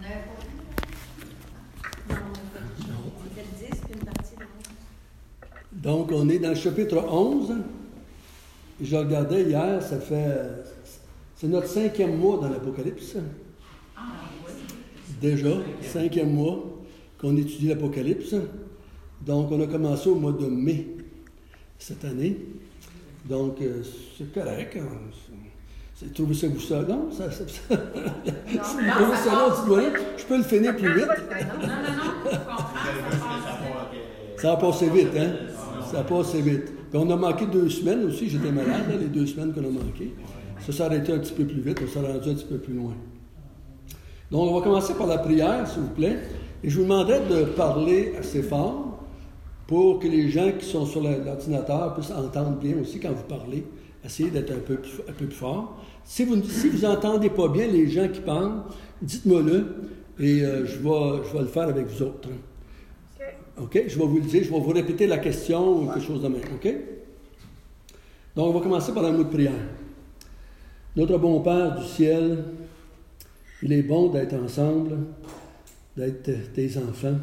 n'avait pas vu. Non, on fait 10 puis une partie de 11. Donc, on est dans le chapitre 11. Je regardais hier, c'est notre 5e mois dans l'Apocalypse. Ah, oui. Déjà, 5e mois qu'on étudie l'Apocalypse. Donc, on a commencé au mois de mai cette année. Donc, c'est correct. Trouvez ça vous ça? Non? Trouvez ça long, je peux le finir plus vite. Non, je comprends. Ça a passé vite, hein? Ça a passé vite. Puis on a manqué 2 semaines aussi. J'étais malade, les 2 semaines qu'on a manquées. Ça s'est arrêté un petit peu plus vite. On s'est rendu un petit peu plus loin. Donc, on va commencer par la prière, s'il vous plaît. Et je vous demandais de parler assez fort pour que les gens qui sont sur l'ordinateur puissent entendre bien aussi quand vous parlez. Essayez d'être un peu plus fort. Si vous n'entendez pas bien les gens qui parlent, dites-moi-le et je vais le faire avec vous autres. OK? Je vais vous le dire, je vais vous répéter la question ou quelque chose de même. OK? Donc, on va commencer par un mot de prière. Notre bon Père du ciel, il est bon d'être ensemble, d'être tes enfants.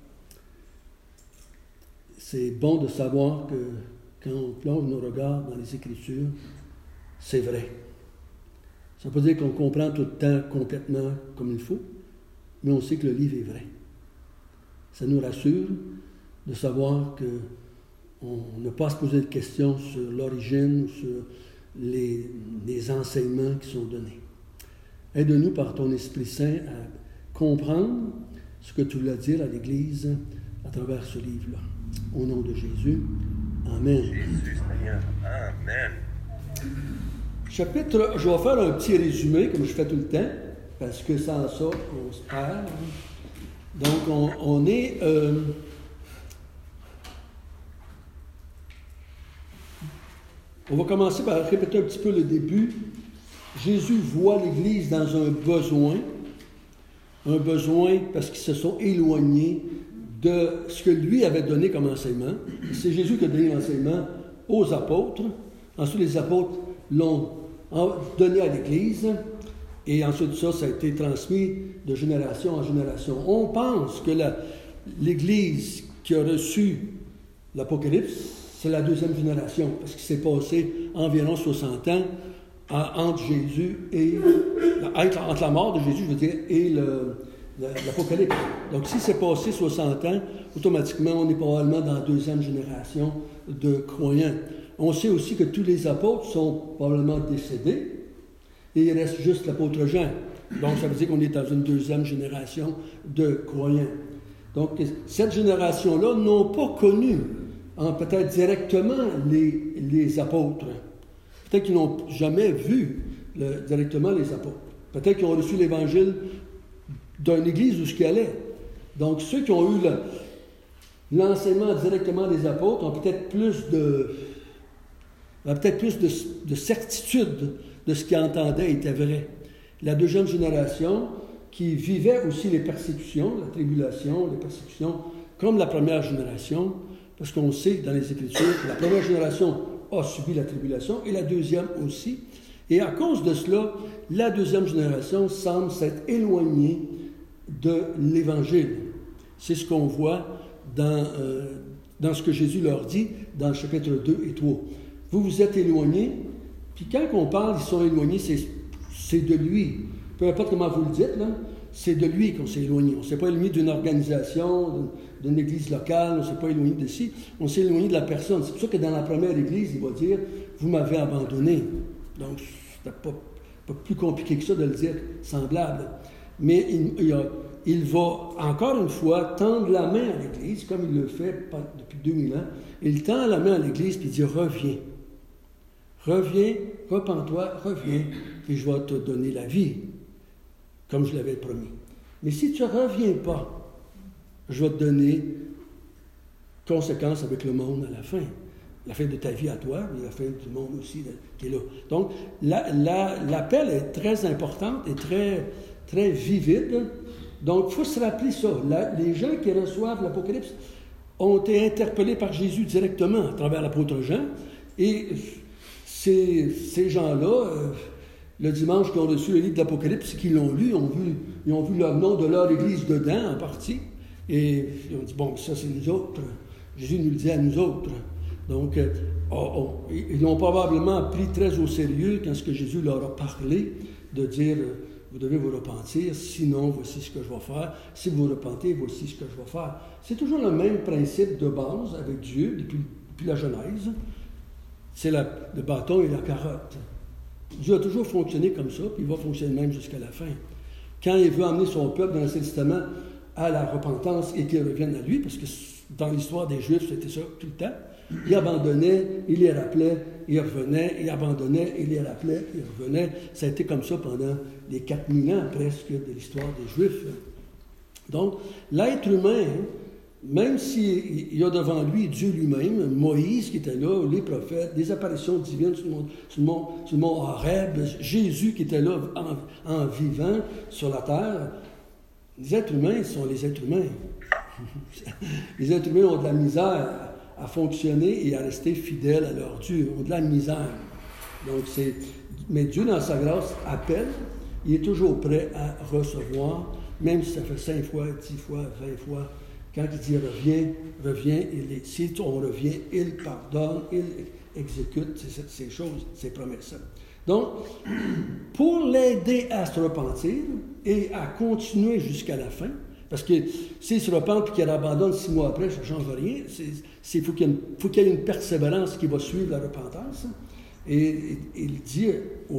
C'est bon de savoir que quand on plonge nos regards dans les Écritures, c'est vrai. Ça ne veut pas dire qu'on comprend tout le temps complètement comme il faut, mais on sait que le livre est vrai. Ça nous rassure de savoir qu'on n'a pas à se poser de questions sur l'origine, sur les enseignements qui sont donnés. Aide-nous par ton Esprit Saint à comprendre ce que tu voulais dire à l'Église à travers ce livre-là. Au nom de Jésus, Amen. Jésus, Seigneur. Amen. Chapitre, je vais faire un petit résumé, comme je fais tout le temps, parce que sans ça, on se perd. Donc, on est... on va commencer par répéter un petit peu le début. Jésus voit l'Église dans un besoin parce qu'ils se sont éloignés de ce que lui avait donné comme enseignement. C'est Jésus qui a donné l'enseignement aux apôtres. Ensuite, les apôtres l'ont donné à l'Église. Et ensuite, ça a été transmis de génération en génération. On pense que l'Église qui a reçu l'Apocalypse, c'est la 2e génération, parce qu'il s'est passé environ 60 ans entre Jésus et... entre la mort de Jésus, je veux dire, et l'Apocalypse. Donc, si c'est passé 60 ans, automatiquement, on est probablement dans la 2e génération de croyants. On sait aussi que tous les apôtres sont probablement décédés, et il reste juste l'apôtre Jean. Donc, ça veut dire qu'on est dans une 2e génération de croyants. Donc, cette génération-là n'ont pas connu, peut-être directement, les apôtres. Peut-être qu'ils n'ont jamais vu directement les apôtres. Peut-être qu'ils ont reçu l'Évangile d'une église où ce qu'ils allaient. Donc, ceux qui ont eu l'enseignement directement des apôtres ont peut-être plus de certitude de ce qu'ils entendaient était vrai. La 2e génération qui vivait aussi les persécutions, la tribulation, les persécutions, comme la première génération, parce qu'on sait dans les Écritures que la première génération a subi la tribulation et la 2e aussi. Et à cause de cela, la 2e génération semble s'être éloignée de l'Évangile. C'est ce qu'on voit dans ce que Jésus leur dit dans le chapitre 2 et 3. Vous vous êtes éloignés, puis quand on parle, ils sont éloignés, c'est de lui. Peu importe comment vous le dites, là, c'est de lui qu'on s'est éloigné. On ne s'est pas éloigné d'une organisation, d'une église locale, on ne s'est pas éloigné d'ici, on s'est éloigné de la personne. C'est pour ça que dans la première église, il va dire « Vous m'avez abandonné ». Donc, c'est pas plus compliqué que ça de le dire, semblable. Mais il va, encore une fois, tendre la main à l'Église, comme il le fait depuis 2000 ans. Il tend la main à l'Église, puis il dit « Reviens. Reviens, repens-toi, reviens, puis je vais te donner la vie, comme je l'avais promis. Mais si tu ne reviens pas, je vais te donner conséquence avec le monde à la fin de ta vie à toi, mais la fin du monde aussi qui est là. Donc, l'appel est très importante et très, très vivide. Donc, il faut se rappeler ça. Les gens qui reçoivent l'Apocalypse ont été interpellés par Jésus directement à travers l'apôtre Jean. Et ces gens-là, le dimanche qu'ils ont reçu le livre de l'Apocalypse, qu'ils l'ont lu, ils ont vu le nom de leur Église dedans, en partie, et ils ont dit, bon, ça c'est nous autres. Jésus nous le dit à nous autres. Donc, ils l'ont probablement pris très au sérieux quand ce que Jésus leur a parlé, de dire, vous devez vous repentir, sinon, voici ce que je vais faire. Si vous vous repentez, voici ce que je vais faire. C'est toujours le même principe de base avec Dieu, depuis la Genèse. C'est le bâton et la carotte. Dieu a toujours fonctionné comme ça, puis il va fonctionner même jusqu'à la fin. Quand il veut emmener son peuple dans l'Ancien Testament à la repentance et qu'il revienne à lui, parce que dans l'histoire des Juifs, c'était ça tout le temps, il abandonnait, il les rappelait, il revenait, il abandonnait, il les rappelait, il revenait. Ça a été comme ça pendant les 4000 ans presque de l'histoire des Juifs. Donc, l'être humain, même s'il y a devant lui Dieu lui-même, Moïse qui était là, les prophètes, des apparitions divines sur le mont Horeb, Jésus qui était là en vivant sur la terre, les êtres humains sont les êtres humains. Les êtres humains ont de la misère à fonctionner et à rester fidèles à leur Dieu, ont de la misère. Donc mais Dieu, dans sa grâce, appelle, il est toujours prêt à recevoir, même si ça fait 5 fois, 10 fois, 20 fois. Quand il dit reviens, si on revient, il pardonne, il exécute ces choses, ces promesses. Donc, pour l'aider à se repentir et à continuer jusqu'à la fin, parce que s'il se repent et qu'il abandonne 6 mois après, ça ne change rien. Il faut qu'il y ait une persévérance qui va suivre la repentance. Et il dit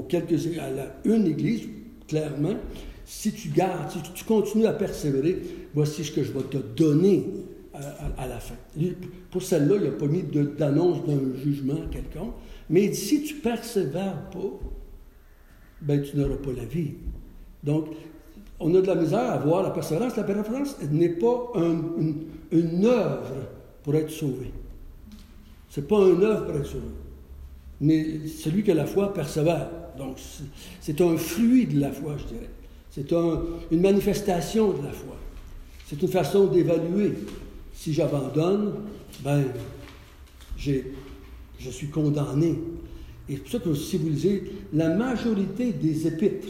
à une église, clairement, si tu gardes, si tu continues à persévérer, voici ce que je vais te donner à la fin. Pour celle-là, il n'a pas mis d'annonce d'un jugement quelconque, mais il dit, si tu ne persévères pas, ben tu n'auras pas la vie. Donc, on a de la misère à voir la persévérance. La persévérance n'est pas une œuvre pour être sauvé. Ce n'est pas une œuvre pour être sauvé. Mais celui qui a la foi persévère. Donc, c'est un fruit de la foi, je dirais. C'est une manifestation de la foi. C'est une façon d'évaluer. Si j'abandonne, ben, je suis condamné. Et c'est pour ça que si vous lisez la majorité des épîtres,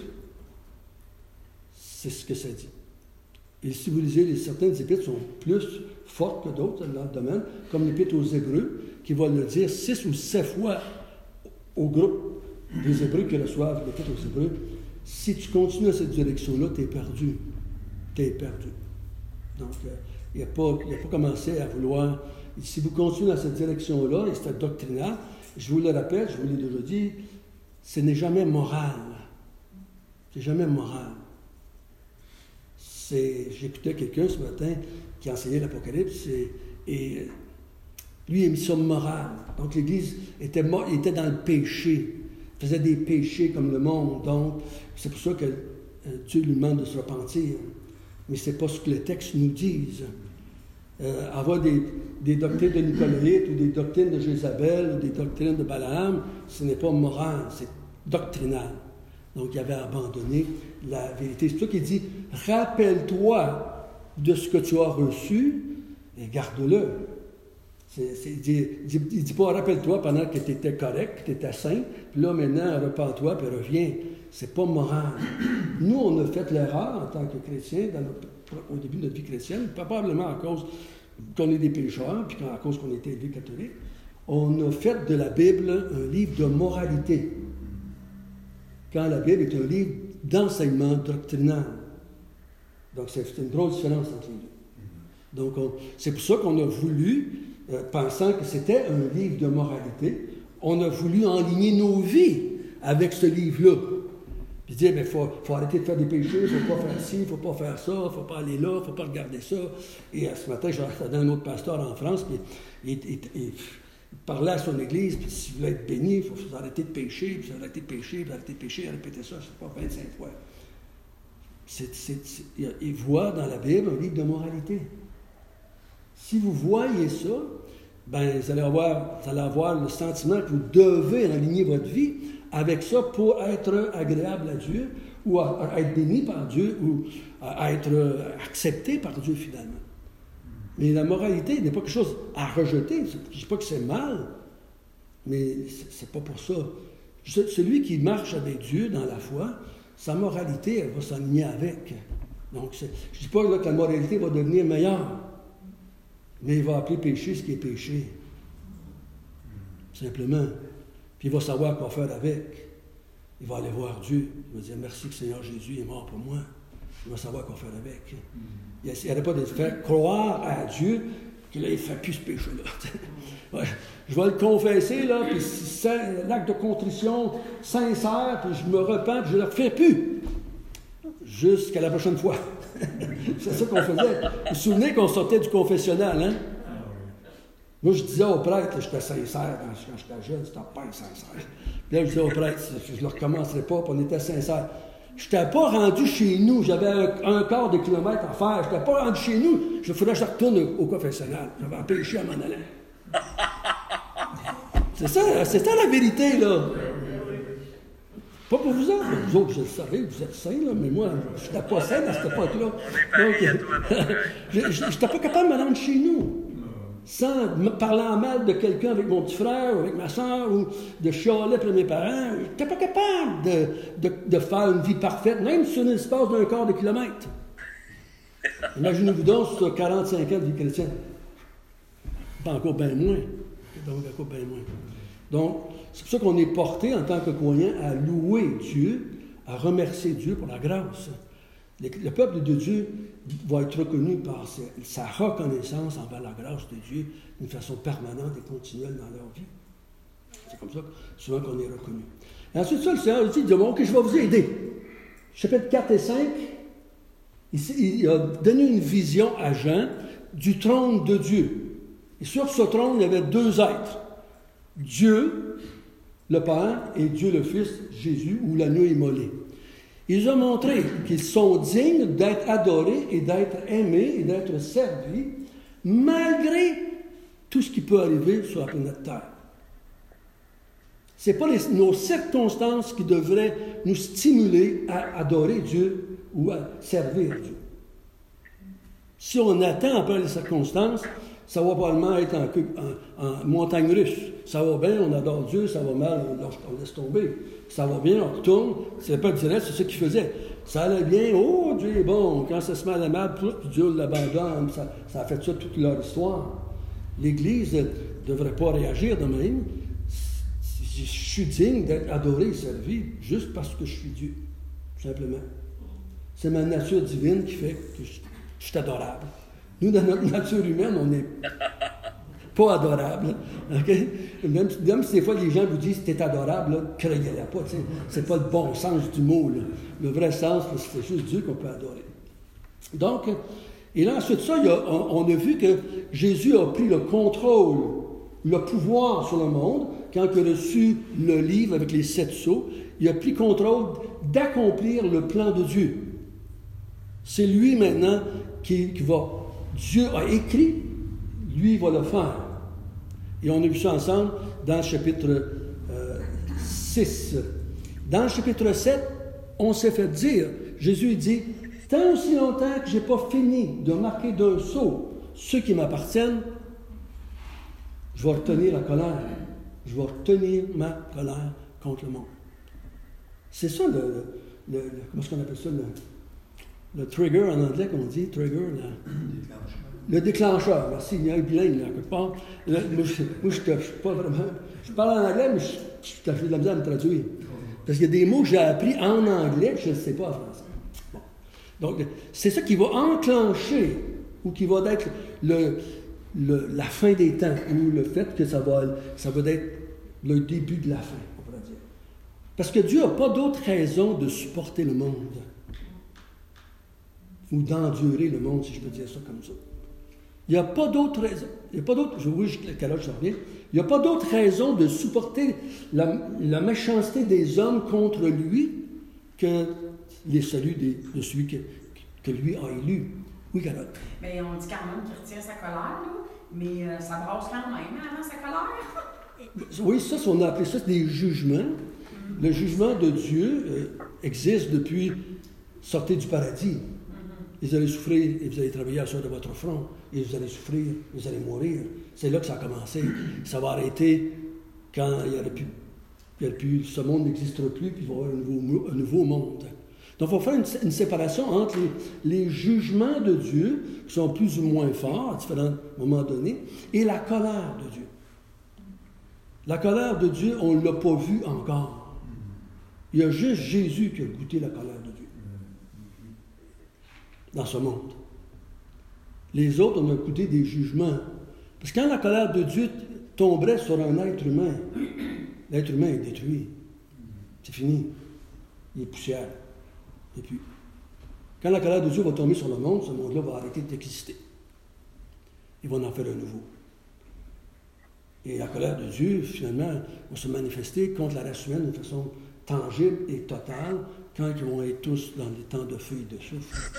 c'est ce que ça dit. Et si vous lisez, certaines épîtres sont plus fortes que d'autres dans leur domaine, comme l'épître aux Hébreux, qui va le dire 6 ou 7 fois au groupe des Hébreux qui reçoivent l'épître aux Hébreux. Si tu continues dans cette direction-là, tu es perdu. Tu es perdu. Donc, il n'a pas commencé à vouloir... Si vous continuez dans cette direction-là, et c'est doctrinal, je vous le rappelle, je vous l'ai déjà dit, ce n'est jamais moral. C'est jamais moral. J'écoutais quelqu'un ce matin qui enseignait l'Apocalypse et lui, il a mis ça moral. Donc, l'Église était dans le péché, faisait des péchés comme le monde. Donc, c'est pour ça que Dieu lui demande de se repentir. Mais ce n'est pas ce que les textes nous disent. Avoir des doctrines de Nicolaïte ou des doctrines de Jézabel ou des doctrines de Balaam, ce n'est pas moral, c'est doctrinal. Donc, il avait abandonné la vérité. C'est pour ça qu'il dit, rappelle-toi de ce que tu as reçu et garde-le. Il ne dit pas, rappelle-toi pendant que tu étais correct, que tu étais saint, puis là, maintenant, repens-toi, puis reviens. C'est pas moral. Nous, on a fait l'erreur en tant que chrétiens au début de notre vie chrétienne, probablement à cause qu'on est des pécheurs, puis à cause qu'on était élevés catholiques. On a fait de la Bible un livre de moralité. Quand la Bible est un livre d'enseignement doctrinal. Donc, c'est une grosse différence entre les deux. Donc, c'est pour ça qu'on a voulu, pensant que c'était un livre de moralité, on a voulu enligner nos vies avec ce livre-là. Puis dire, il faut arrêter de faire des péchés, il ne faut pas faire ci, il ne faut pas faire ça, il ne faut pas aller là, il ne faut pas regarder ça. Et ce matin, j'ai regardé un autre pasteur en France, puis il parlait à son église, puis si vous voulez être béni, il faut arrêter de pécher, puis arrêter de pécher, puis arrêter de pécher, il répétait ça, je ne sais pas, 25 fois. Il voit dans la Bible un livre de moralité. Si vous voyez ça, ben, vous allez avoir le sentiment que vous devez aligner votre vie avec ça pour être agréable à Dieu, ou à être béni par Dieu, ou à être accepté par Dieu finalement. Mais la moralité n'est pas quelque chose à rejeter. Je ne dis pas que c'est mal, mais c'est pas pour ça Celui qui marche avec Dieu dans la foi, sa moralité, elle va s'aligner avec. Donc, je ne dis pas là, que la moralité va devenir meilleure, mais il va appeler péché ce qui est péché. Simplement. Puis il va savoir quoi faire avec. Il va aller voir Dieu. Il va dire merci que Seigneur Jésus est mort pour moi. Il va savoir quoi faire avec. Il n'arrête pas de faire croire à Dieu que là, il ne fait plus ce péché-là. Ouais, je vais le confesser, là, puis si c'est l'acte de contrition sincère, puis je me repens, puis je ne le refais plus. Jusqu'à la prochaine fois. C'est ça qu'on faisait. Vous vous souvenez qu'on sortait du confessionnal, hein? Moi, je disais au prêtre, j'étais sincère quand j'étais jeune, c'était pas insincère. Puis là, je disais au prêtre, je ne le recommencerai pas, puis on était sincère. Je n'étais pas rendu chez nous, j'avais un quart de kilomètre à faire, je n'étais pas rendu chez nous, il faudrait que je retourne au confessionnal. J'avais un péché à m'en aller. C'est ça la vérité, là. Pas pour vous autres. Vous autres, je le savais, vous êtes saints, là, mais moi, je n'étais pas saint à cette époque-là. Donc, je n'étais pas capable de me rendre chez nous. Sans me parler en mal de quelqu'un avec mon petit frère ou avec ma soeur ou de chialer après mes parents. Je n'étais pas capable de faire une vie parfaite, même sur l'espace d'un quart de kilomètre. Imaginez-vous donc sur 45 ans de vie chrétienne. Pas encore bien moins. Donc, c'est pour ça qu'on est porté en tant que croyant à louer Dieu, à remercier Dieu pour la grâce. Le peuple de Dieu va être reconnu par sa reconnaissance envers la grâce de Dieu d'une façon permanente et continuelle dans leur vie. C'est comme ça souvent qu'on est reconnu. Et ensuite, ça, le Seigneur dit, bon, OK, je vais vous aider. Chapitre 4 et 5, il a donné une vision à Jean du trône de Dieu. Et sur ce trône, il y avait deux êtres. Dieu, le Père, et Dieu le Fils, Jésus, ou l'agneau immolé. Ils ont montré qu'ils sont dignes d'être adorés et d'être aimés et d'être servis, malgré tout ce qui peut arriver sur la planète Terre. Ce n'est pas nos circonstances qui devraient nous stimuler à adorer Dieu ou à servir Dieu. Si on attend après les circonstances, ça va probablement être en montagne russe. Ça va bien, on adore Dieu, ça va mal, on laisse tomber. Ça va bien, on retourne. C'est pas direct, c'est ce qu'il faisait. Ça allait bien, oh, Dieu est bon. Quand ça se met à la mal, Dieu l'abandonne. Ça a fait ça toute leur histoire. L'Église ne devrait pas réagir de même. Je suis digne d'être adoré et servi juste parce que je suis Dieu, tout simplement. C'est ma nature divine qui fait que je suis adorable. Nous, dans notre nature humaine, on n'est pas adorable. Okay? Même si des fois les gens vous disent que tu es adorable, ne croyez-la pas. Ce n'est pas le bon sens du mot. Là. Le vrai sens, c'est juste Dieu qu'on peut adorer. Donc, et là, ensuite de ça, on a vu que Jésus a pris le contrôle, le pouvoir sur le monde. Quand il a reçu le livre avec les 7 sceaux, il a pris contrôle d'accomplir le plan de Dieu. C'est lui maintenant qui va... Dieu a écrit, lui va le faire. Et on a vu ça ensemble dans le chapitre 6. Dans le chapitre 7, on s'est fait dire, Jésus dit, « Tant aussi longtemps que je n'ai pas fini de marquer d'un sceau ceux qui m'appartiennent, je vais retenir la colère. Je vais retenir ma colère contre le monde. » C'est ça comment est-ce qu'on appelle ça, le trigger en anglais qu'on dit, trigger, le déclencheur. Merci, il y a un bilingue là, quelque part. Moi, je ne suis pas vraiment... Je parle en anglais, mais j'ai de la misère à me traduire. Parce qu'il y a des mots que j'ai appris en anglais que je ne sais pas en français. Bon. Donc, c'est ça qui va enclencher, ou qui va être la fin des temps, ou le fait que ça va être le début de la fin, on pourrait dire. Parce que Dieu n'a pas d'autre raison de supporter le monde. Ou d'endurer le monde, si je peux dire ça comme ça. Il n'y a pas d'autre raison. Il n'y a pas d'autre... quelle heure je reviens? Il n'y a pas d'autre raison de supporter la méchanceté des hommes contre lui que les saluts de celui que lui a élu. Oui, Carole. Mais on dit quand même qu'il retient sa colère, là, mais ça brasse quand même avant sa colère. Oui, ça, on a appelé ça des jugements. Le jugement de Dieu existe depuis sortez du paradis. Vous allez souffrir et vous allez travailler à la sueur de votre front. Et vous allez souffrir, vous allez mourir. C'est là que ça a commencé. Ça va arrêter quand il n'y aura plus Puis ce monde n'existera plus, puis il va y avoir un nouveau monde. Donc, il faut faire une séparation entre les jugements de Dieu, qui sont plus ou moins forts à différents moments donnés, et la colère de Dieu. La colère de Dieu, on ne l'a pas vue encore. Il y a juste Jésus qui a goûté la colère de Dieu dans ce monde. Les autres, on a goûté des jugements. Parce que quand la colère de Dieu tomberait sur un être humain, l'être humain est détruit. C'est fini. Il est poussière. Et puis, quand la colère de Dieu va tomber sur le monde, ce monde-là va arrêter d'exister. Il va en faire un nouveau. Et la colère de Dieu, finalement, va se manifester contre la race humaine de façon tangible et totale quand ils vont être tous dans des temps de feu et de souffle.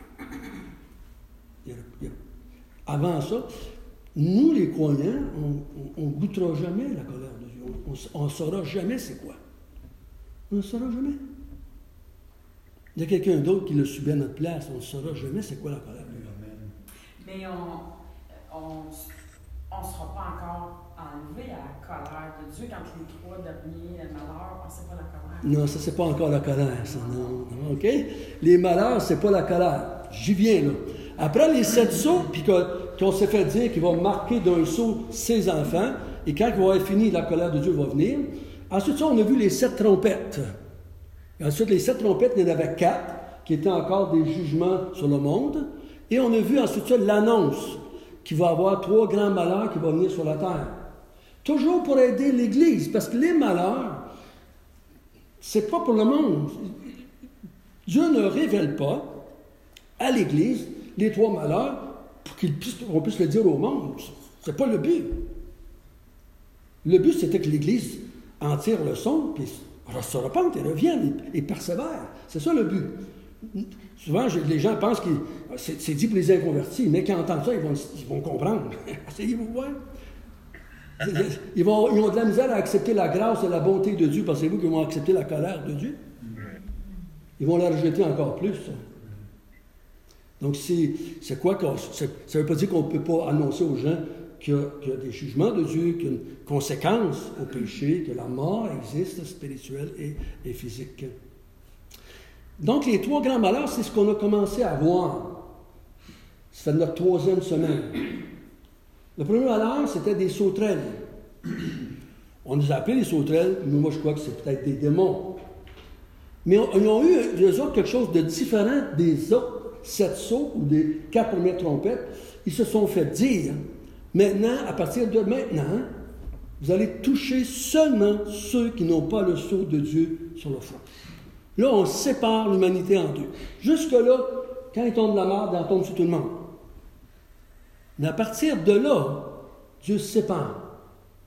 Avant ça, nous, les croyants, on ne goûtera jamais la colère de Dieu. On ne saura jamais c'est quoi. On ne saura jamais. Il y a quelqu'un d'autre qui le subit à notre place. On ne saura jamais c'est quoi la colère de Dieu. Mais on ne sera pas encore enlevé à la colère de Dieu quand les 3 derniers malheurs, on ne sait pas la colère. Non, ça, c'est pas encore la colère, ça. Non, OK? Les malheurs, c'est pas la colère. J'y viens, là. Après les 7 sceaux, puis qu'on s'est fait dire qu'il va marquer d'un sceau ses enfants, et quand il va avoir fini, la colère de Dieu va venir. Ensuite, ça, on a vu les 7 trompettes. Et ensuite, les 7 trompettes, il y en avait 4, qui étaient encore des jugements sur le monde. Et on a vu ensuite ça, l'annonce, qu'il va y avoir 3 grands malheurs qui vont venir sur la terre. Toujours pour aider l'Église, parce que les malheurs, c'est pas pour le monde. Dieu ne révèle pas à l'Église les 3 malheurs pour qu'on puisse le dire au monde. C'est pas le but. Le but, c'était que l'Église en tire leçon, puis se repente et revienne et persévère. C'est ça le but. Souvent, les gens pensent que c'est dit pour les inconvertis, mais quand ils entendent ça, ils vont comprendre. Asseyez-vous voir. Ils ont de la misère à accepter la grâce et la bonté de Dieu. Pensez-vous qu'ils vont accepter la colère de Dieu? Ils vont la rejeter encore plus. Donc, c'est quoi? Ça ne veut pas dire qu'on ne peut pas annoncer aux gens qu'il y a des jugements de Dieu, qu'il y a une conséquence au péché, que la mort existe, spirituelle et physique. Donc, les 3 grands malheurs, c'est ce qu'on a commencé à voir. Ça fait notre 3e semaine. Le premier malheur, c'était des sauterelles. On les a appelés les sauterelles, mais moi je crois que c'est peut-être des démons. Mais ils ont eu, eux autres, quelque chose de différent des autres 7 sceaux ou des 4 premières trompettes. Ils se sont fait dire, maintenant, à partir de maintenant, vous allez toucher seulement ceux qui n'ont pas le sceau de Dieu sur le front. Là, on sépare l'humanité en 2. Jusque-là, quand il tombe la mort, il en tombe sur tout le monde. Mais à partir de là, Dieu sépare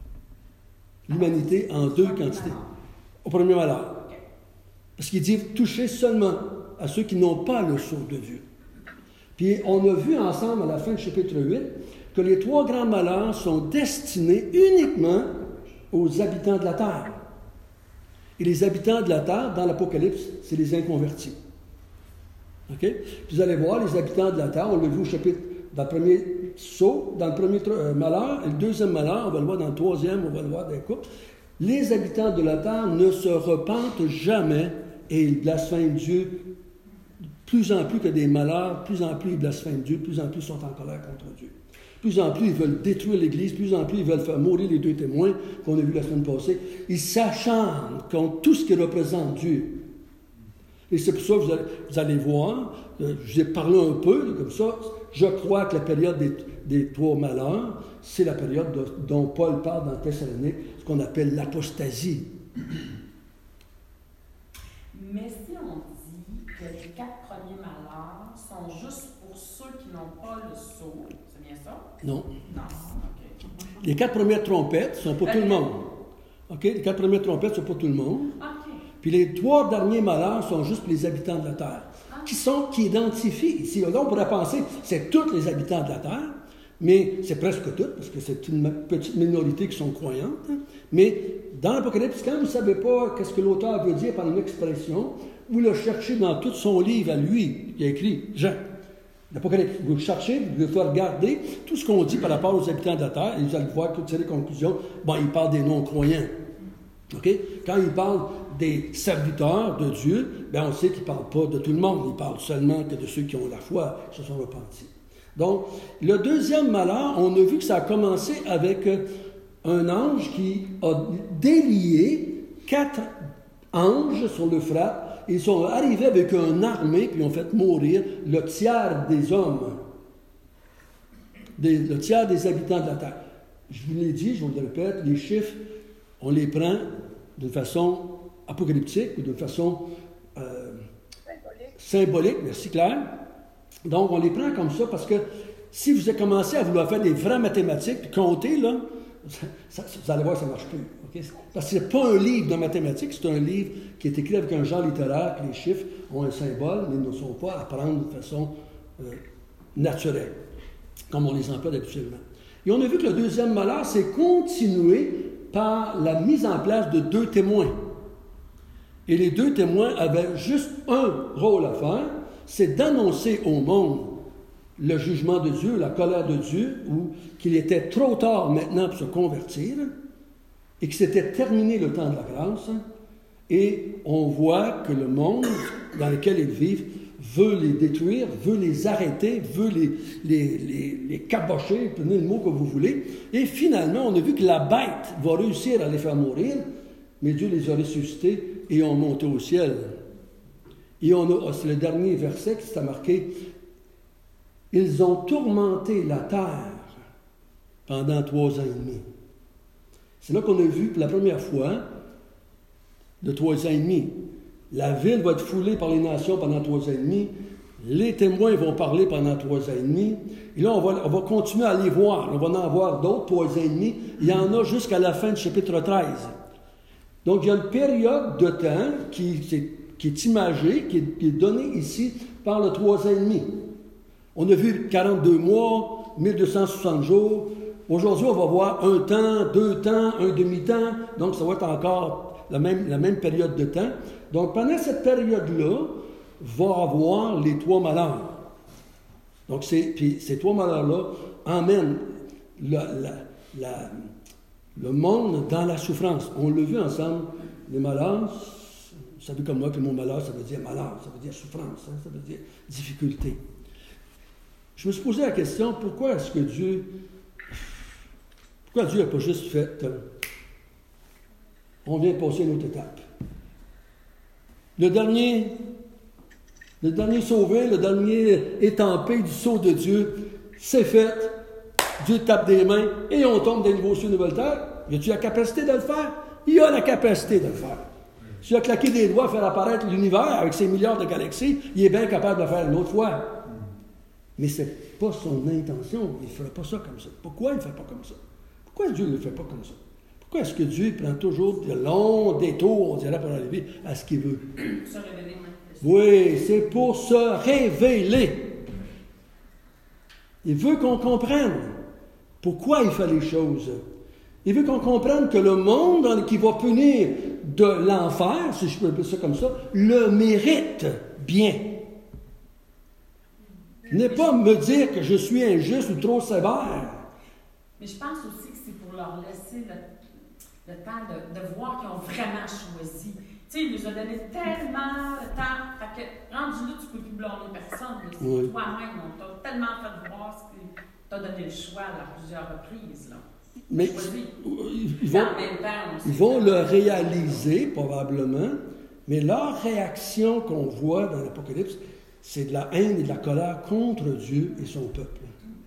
l'humanité en 2 quantités. Au premier malheur. Parce qu'il dit toucher seulement à ceux qui n'ont pas le sceau de Dieu. Puis on a vu ensemble à la fin du chapitre 8 que les 3 grands malheurs sont destinés uniquement aux habitants de la terre. Et les habitants de la terre, dans l'Apocalypse, c'est les inconvertis. OK? Puis vous allez voir, les habitants de la terre, on l'a vu au chapitre, dans le premier sceau, dans le premier malheur, et le deuxième malheur, on va le voir dans le 3e, on va le voir dans les couples. Les habitants de la terre ne se repentent jamais et ils blasphèment Dieu. Plus en plus que des malheurs, plus en plus ils blasphèment Dieu, plus en plus ils sont en colère contre Dieu. Plus en plus ils veulent détruire l'Église, plus en plus ils veulent faire mourir les 2 témoins qu'on a vus la semaine passée. Ils s'acharnent contre tout ce qui représente Dieu. Et c'est pour ça que vous allez voir, je vous ai parlé un peu, comme ça, je crois que la période des 3 malheurs, c'est la période dont Paul parle dans Thessalonique, ce qu'on appelle l'apostasie. Mais si on dit que les 4 premiers malheurs sont juste pour ceux qui n'ont pas le sceau, c'est bien ça? Non. Non, OK. Les 4 premières trompettes sont pour tout le monde. OK? Les 4 premières trompettes sont pour tout le monde. OK. Puis les 3 derniers malheurs sont juste pour les habitants de la terre. Qui identifient ici. Là, on pourrait penser que c'est tous les habitants de la terre, mais c'est presque tous, parce que c'est une petite minorité qui sont croyantes. Mais dans l'Apocalypse, quand vous ne savez pas qu'est-ce que l'auteur veut dire par une expression, vous le cherchez dans tout son livre à lui, qui a écrit Jean. L'Apocalypse, vous le cherchez, vous devez regarder tout ce qu'on dit par rapport aux habitants de la terre, et vous allez voir, tirer les conclusions. Bon, il parle des non-croyants. Okay? Quand il parle des serviteurs de Dieu, bien on sait qu'il ne parle pas de tout le monde, il parle seulement que de ceux qui ont la foi, qui se sont repentis. Donc, le deuxième malheur, on a vu que ça a commencé avec un ange qui a délié 4 anges sur l'Euphrate. Ils sont arrivés avec une armée, puis ils ont fait mourir le tiers des hommes, le tiers des habitants de la terre. Je vous l'ai dit, je vous le répète, les chiffres, on les prend d'une façon apocalyptique ou d'une façon symbolique. Merci Claire. Donc, on les prend comme ça parce que si vous avez commencé à vouloir faire des vraies mathématiques, puis compter, là, vous allez voir que ça ne marche plus. Okay? Parce que ce n'est pas un livre de mathématiques, c'est un livre qui est écrit avec un genre littéraire, que les chiffres ont un symbole, mais ne sont pas à prendre de façon naturelle, comme on les emploie habituellement. Et on a vu que le deuxième malheur s'est continué par la mise en place de 2 témoins. Et les 2 témoins avaient juste un rôle à faire, c'est d'annoncer au monde le jugement de Dieu, la colère de Dieu, ou qu'il était trop tard maintenant pour se convertir, et que c'était terminé le temps de la grâce, et on voit que le monde dans lequel ils vivent veut les détruire, veut les arrêter, veut les cabocher, prenez le mot que vous voulez, et finalement, on a vu que la bête va réussir à les faire mourir, mais Dieu les a ressuscités et ont monté au ciel. Et c'est le dernier verset qui s'est marqué. Ils ont tourmenté la terre pendant 3 ans et demi. C'est là qu'on a vu pour la première fois, de 3 ans et demi, la ville va être foulée par les nations pendant 3 ans et demi. Les témoins vont parler pendant 3 ans et demi. Et là, on va continuer à les voir. On va en avoir d'autres 3 ans et demi. Il y en a jusqu'à la fin du chapitre 13. Donc, il y a une période de temps qui est imagée, qui est donnée ici par le 3 ans et demi. On a vu 42 mois, 1260 jours. Aujourd'hui, on va voir 1 temps, 2 temps, un demi-temps. Donc, ça va être encore la même période de temps. Donc, pendant cette période-là, va avoir les 3 malheurs. Donc, puis ces 3 malheurs-là emmènent le monde dans la souffrance. On l'a vu ensemble, les malheurs. Vous savez comme moi que le mot malheur, ça veut dire malheur, ça veut dire souffrance, hein, ça veut dire difficulté. Je me suis posé la question, pourquoi Dieu n'a pas juste fait on vient passer une autre étape. Le dernier sauvé, le dernier étampé du sceau de Dieu, c'est fait. Dieu tape des mains et on tombe des nouveaux cieux, nouvelles terres. Y a-t-il la capacité de le faire? Il a la capacité de le faire. S'il a claqué des doigts, faire apparaître l'univers avec ses milliards de galaxies, il est bien capable de le faire une autre fois. Mais ce n'est pas son intention. Il ne ferait pas ça comme ça. Pourquoi il ne fait pas comme ça? Pourquoi Dieu ne le fait pas comme ça? Pourquoi est-ce que Dieu prend toujours de longs détours, on dirait, pour arriver à ce qu'il veut? Se révéler. Oui, c'est pour se révéler. Il veut qu'on comprenne pourquoi il fait les choses. Il veut qu'on comprenne que le monde qui va punir de l'enfer, si je peux appeler ça comme ça, le mérite bien. N'est pas me dire que je suis injuste ou trop sévère. Mais je pense aussi que c'est pour leur laisser le temps de voir qu'ils ont vraiment choisi. Tu sais, il nous a donné tellement de temps. Fait que, rendu là, tu ne peux plus blâmer personne. Oui. Toi-même, on t'a tellement fait voir que tu as donné le choix à plusieurs reprises. Là. Mais ils vont le réaliser, probablement, mais leur réaction qu'on voit dans l'Apocalypse, c'est de la haine et de la colère contre Dieu et son peuple.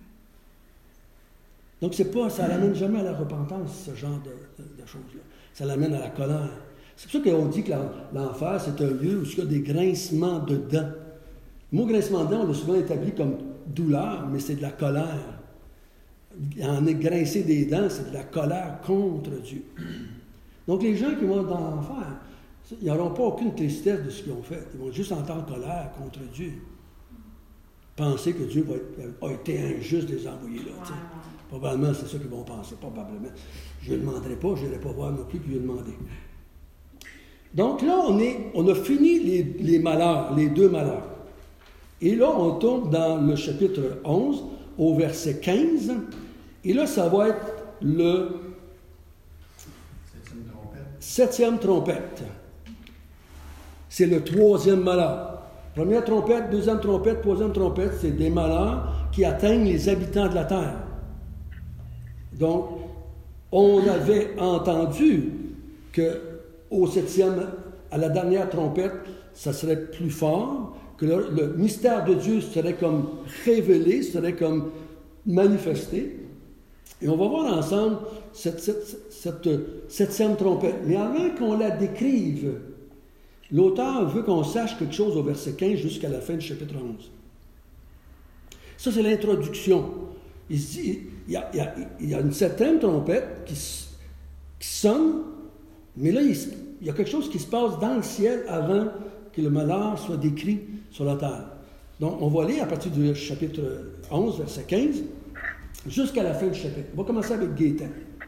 Donc, ça l'amène jamais à la repentance, ce genre de choses-là. Ça l'amène à la colère. C'est pour ça qu'on dit que l'enfer, c'est un lieu où il y a des grincements de dents. Le mot grincement de dents, on l'a souvent établi comme douleur, mais c'est de la colère. En grincer des dents, c'est de la colère contre Dieu. Donc, les gens qui vont dans l'enfer, ils n'auront pas aucune tristesse de ce qu'ils ont fait. Ils vont juste entendre colère contre Dieu. Penser que Dieu a été injuste de les envoyer là. Wow. Probablement, c'est ça qu'ils vont penser. Probablement. Je ne le demanderai pas, je n'irai pas voir non plus puis lui demander. Donc là, on a fini les malheurs, les 2 malheurs. Et là, on tourne dans le chapitre 11, au verset 15. Et là, ça va être septième trompette, c'est le troisième malheur. Première trompette, deuxième trompette, troisième trompette, c'est des malheurs qui atteignent les habitants de la terre. Donc, on avait entendu qu'au septième, à la dernière trompette, ça serait plus fort, que le mystère de Dieu serait comme révélé, serait comme manifesté. Et on va voir ensemble cette septième trompette. Mais avant qu'on la décrive, l'auteur veut qu'on sache quelque chose au verset 15 jusqu'à la fin du chapitre 11. Ça, c'est l'introduction. Il y a une septième trompette qui sonne, mais là, il y a quelque chose qui se passe dans le ciel avant que le malheur soit décrit sur la terre. Donc, on va lire à partir du chapitre 11, verset 15, jusqu'à la fin du chapitre. On va commencer avec Gaétan.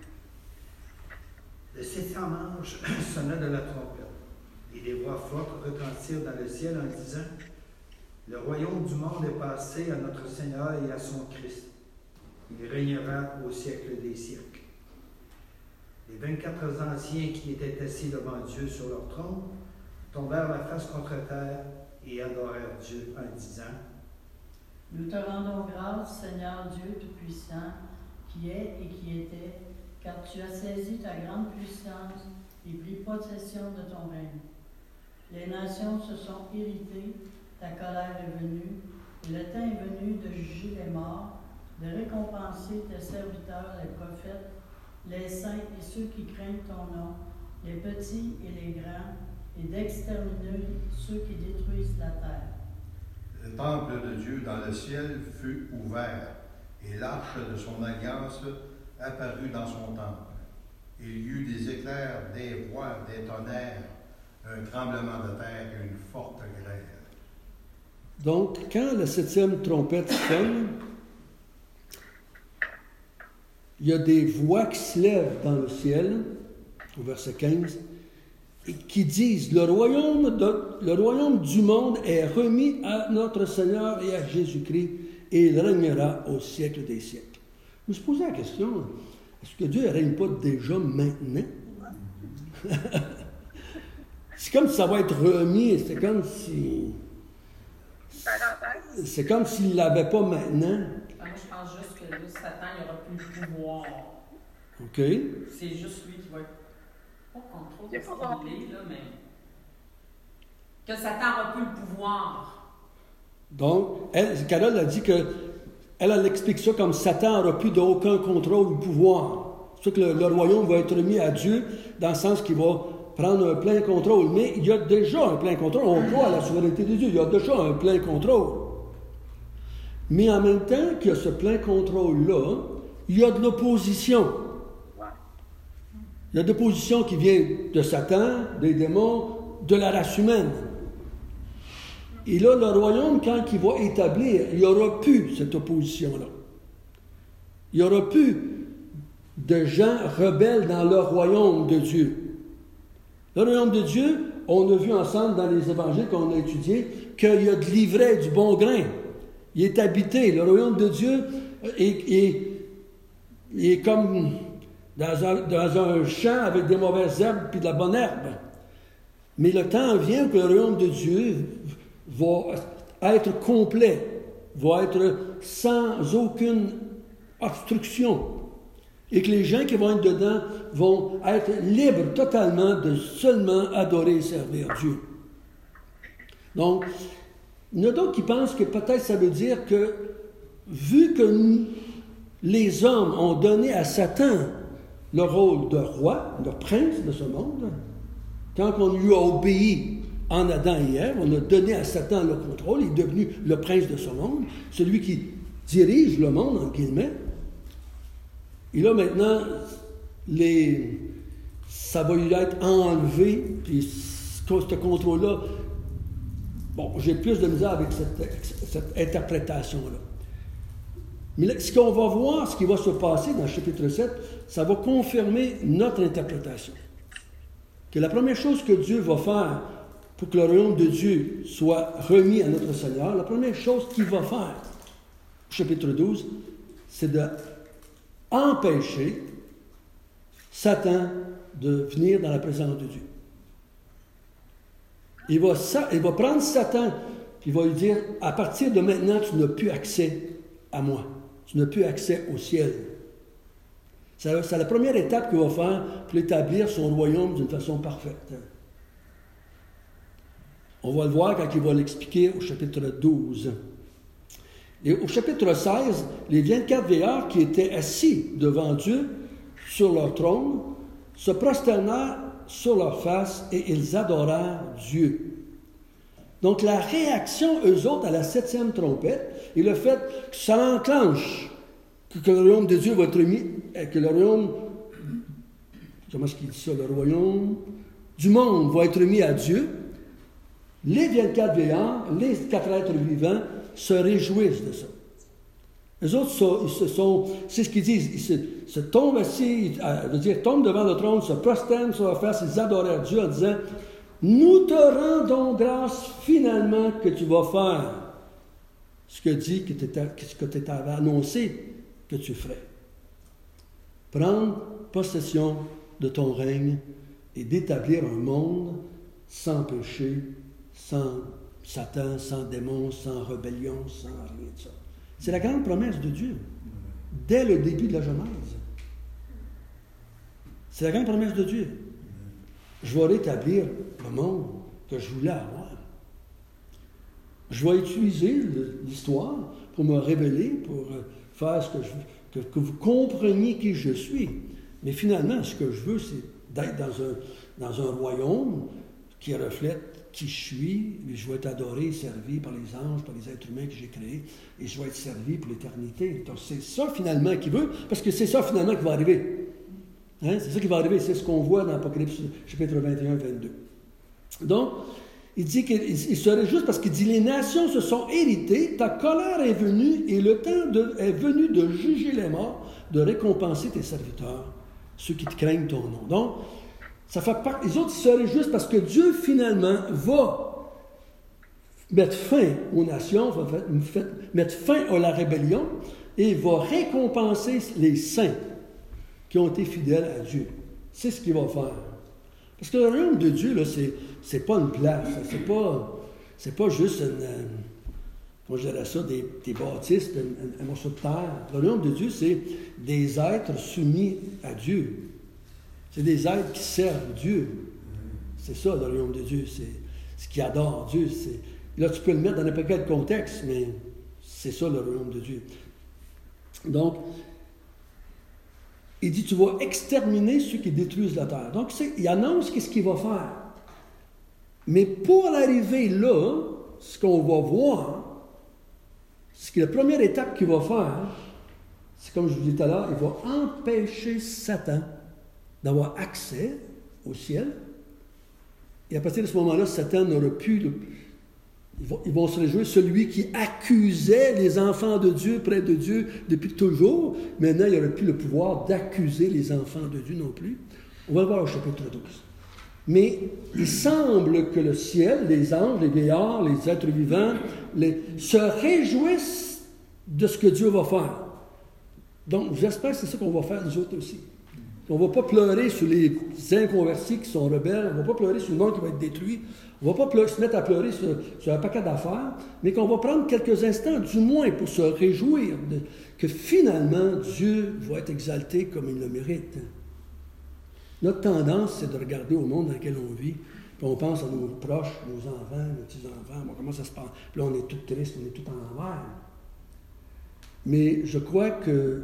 Le septième ange sonna de la trompette, et des voix fortes retentirent dans le ciel en disant: Le royaume du monde est passé à notre Seigneur et à son Christ. Il régnera au siècle des siècles. Les 24 anciens qui étaient assis devant Dieu sur leur trône tombèrent la face contre terre et adorèrent Dieu en disant: Nous te rendons grâce, Seigneur Dieu Tout-Puissant, qui est et qui était, car tu as saisi ta grande puissance et pris possession de ton règne. Les nations se sont irritées, ta colère est venue, et le temps est venu de juger les morts, de récompenser tes serviteurs, les prophètes, les saints et ceux qui craignent ton nom, les petits et les grands, et d'exterminer ceux qui détruisent la terre. Le temple de Dieu dans le ciel fut ouvert, et l'arche de son alliance apparut dans son temple. Il y eut des éclairs, des voix, des tonnerres, un tremblement de terre et une forte grêle. Donc, quand la septième trompette sonne, il y a des voix qui se lèvent dans le ciel, au verset 15, et qui disent: le royaume du monde est remis à notre Seigneur et à Jésus-Christ, et il régnera au siècle des siècles. Je me suis posé la question, est-ce que Dieu ne règne pas déjà maintenant? C'est comme si ça va être remis, c'est comme s'il ne l'avait pas maintenant. Moi, je pense juste que là, Satan, il n'aura plus le pouvoir. OK. C'est juste lui qui va être pas contrôle de ce qu'il est, là, mais que Satan n'aura plus le pouvoir. Donc, Carole a dit elle explique ça comme Satan n'aura plus d'aucun contrôle ou pouvoir. C'est ça que le royaume va être remis à Dieu, dans le sens qu'il va prendre un plein contrôle. Mais il y a déjà un plein contrôle. On croit à la souveraineté de Dieu. Il y a déjà un plein contrôle. Mais en même temps qu'il y a ce plein contrôle-là, il y a de l'opposition. Il y a de l'opposition qui vient de Satan, des démons, de la race humaine. Et là, le royaume, quand il va établir, il n'y aura plus cette opposition-là. Il n'y aura plus de gens rebelles dans le royaume de Dieu. Le royaume de Dieu, on a vu ensemble dans les évangiles qu'on a étudiés qu'il y a de l'ivraie, du bon grain. Il est habité. Le royaume de Dieu est comme dans un champ avec des mauvaises herbes puis de la bonne herbe. Mais le temps vient que le royaume de Dieu va être complet, va être sans aucune obstruction. Et que les gens qui vont être dedans vont être libres totalement de seulement adorer et servir Dieu. Donc, il y en a d'autres qui pensent que peut-être ça veut dire que, vu que les hommes ont donné à Satan le rôle de roi, de prince de ce monde, quand on lui a obéi en Adam et Ève, on a donné à Satan le contrôle, il est devenu le prince de ce monde, celui qui dirige le monde, en guillemets. Et là, maintenant, ça va lui être enlevé, puis ce contrôle-là, bon, j'ai plus de misère avec cette interprétation-là. Mais là, ce qu'on va voir, ce qui va se passer dans le chapitre 7, ça va confirmer notre interprétation. Que la première chose que Dieu va faire pour que le royaume de Dieu soit remis à notre Seigneur, la première chose qu'il va faire, chapitre 12, c'est d'empêcher Satan de venir dans la présence de Dieu. Il va prendre Satan, puis il va lui dire, à partir de maintenant, tu n'as plus accès à moi. Tu n'as plus accès au ciel. C'est la première étape qu'il va faire pour établir son royaume d'une façon parfaite. On va le voir quand il va l'expliquer au chapitre 12. Et au chapitre 16, les 24 vieillards qui étaient assis devant Dieu sur leur trône se prosternèrent sur leur face et ils adorèrent Dieu. Donc la réaction, eux autres, à la 7e trompette, et le fait que ça enclenche, que le royaume de Dieu va être mis, que le royaume, comment est-ce qu'il dit ça, le royaume du monde va être mis à Dieu, les 24 vieillards, les 4 êtres vivants se réjouissent de ça. Les autres, c'est ce qu'ils disent, ils se tombent assis, tombent devant le trône, se prosternent sur leur face, ils adorent Dieu en disant, nous te rendons grâce finalement que tu vas faire ce que tu avais annoncé que tu ferais. Prendre possession de ton règne et d'établir un monde sans péché, sans Satan, sans démons, sans rébellion, sans rien de ça. C'est la grande promesse de Dieu, dès le début de la Genèse. C'est la grande promesse de Dieu. Je vais rétablir le monde que je voulais avoir. Je vais utiliser l'histoire pour me révéler, pour faire ce que je veux, que vous compreniez qui je suis. Mais finalement, ce que je veux, c'est d'être dans un royaume qui reflète qui je suis, et je vais être adoré, servi par les anges, par les êtres humains que j'ai créés, et je vais être servi pour l'éternité. Donc c'est ça finalement qu'il veut, parce que c'est ça finalement qui va arriver. Hein? C'est ça qui va arriver, c'est ce qu'on voit dans l'Apocalypse chapitre 21-22. Donc, il dit qu'il serait juste parce qu'il dit, les nations se sont héritées, ta colère est venue, et le temps est venu de juger les morts, de récompenser tes serviteurs, ceux qui te craignent ton nom. Donc, ça fait partie. Les autres seraient juste parce que Dieu, finalement, va mettre fin aux nations, va mettre fin à la rébellion et va récompenser les saints qui ont été fidèles à Dieu. C'est ce qu'il va faire. Parce que le royaume de Dieu, là, c'est pas une place. C'est pas juste comment je dirais ça, des bâtisses, un morceau de terre. Le royaume de Dieu, c'est des êtres soumis à Dieu. C'est des êtres qui servent Dieu. C'est ça, le royaume de Dieu. C'est ce qui adore Dieu. Là, tu peux le mettre dans n'importe quel contexte, mais c'est ça, le royaume de Dieu. Donc, il dit, tu vas exterminer ceux qui détruisent la terre. Donc, il annonce qu'est-ce qu'il va faire. Mais pour arriver là, ce qu'on va voir, ce qui est la première étape qu'il va faire, c'est comme je vous disais tout à l'heure, il va empêcher Satan d'avoir accès au ciel. Et à partir de ce moment-là, Satan n'aura plus... Ils vont se réjouir. Celui qui accusait les enfants de Dieu près de Dieu depuis toujours, maintenant, il n'y aura plus le pouvoir d'accuser les enfants de Dieu non plus. On va le voir au chapitre 12. Mais il semble que le ciel, les anges, les vieillards, les êtres vivants, se réjouissent de ce que Dieu va faire. Donc, j'espère que c'est ça qu'on va faire nous autres aussi. On ne va pas pleurer sur les inconvertis qui sont rebelles, on ne va pas pleurer sur le monde qui va être détruit, on ne va pas se mettre à pleurer sur un paquet d'affaires, mais qu'on va prendre quelques instants, du moins, pour se réjouir que finalement, Dieu va être exalté comme il le mérite. Notre tendance, c'est de regarder au monde dans lequel on vit, puis on pense à nos proches, nos enfants, nos petits-enfants, comment ça se passe? Puis là, on est tout triste, on est tout en envers. Mais je crois que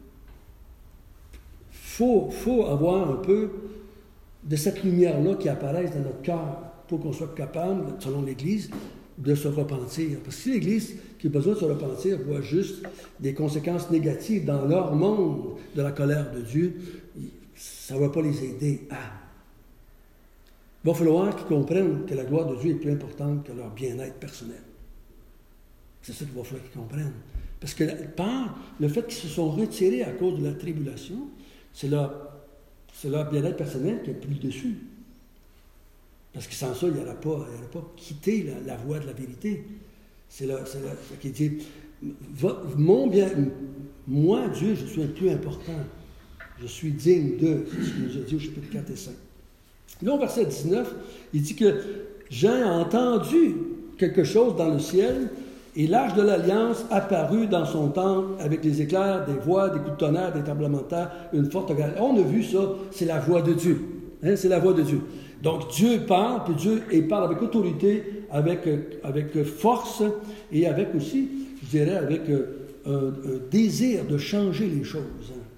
faut avoir un peu de cette lumière-là qui apparaisse dans notre cœur pour qu'on soit capable, selon l'Église, de se repentir. Parce que si l'Église qui a besoin de se repentir voit juste des conséquences négatives dans leur monde de la colère de Dieu, ça ne va pas les aider à. Il va falloir qu'ils comprennent que la gloire de Dieu est plus importante que leur bien-être personnel. C'est ça qu'il va falloir qu'ils comprennent. Parce que par le fait qu'ils se sont retirés à cause de la tribulation, c'est leur bien-être personnel qui est plus dessus. Parce que sans ça, il n'aurait pas quitté la voie de la vérité. C'est là qui dit, moi, Dieu, je suis le plus important. Je suis digne de, c'est ce qu'il nous a dit au chapitre 4 et 5. Là, au verset 19, il dit que Jean a entendu quelque chose dans le ciel, et l'Arche de l'Alliance apparut dans son temple avec les éclairs, des voix, des coups de tonnerre, des tremblements de terre, une forte grêle. On a vu ça, c'est la voix de Dieu. Hein, c'est la voix de Dieu. Donc Dieu parle, puis Dieu parle avec autorité, avec force, et avec aussi, je dirais, avec un désir de changer les choses.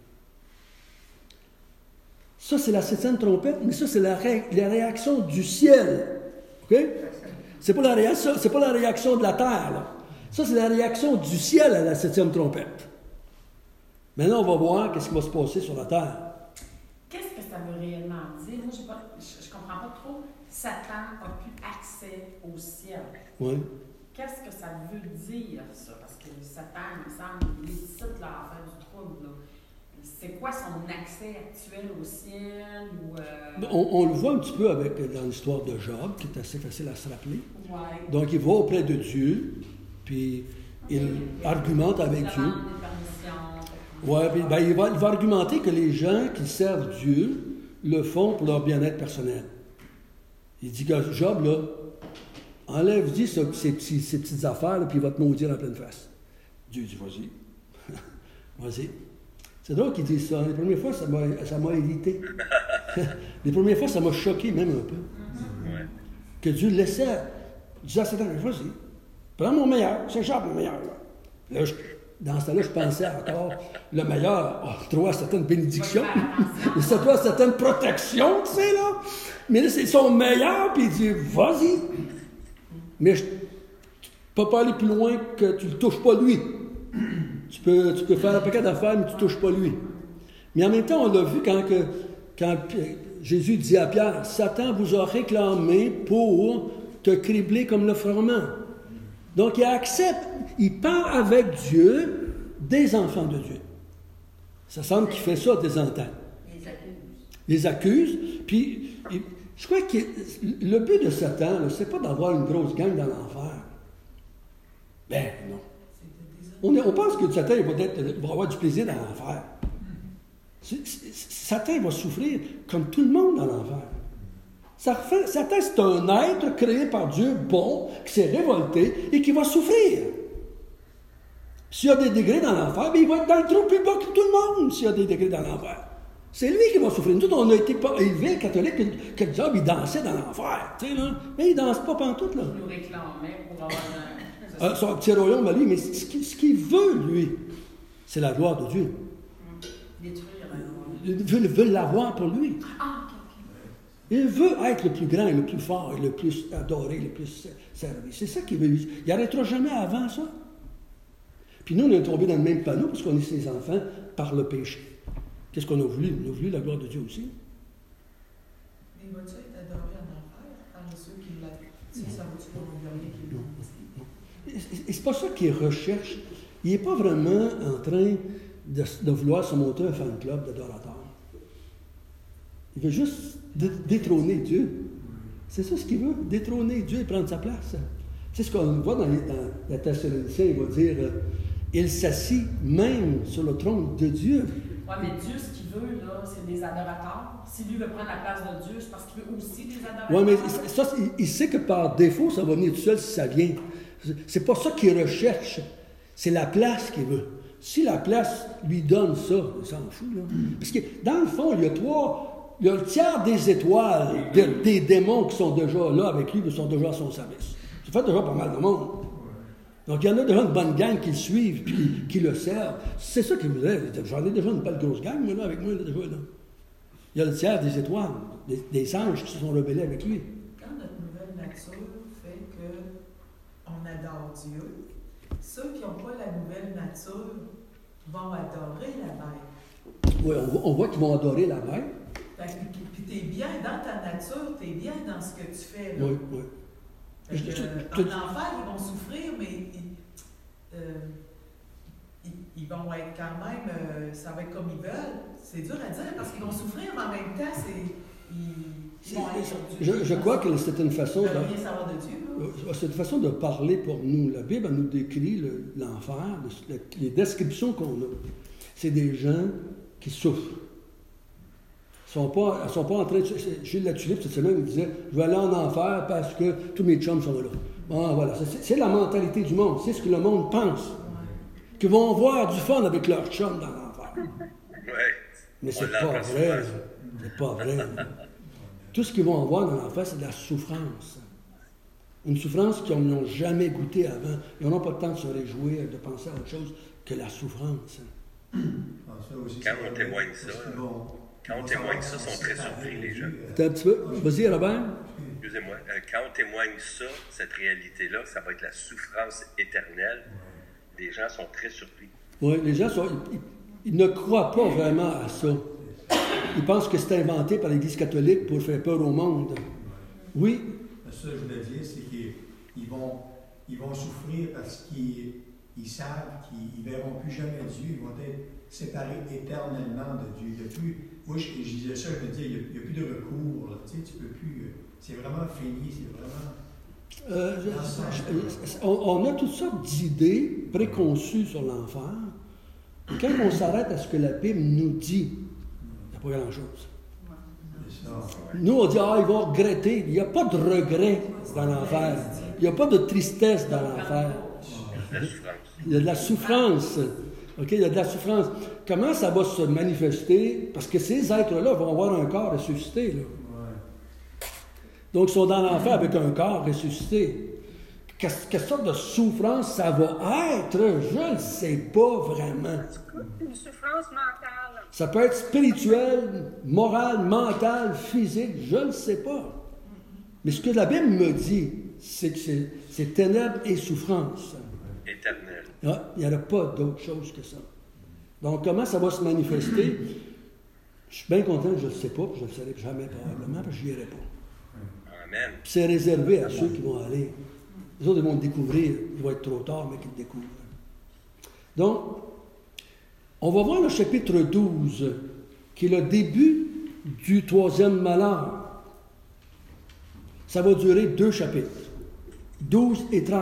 Ça, c'est la 7e trompette, mais ça, c'est la réaction du ciel. OK? C'est pas la réaction de la terre, là. Ça, c'est la réaction du ciel à la 7e trompette. Maintenant, on va voir qu'est-ce qui va se passer sur la terre. Qu'est-ce que ça veut réellement dire? Moi, je ne comprends pas trop. Satan a plus accès au ciel. Oui. Qu'est-ce que ça veut dire, ça? Parce que Satan, il me semble, il est là à faire du trouble, là. C'est quoi son accès actuel au ciel? On le voit un petit peu dans l'histoire de Job, qui est assez facile à se rappeler. Ouais. Donc, il va auprès de Dieu, puis il argumente avec Dieu. Ouais, puis, il va argumenter que les gens qui servent Dieu le font pour leur bien-être personnel. Il dit que Job, là, enlève-y ces petites affaires, là, puis il va te maudire en pleine face. Dieu dit, vas-y. Vas-y. C'est drôle qu'il dise ça. Les premières fois, ça m'a irrité. Les premières fois, ça m'a choqué même un peu. Ouais. Que Dieu laissait. Disait à Satan, vas-y, prends mon meilleur, c'est Job le meilleur. Là, dans ce temps-là, je pensais encore, le meilleur, trouve certaines bénédictions, ça doit certaines protections, tu sais, là. Mais là, c'est son meilleur, puis il dit, vas-y. Mais tu ne peux pas aller plus loin que tu ne le touches pas lui. Tu peux faire un paquet d'affaires, mais tu ne touches pas lui. Mais en même temps, on l'a vu quand Jésus dit à Pierre, Satan vous a réclamé pour te cribler comme le froment. Donc, il accepte, il parle avec Dieu des enfants de Dieu. Ça semble qu'il fait ça de temps en temps. Les accuse. Puis, je crois que le but de Satan, ce n'est pas d'avoir une grosse gang dans l'enfer. Ben, non. On pense que Satan va avoir du plaisir dans l'enfer. Satan va souffrir comme tout le monde dans l'enfer. Satan, c'est un être créé par Dieu bon, qui s'est révolté et qui va souffrir. S'il y a des degrés dans l'enfer, bien, il va être dans le trou plus bas que tout le monde s'il y a des degrés dans l'enfer. C'est lui qui va souffrir. Nous autres, on a été pas élevés catholiques que Job, il dansait dans l'enfer. Tu sais, là. Mais il ne danse pas pantoute, là. Il nous réclamait pour avoir son petit royaume à lui, mais ce qu'il veut, lui, c'est la gloire de Dieu. Détruire. Il veut l'avoir pour lui. Ah, ok. Il veut être le plus grand, le plus fort, le plus adoré, le plus servi. C'est ça qu'il veut. Il n'arrêtera jamais avant ça. Puis nous, on est tombés dans le même panneau parce qu'on est ses enfants par le péché. Qu'est-ce qu'on a voulu? On a voulu la gloire de Dieu aussi. Mais va-tu être adoré en enfer par ceux qui l'adorent? Ça va-tu pas vous glorifier qui l'ont dit? Et c'est pas ça qu'il recherche. Il n'est pas vraiment en train de vouloir se monter un fan club d'adorateurs. Il veut juste détrôner Dieu. C'est ça ce qu'il veut, détrôner Dieu et prendre sa place. C'est ce qu'on voit dans la Thessaloniciens, il va dire il s'assit même sur le trône de Dieu. Oui, mais Dieu, ce qu'il veut, là, c'est des adorateurs. Si lui veut prendre la place de Dieu, c'est parce qu'il veut aussi des adorateurs. Oui, mais ça, il sait que par défaut, ça va venir tout seul si ça vient. C'est pas ça qu'il recherche. C'est la place qu'il veut. Si la place lui donne ça, il s'en fout, là. Parce que, dans le fond, il y a le tiers des étoiles, des démons qui sont déjà là avec lui, qui sont déjà à son service. Ça fait déjà pas mal de monde. Donc, il y en a déjà une bonne gang qui le suivent puis qui le servent. C'est ça qu'il voudrait. J'en ai déjà une belle grosse gang, moi, là, avec moi, là, déjà, là. Il y a le tiers des étoiles, des anges qui se sont rebellés avec lui. Quand notre nouvelle nature fait qu'on adore Dieu, ceux qui n'ont pas la nouvelle nature vont adorer la bête. Oui, on voit qu'ils vont adorer la bête. Puis tu es bien dans ta nature, tu es bien dans ce que tu fais. Là. Oui, oui. En enfer, ils vont souffrir, mais ils vont être quand même, ça va être comme ils veulent. C'est dur à dire parce qu'ils vont souffrir, mais en même temps, ils vont être je crois que c'est une façon de rien savoir de Dieu. C'est une façon de parler pour nous. La Bible, elle nous décrit l'enfer, les descriptions qu'on a. C'est des gens qui souffrent. Elles ne sont pas en train de... Gilles Latulippe, cette semaine, il disait « Je vais aller en enfer parce que tous mes chums sont là. » Bon, voilà, c'est la mentalité du monde. C'est ce que le monde pense. Qu'ils vont avoir du fun avec leurs chums dans l'enfer. Mais c'est pas vrai. C'est pas vrai. Tout ce qu'ils vont avoir dans l'enfer, c'est de la souffrance. Une souffrance qu'ils n'ont jamais goûtée avant. Ils n'auront pas le temps de se réjouir, de penser à autre chose que la souffrance. Quand on témoigne ça, ils sont très surpris, les gens. Attends un petit peu. Vas-y, Robert. Excusez-moi. Quand on témoigne ça, cette réalité-là, ça va être la souffrance éternelle. Les gens sont très surpris. Oui, les gens ils ne croient pas vraiment à ça. Ils pensent que c'est inventé par l'Église catholique pour faire peur au monde. Oui. Ça, je voulais dire, c'est qu'ils vont souffrir parce qu'ils savent qu'ils ne verront plus jamais Dieu. Ils vont être séparés éternellement de Dieu. Moi, je disais ça, je me disais, il n'y a plus de recours. Là. Tu sais, tu peux plus... c'est vraiment fini, c'est vraiment... On a toutes sortes d'idées préconçues sur l'enfer. Et quand on s'arrête à ce que la Bible nous dit, il n'y a pas grand-chose. Nous, on dit, ils vont regretter. Il n'y a pas de regret dans l'enfer. Il n'y a pas de tristesse dans l'enfer. Il y a de la souffrance. OK, il y a de la souffrance. Comment ça va se manifester? Parce que ces êtres-là vont avoir un corps ressuscité. Là. Donc, ils sont dans l'enfer avec un corps ressuscité. Quelle sorte de souffrance ça va être? Je ne sais pas vraiment. Une souffrance mentale. Ça peut être spirituel, moral, mental, physique, je ne sais pas. Mais ce que la Bible me dit, c'est que c'est ténèbres et souffrance. Éternel. Il n'y aura pas d'autre chose que ça. Donc, comment ça va se manifester? Je suis bien content que je ne le sais pas, puis je ne le saurai jamais probablement, parce que je n'y irai pas. Amen. Puis c'est réservé à ceux qui vont aller. Les autres, ils vont le découvrir. Il va être trop tard, mais qu'ils le découvrent. Donc, on va voir le chapitre 12, qui est le début du 3e malheur. Ça va durer 2 chapitres, 12 et 13.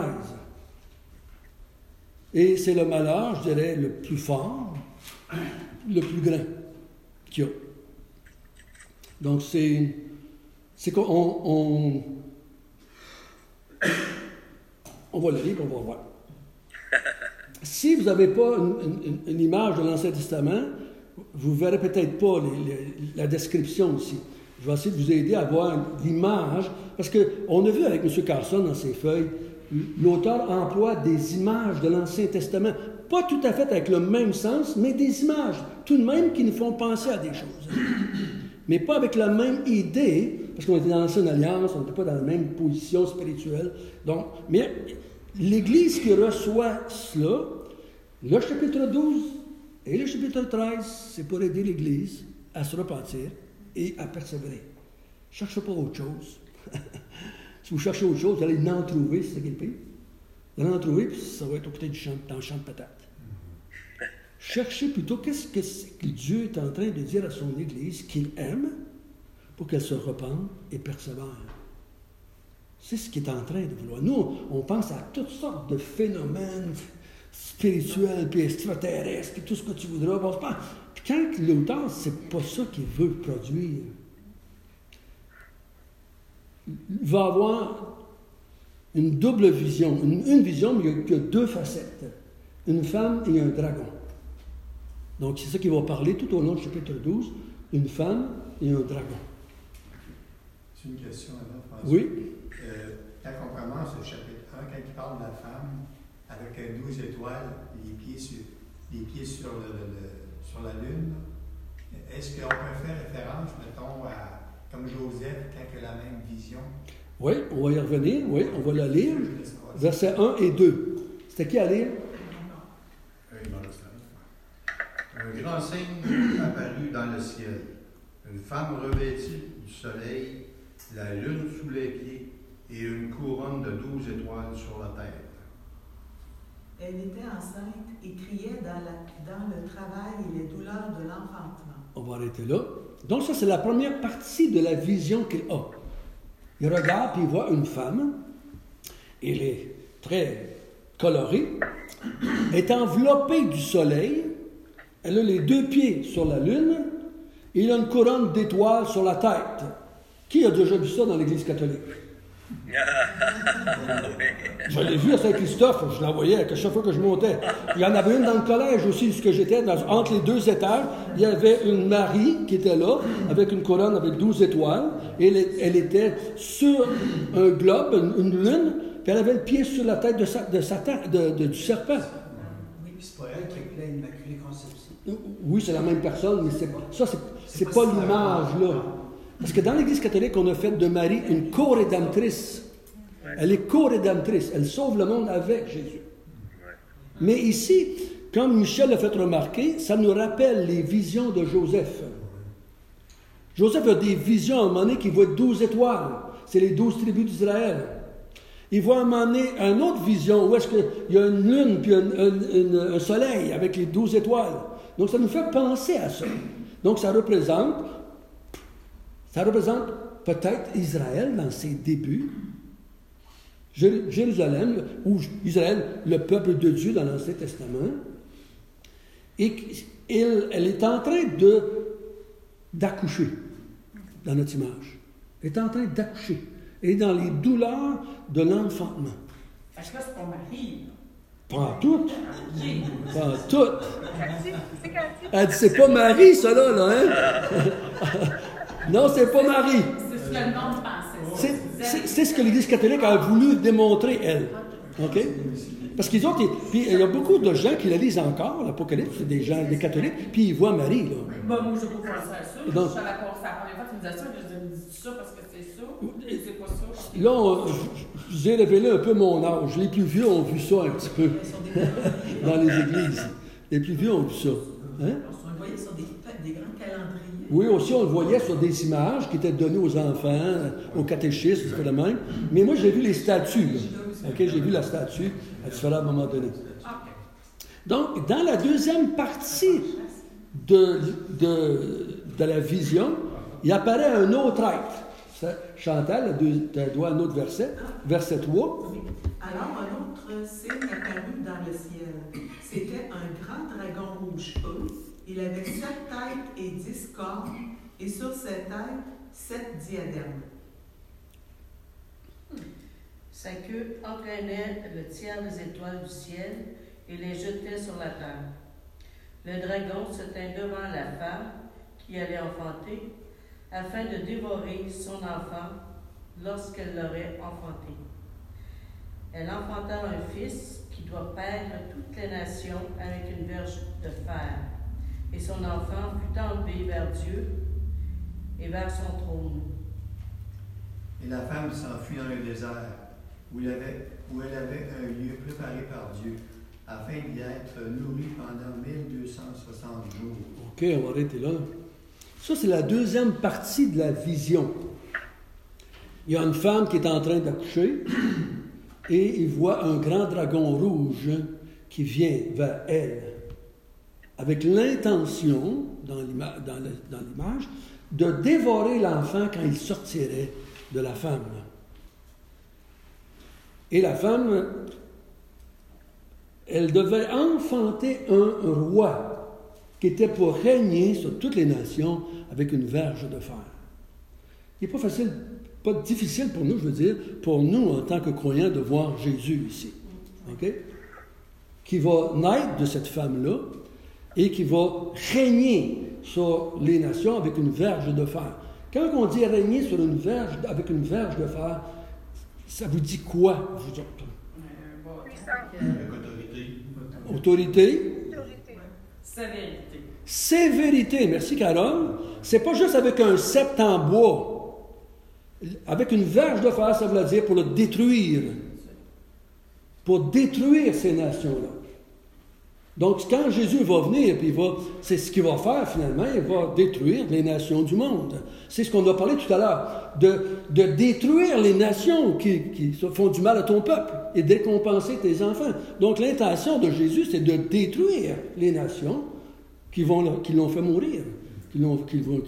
Et c'est le malheur, je dirais, le plus fort, le plus grand qu'il y a. Donc, c'est qu'on on va le lire, on va voir. Si vous n'avez pas une image de l'Ancien Testament, vous ne verrez peut-être pas la description ici. Je vais essayer de vous aider à voir l'image, parce qu'on a vu avec M. Carson dans ses feuilles, l'auteur emploie des images de l'Ancien Testament, pas tout à fait avec le même sens, mais des images, tout de même, qui nous font penser à des choses. Mais pas avec la même idée, parce qu'on était dans l'Ancienne Alliance, on n'était pas dans la même position spirituelle. Donc, mais l'Église qui reçoit cela, le chapitre 12 et le chapitre 13, c'est pour aider l'Église à se repentir et à persévérer. Ne cherchez pas autre chose. Si vous cherchez autre chose, vous allez en trouver, c'est ça qui est le pire. Vous allez en trouver, puis ça va être au côté du champ, dans le champ de patates. Cherchez plutôt qu'est-ce que Dieu est en train de dire à son Église qu'il aime pour qu'elle se repente et persévère. C'est ce qu'il est en train de vouloir. Nous, on pense à toutes sortes de phénomènes spirituels, puis extraterrestres, puis tout ce que tu voudras. Puis quand l'auteur, c'est pas ça qu'il veut produire. Il va avoir une double vision. Une vision, mais il y a 2 facettes. Une femme et un dragon. Donc, c'est ça qu'il va parler tout au long du chapitre 12. Une femme et un dragon. C'est une question avant, François. Oui. Quand on commence le chapitre 1, quand il parle de la femme avec 12 étoiles, les pieds sur la lune, est-ce qu'on peut faire référence, mettons, à comme Joseph, quand il a la même vision? Oui, on va y revenir, oui, on va la lire. Versets 1 et 2. C'était qui à lire? Un grand signe apparut dans le ciel. Une femme revêtue du soleil, la lune sous les pieds et une couronne de 12 étoiles sur la tête. Elle était enceinte et criait dans le travail et les douleurs de l'enfantement. On va arrêter là. Donc ça, c'est la première partie de la vision qu'il a. Il regarde et il voit une femme. Elle est très colorée. Elle est enveloppée du soleil. Elle a les 2 pieds sur la lune Et il a une couronne d'étoiles sur la tête. Qui a déjà vu ça dans l'Église catholique? Je l'ai vu à Saint-Christophe, je la voyais à chaque fois que je montais. Il y en avait une dans le collège aussi, ce que j'étais, entre les deux étages. Il y avait une Marie qui était là, avec une couronne avec 12 étoiles. Et elle était sur un globe, une lune, puis elle avait le pied sur la tête du serpent. Oui, puis c'est pas elle qui appelait Immaculée Conception. Oui, c'est la même personne, mais c'est pas l'image, là. Parce que dans l'Église catholique, on a fait de Marie une co-rédemptrice. Elle est co-rédemptrice. Elle sauve le monde avec Jésus. Mais ici, comme Michel l'a fait remarquer, ça nous rappelle les visions de Joseph. Joseph a des visions à un moment donné qui voit 12 étoiles. C'est les 12 tribus d'Israël. Il voit à un moment donné une autre vision où est-ce qu'il y a une lune puis un soleil avec les 12 étoiles. Donc ça nous fait penser à ça. Donc ça représente peut-être Israël dans ses débuts, Jérusalem, ou Israël, le peuple de Dieu dans l'Ancien Testament, et elle est en train d'accoucher dans notre image. Elle est en train d'accoucher. Elle est dans les douleurs de l'enfantement. Parce que là, c'est pas Marie. Pas en tout. Pas en tout. C'est quand Elle dit, c'est pas Marie, ça là, hein? Non, c'est pas Marie. C'est ce que le monde pensait. C'est ce que l'Église catholique a voulu démontrer, elle. OK? Parce qu'ils ont... Puis il y a beaucoup de gens qui la lisent encore, l'Apocalypse, des gens, des catholiques, puis ils voient Marie, là. Moi, je n'ai pas pensé à ça. Donc, je suis à la course à la première fois, tu me disais ça, je me dis ça parce que c'est ça, et c'est pas ça. Là, je vous ai révélé un peu mon âge. Les plus vieux ont vu ça un petit peu dans les églises. Les plus vieux ont vu ça. Hein? On le voyait sur des grands calendriers. Oui, aussi, on le voyait sur des images qui étaient données aux enfants, aux catéchistes, c'est le même. Mais moi, j'ai vu les statues. Là. OK, j'ai vu la statue à différents moments donnés. Donc, dans la deuxième partie de la vision, il apparaît un autre être. Chantal, tu as droit à un autre verset, verset 3. Alors, un autre signe apparut dans le ciel. C'était un grand dragon rouge feu. Il avait 7 têtes et 10 cornes, et sur ses têtes, 7 diadèmes. Sa queue entraînait le tiers des étoiles du ciel et les jetait sur la terre. Le dragon se tint devant la femme qui allait enfanter, afin de dévorer son enfant lorsqu'elle l'aurait enfanté. Elle enfanta un fils qui doit paître toutes les nations avec une verge de fer. Et son enfant fut enlevé vers Dieu et vers son trône. Et la femme s'enfuit dans le désert, où elle avait un lieu préparé par Dieu, afin d'y être nourrie pendant 1260 jours. OK, on va arrêter là. Ça, c'est la deuxième partie de la vision. Il y a une femme qui est en train d'accoucher et il voit un grand dragon rouge qui vient vers elle, avec l'intention, dans l'image, de dévorer l'enfant quand il sortirait de la femme. Et la femme, elle devait enfanter un roi qui était pour régner sur toutes les nations avec une verge de fer. Il n'est pas facile, pas difficile pour nous, je veux dire, pour nous en tant que croyants de voir Jésus ici. OK? Qui va naître de cette femme-là et qui va régner sur les nations avec une verge de fer. Quand on dit régner sur avec une verge de fer, ça vous dit quoi, vous autres? Puissance. Autorité. Sévérité. Sévérité, merci Carole. C'est pas juste avec un sceptre en bois. Avec une verge de fer, ça veut dire pour le détruire. Pour détruire ces nations-là. Donc, quand Jésus va venir, puis c'est ce qu'il va faire finalement, il va détruire les nations du monde. C'est ce qu'on a parlé tout à l'heure, de détruire les nations qui font du mal à ton peuple et de récompenser tes enfants. Donc, l'intention de Jésus, c'est de détruire les nations qui l'ont fait mourir, qui l'ont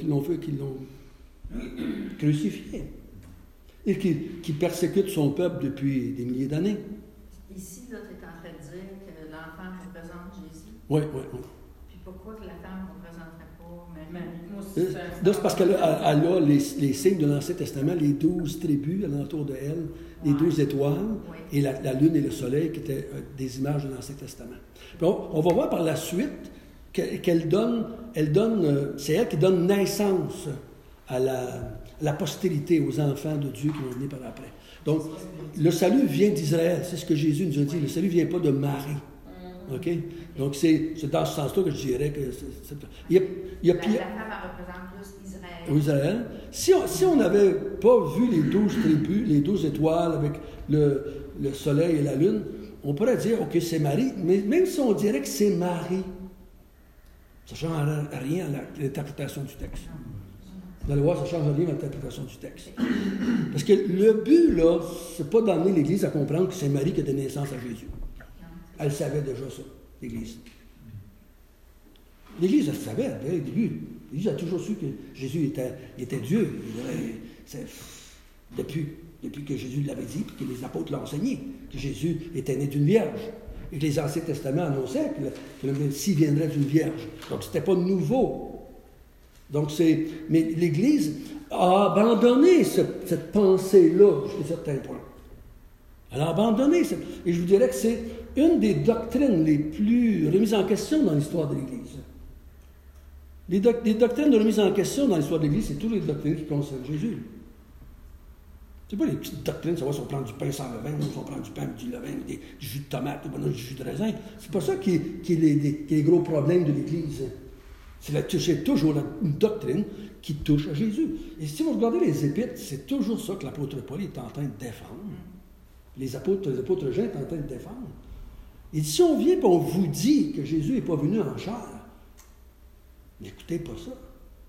crucifié et qui persécutent son peuple depuis des milliers d'années. Ici, là, tu es en train de dire que l'enfant représente Jésus. Oui. Puis pourquoi que la femme ne représenterait pas Marie? Moi aussi, Donc, c'est parce qu'elle a les signes de l'Ancien Testament, les 12 tribus alentour de elle, les 12 étoiles, et la lune et le soleil qui étaient des images de l'Ancien Testament. Puis on va voir par la suite qu'elle donne, c'est elle qui donne naissance à la postérité, aux enfants de Dieu qui vont venir par après. Donc, le salut vient d'Israël, c'est ce que Jésus nous a dit. Le salut ne vient pas de Marie. OK? Donc, c'est dans ce sens-là que je dirais que il y a la femme, elle représente plus Israël. Si on n'avait pas vu les 12 tribus, les 12 étoiles avec le soleil et la lune, on pourrait dire, OK, c'est Marie, mais même si on dirait que c'est Marie, ça ne change rien à l'interprétation du texte. Vous allez voir, ça change rien à l'interprétation du texte. Parce que le but, là, c'est pas d'amener l'Église à comprendre que c'est Marie qui a donné naissance à Jésus. Elle savait déjà ça, l'Église. L'Église, elle savait dès le début. L'Église a toujours su que Jésus était Dieu. Depuis que Jésus l'avait dit, puis que les apôtres l'ont enseigné, que Jésus était né d'une vierge. Et que les Anciens Testaments annonçaient que le Messie viendrait d'une vierge. Donc, ce n'était pas nouveau. Donc, mais l'Église a abandonné cette pensée-là jusqu'à certains points. Elle a abandonné. Et je vous dirais que c'est une des doctrines les plus remises en question dans l'histoire de l'Église. Les doctrines de remise en question dans l'histoire de l'Église, c'est toutes les doctrines qui concernent Jésus. C'est pas les petites doctrines, savoir si on prend du pain sans levain, ou si on prend du pain avec du levain, du jus de tomate, ou du jus de raisin. C'est pas ça qui est les gros problèmes de l'Église. C'est toujours une doctrine qui touche à Jésus. Et si vous regardez les Épîtres, c'est toujours ça que l'apôtre Paul est en train de défendre. Les apôtres Jean sont en train de défendre. Et si on vient et on vous dit que Jésus n'est pas venu en chair, n'écoutez pas ça.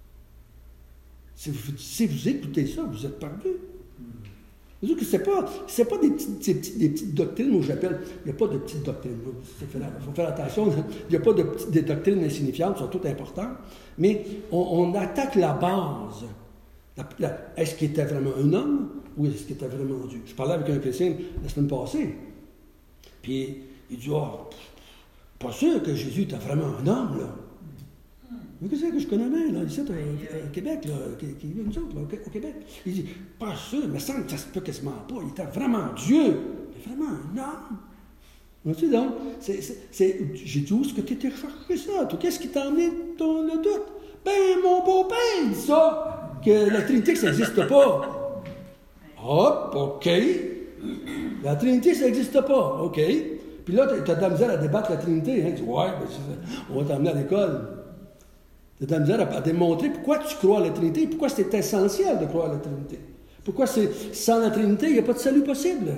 Si vous écoutez ça, vous êtes perdu. C'est que c'est pas des petites doctrines, moi j'appelle, il n'y a pas de petites doctrines, il faut faire attention, il n'y a pas des doctrines insignifiantes, elles sont toutes importantes, mais on attaque la base. Est-ce qu'il était vraiment un homme ou est-ce qu'il était vraiment Dieu? Je parlais avec un chrétien la semaine passée, puis il dit, pas sûr que Jésus était vraiment un homme, là. Mais qu'est-ce que je connais bien, là, ici, au Québec, là, qui vient nous autres, là, au Québec. Il dit, pas sûr, mais ça ne se peut quasiment pas. Il était vraiment Dieu, mais vraiment un homme. Vois-tu donc? J'ai dit, où est-ce que tu étais cherché ça? Qu'est-ce qui t'a amené dans le doute? Ben, mon beau-père, il dit ça, que la Trinité, ça n'existe pas. Hop, OK. La Trinité, ça n'existe pas. OK. Puis là, tu as de la misère à débattre la Trinité. Hein? Tu dis, ouais, ben, on va t'emmener à l'école. Tu as de la misère à démontrer pourquoi tu crois à la Trinité et pourquoi c'est essentiel de croire à la Trinité. Pourquoi sans la Trinité, il n'y a pas de salut possible.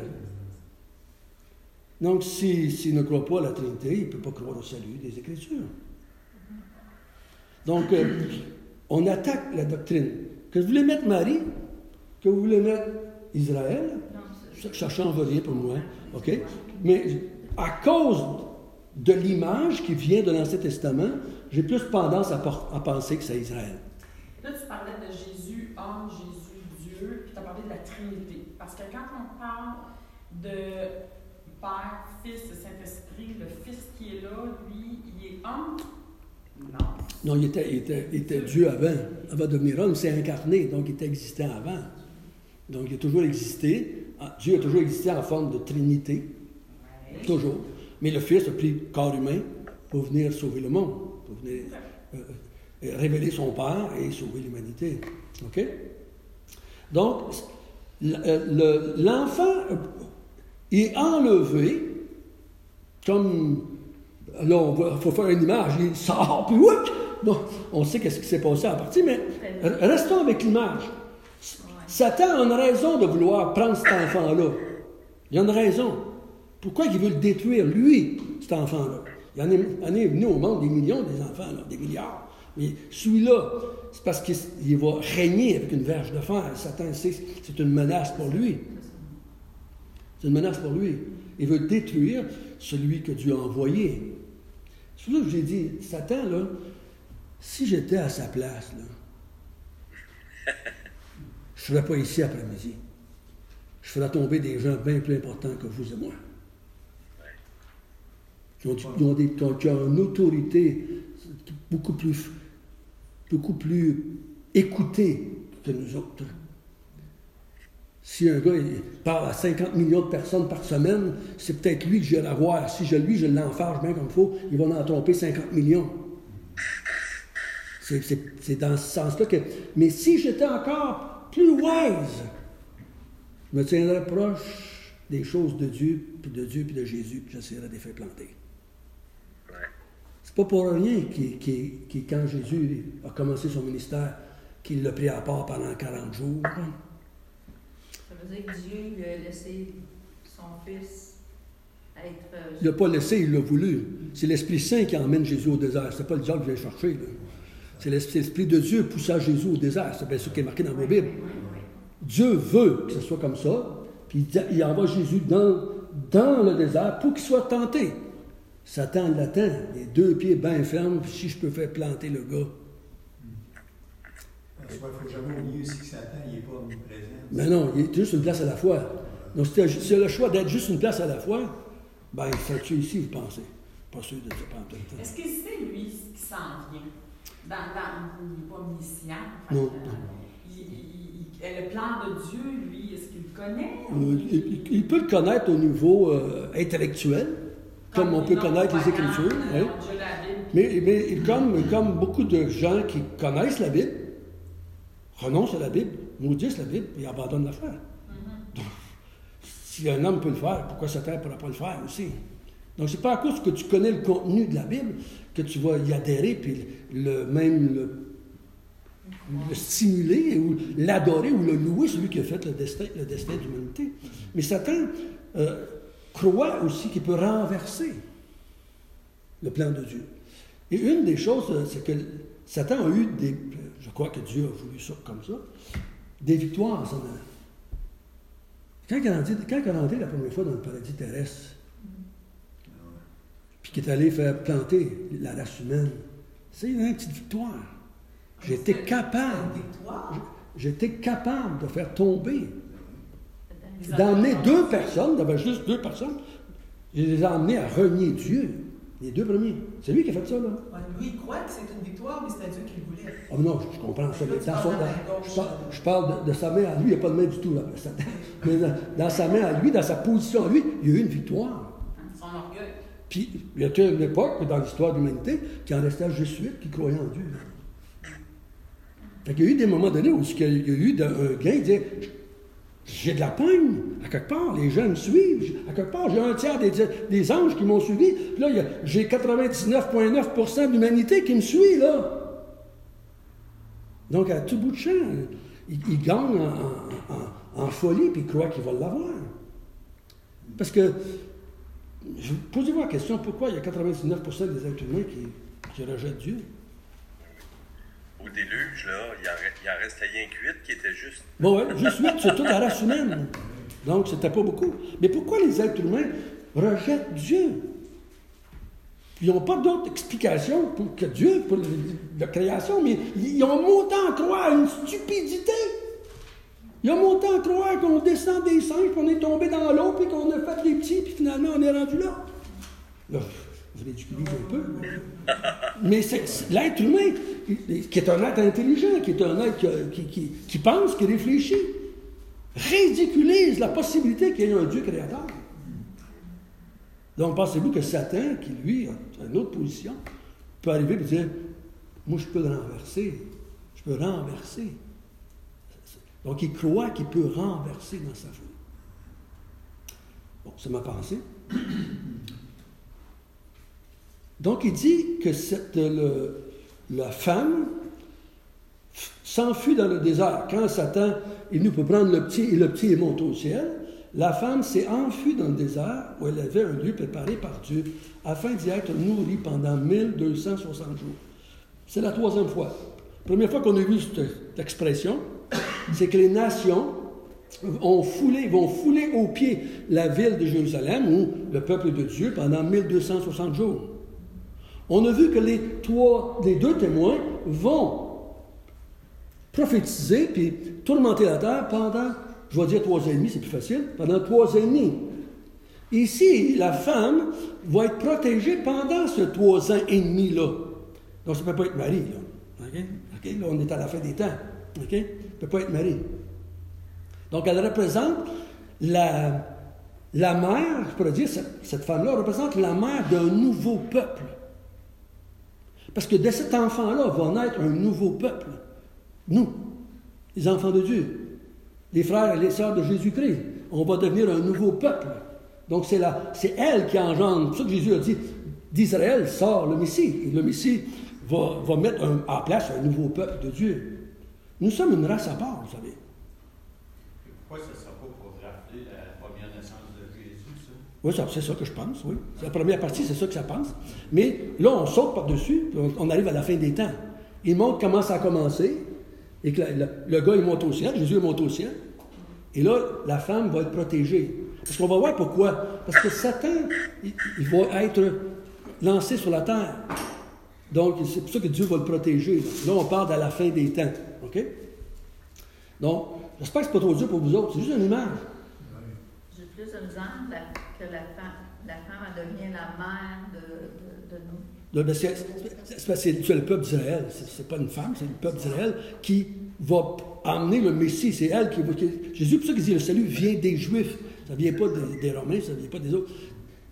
Donc, s'il ne croit pas à la Trinité, il ne peut pas croire au salut des Écritures. Donc, on attaque la doctrine. Que vous voulez mettre Marie, que vous voulez mettre Israël, ça ne change rien pour moi. OK? Mais à cause de l'image qui vient de l'Ancien Testament, j'ai plus tendance à penser que c'est Israël. Là, tu parlais de Jésus, homme, Jésus, Dieu, puis tu as parlé de la Trinité. Parce que quand on parle de Père, Fils et Saint-Esprit, le Fils qui est là, lui, il est homme? Non, il était Dieu avant de devenir homme, il s'est incarné, donc il était existant avant. Donc il a toujours existé, Dieu a toujours existé en forme de Trinité, toujours. Mais le Fils a pris corps humain pour venir sauver le monde, pour venir révéler son Père et sauver l'humanité. OK? Donc, l'enfant est enlevé comme... Là, il faut faire une image, il sort, puis oui! Donc, on sait qu'est-ce qui s'est passé en partie, mais restons avec l'image. Satan a une raison de vouloir prendre cet enfant-là. Il y a une raison. Pourquoi il veut le détruire, lui, cet enfant-là? Il en est venu au monde des millions des enfants, là, des milliards. Mais celui-là, c'est parce qu'il va régner avec une verge de fer. Satan sait que c'est une menace pour lui. C'est une menace pour lui. Il veut détruire celui que Dieu a envoyé. C'est là que j'ai dit, Satan, là, si j'étais à sa place, là, je ne serais pas ici après-midi. Je ferais tomber des gens bien plus importants que vous et moi. Qui ont une autorité beaucoup plus écouté que nous autres. Si un gars il parle à 50 millions de personnes par semaine, c'est peut-être lui que je vais avoir. Si je l'enfarge bien comme il faut, il va en tromper 50 millions. C'est dans ce sens-là que... Mais si j'étais encore plus wise, je me tiendrais proche des choses de Dieu, puis de Jésus, puis j'essaierais de les faire planter. C'est pas pour rien quand Jésus a commencé son ministère, qu'il l'a pris à part pendant 40 jours. Ça veut dire que Dieu lui a laissé son Fils être... Il ne l'a pas laissé, il l'a voulu. C'est l'Esprit Saint qui emmène Jésus au désert. C'est pas le diable qui vient chercher. Là. C'est l'Esprit de Dieu poussant Jésus au désert. C'est bien ce qui est marqué dans vos Bibles. Dieu veut que ce soit comme ça, puis il envoie Jésus dans le désert pour qu'il soit tenté. Satan l'attend, les 2 pieds bien fermes, puis si je peux faire planter le gars. Il ne faut jamais oublier aussi que Satan n'est pas omniprésent. Mais non, il est juste une place à la fois. Donc, si tu as le choix d'être juste une place à la fois, ben, il faut tuer ici, vous pensez. Pas sûr de te prendre tout le temps. Est-ce qu'il sait, lui, ce qui s'en vient? Il n'est pas omniscient. Non. Le plan de Dieu, lui, est-ce qu'il le connaît? Il peut le connaître au niveau intellectuel, comme on peut connaître les Écritures. Oui. Mais comme beaucoup de gens qui connaissent la Bible, renoncent à la Bible, maudissent la Bible et abandonnent l'affaire. Donc, si un homme peut le faire, pourquoi Satan ne pourra pas le faire aussi? Donc, c'est pas à cause que tu connais le contenu de la Bible que tu vas y adhérer, puis le stimuler, ou l'adorer, ou le louer, celui qui a fait le destin de l'humanité. Mais Satan croit aussi qu'il peut renverser le plan de Dieu. Et une des choses, c'est que Satan a eu je crois que Dieu a voulu ça comme ça, des victoires en s'en allant. Quand il est rentré la première fois dans le paradis terrestre, puis qu'il est allé faire planter la race humaine, c'est une petite victoire. J'étais capable de faire tomber, d'emmener 2 personnes, il y avait juste 2 personnes, je les ai emmenés à renier Dieu, les 2 premiers. C'est lui qui a fait ça, là. Lui, il croit que c'est une victoire, mais c'est Dieu qui le voulait. Ah non, je comprends ça. Je parle de sa main à lui, il n'y a pas de main du tout, là. Mais dans sa main à lui, dans sa position à lui, il y a eu une victoire. Son orgueil. Puis, il y a une époque dans l'histoire de l'humanité qui en restait juste 8 qui croyaient en Dieu. Fait qu'il y a eu des moments donnés où il y a eu un gars qui disait j'ai de la pogne, à quelque part, les gens me suivent, à quelque part, j'ai un tiers des anges qui m'ont suivi, puis là, j'ai 99,9% de l'humanité qui me suit, là. Donc, à tout bout de champ, il gagne en folie, puis il croit qu'il va l'avoir. Parce que, posez-vous la question, pourquoi il y a 99% des êtres humains qui rejettent Dieu? Au déluge, là, il en restait rien que 8 qui étaient juste... Bon, ouais, juste 8, c'est toute la race humaine. Donc, c'était pas beaucoup. Mais pourquoi les êtres humains rejettent Dieu? Ils n'ont pas d'autre explication pour la création, mais ils ont monté en croire une stupidité. Ils ont monté en croire qu'on descend des singes, qu'on est tombé dans l'eau, puis qu'on a fait des petits, puis finalement, on est rendu là. Là, je ridiculise un peu. Mais c'est l'être humain, qui est un être intelligent, qui est un être qui pense, qui réfléchit, ridiculise la possibilité qu'il y ait un Dieu créateur. Donc, pensez-vous que Satan, qui lui a une autre position, peut arriver et dire moi, je peux le renverser. Je peux renverser. Donc, il croit qu'il peut renverser dans sa foi. Bon, c'est ma pensée. Donc, il dit que la femme s'enfuit dans le désert. Quand Satan est venu pour prendre le petit, et le petit est monté au ciel, la femme s'est enfuie dans le désert où elle avait un lieu préparé par Dieu afin d'y être nourrie pendant 1260 jours. C'est la 3e fois. La première fois qu'on a vu cette expression, c'est que les nations vont fouler aux pieds la ville de Jérusalem ou le peuple de Dieu pendant 1260 jours. On a vu que les 2 témoins vont prophétiser puis tourmenter la terre pendant, je vais dire 3 ans et demi, c'est plus facile, pendant 3 ans et demi. Ici, la femme va être protégée pendant ce 3 ans et demi-là. Donc, Donc, ça ne peut pas être Marie, là. OK? Là, on est à la fin des temps. OK? Ça ne peut pas être Marie. Donc, elle représente la mère, je pourrais dire, cette femme-là représente la mère d'un nouveau peuple. Parce que de cet enfant-là va naître un nouveau peuple. Nous, les enfants de Dieu, les frères et les sœurs de Jésus-Christ. On va devenir un nouveau peuple. Donc, c'est elle qui engendre. C'est pour ça que Jésus a dit, d'Israël sort le Messie. Et le Messie va mettre en place un nouveau peuple de Dieu. Nous sommes une race à part, vous savez. Pourquoi ce ne sera pas pour rappeler la première naissance de Jésus, ça? Oui, c'est ça que je pense, oui. C'est la première partie, c'est ça que ça pense. Mais là, on saute par-dessus, puis on arrive à la fin des temps. Il montre comment ça a commencé, et que le gars, il monte au ciel, Jésus, il monte au ciel. Et là, la femme va être protégée. Parce qu'on va voir pourquoi. Parce que Satan, il va être lancé sur la terre. Donc, c'est pour ça que Dieu va le protéger. Là, on parle de la fin des temps. OK? Donc, j'espère que ce n'est pas trop dur pour vous autres. C'est juste une image. J'ai plus de misère que la femme devient la mère de nous. C'est le peuple d'Israël. C'est pas une femme, c'est le peuple d'Israël qui va amener le Messie. C'est elle qui va... Jésus, pour ça qu'il dit, le salut vient des Juifs. Ça ne vient pas des Romains, ça ne vient pas des autres.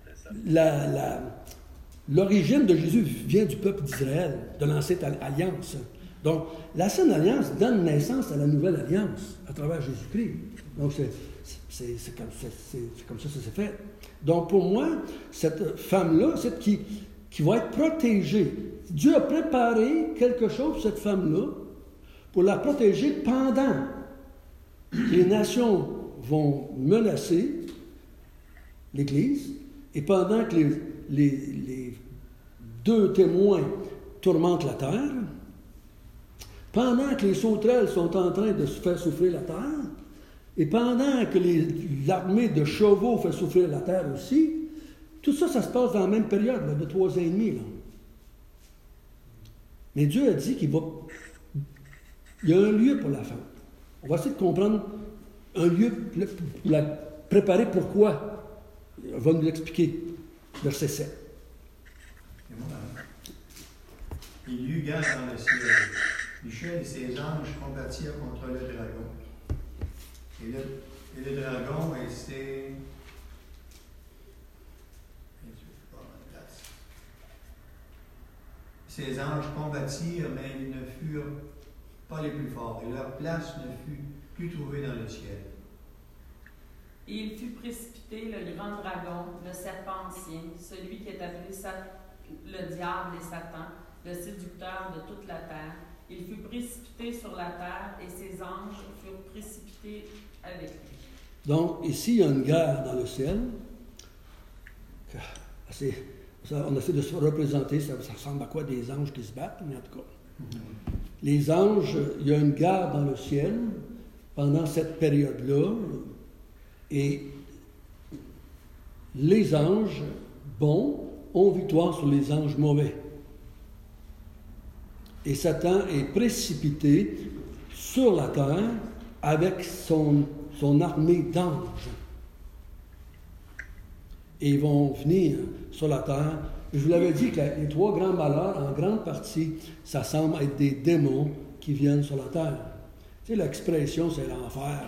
L'origine de Jésus vient du peuple d'Israël, de l'ancienne alliance. Donc, l'ancienne alliance donne naissance à la nouvelle alliance à travers Jésus-Christ. Donc, c'est comme ça s'est fait. Donc, pour moi, cette femme-là, c'est qui va être protégée. Dieu a préparé quelque chose pour cette femme-là pour la protéger pendant que les nations vont menacer l'Église et pendant que les deux témoins tourmentent la terre, pendant que les sauterelles sont en train de se faire souffrir la terre, et pendant que l'armée de chevaux fait souffrir la terre aussi, tout ça, ça se passe dans la même période, là, de 3 ans et demi. Là. Mais Dieu a dit qu'il y a un lieu pour la femme. On va essayer de comprendre un lieu pour la préparer. Pourquoi? On va nous l'expliquer. Verset 7. Il y eut guerre dans le ciel. Michel et ses anges combattirent contre le dragon. Et le dragon et ses... Ces anges combattirent, mais ils ne furent pas les plus forts, et leur place ne fut plus trouvée dans le ciel. Et il fut précipité le grand dragon, le serpent ancien, celui qui est appelé le diable et Satan, le séducteur de toute la terre. Il fut précipité sur la terre, et ses anges furent précipités avec lui. Donc, ici, il y a une guerre dans le ciel. On essaie de se représenter, ça ressemble à quoi des anges qui se battent, mais en tout cas. Les anges, il y a une guerre dans le ciel pendant cette période-là, et les anges bons ont victoire sur les anges mauvais. Et Satan est précipité sur la terre avec son armée d'anges. Et ils vont venir sur la terre. Je vous l'avais dit que les 3 grands malheurs, en grande partie, ça semble être des démons qui viennent sur la terre. Tu sais, l'expression, c'est l'enfer.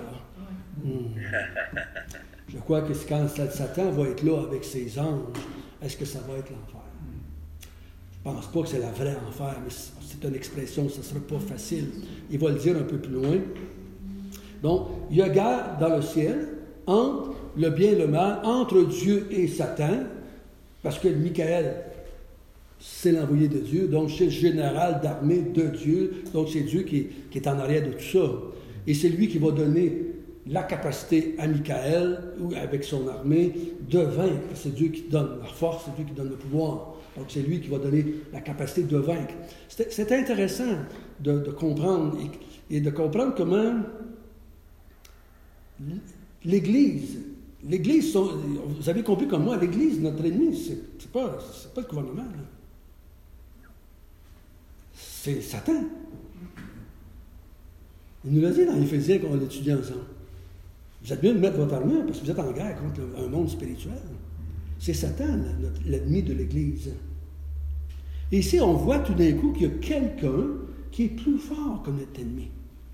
Je crois que quand Satan va être là avec ses anges, est-ce que ça va être l'enfer? Je ne pense pas que c'est la vraie enfer, mais c'est une expression, ça ne sera pas facile. Il va le dire un peu plus loin. Donc, il y a guerre dans le ciel entre le bien et le mal, entre Dieu et Satan, parce que Michael, c'est l'envoyé de Dieu, donc c'est le général d'armée de Dieu, donc c'est Dieu qui est en arrière de tout ça. Et c'est lui qui va donner la capacité à Michael, ou avec son armée, de vaincre. C'est Dieu qui donne la force, c'est Dieu qui donne le pouvoir. Donc c'est lui qui va donner la capacité de vaincre. C'est intéressant de comprendre, et de comprendre comment l'Église, vous avez compris comme moi, l'Église, notre ennemi, c'est pas le gouvernement. Là. C'est Satan. Il nous l'a dit dans l'Éphésiens qu'on l'étudie ensemble. Vous êtes bien de mettre votre armure parce que vous êtes en guerre contre un monde spirituel. C'est Satan, l'ennemi de l'Église. Et ici, on voit tout d'un coup qu'il y a quelqu'un qui est plus fort que notre ennemi.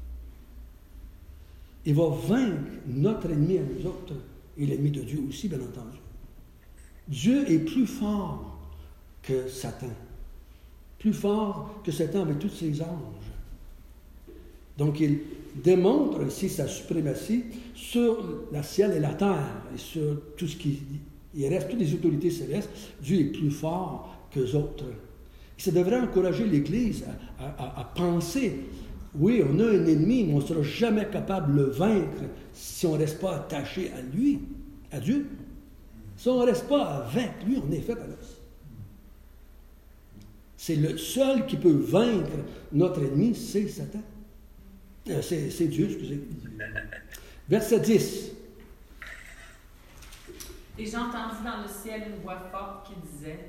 Il va vaincre notre ennemi à nous autres, et l'ennemi de Dieu aussi, bien entendu. Dieu est plus fort que Satan. Plus fort que Satan avec tous ses anges. Donc, il démontre ici sa suprématie sur le ciel et la terre, et sur tout ce qui... Il reste toutes les autorités célestes. Dieu est plus fort qu'eux autres. Et ça devrait encourager l'Église à penser, oui, on a un ennemi, mais on ne sera jamais capable de le vaincre si on ne reste pas attaché à lui, à Dieu. Si on ne reste pas avec lui, on est fait à l'os. C'est le seul qui peut vaincre notre ennemi, c'est Satan. C'est Dieu, excusez. Verset 10. Et j'entendis dans le ciel une voix forte qui disait...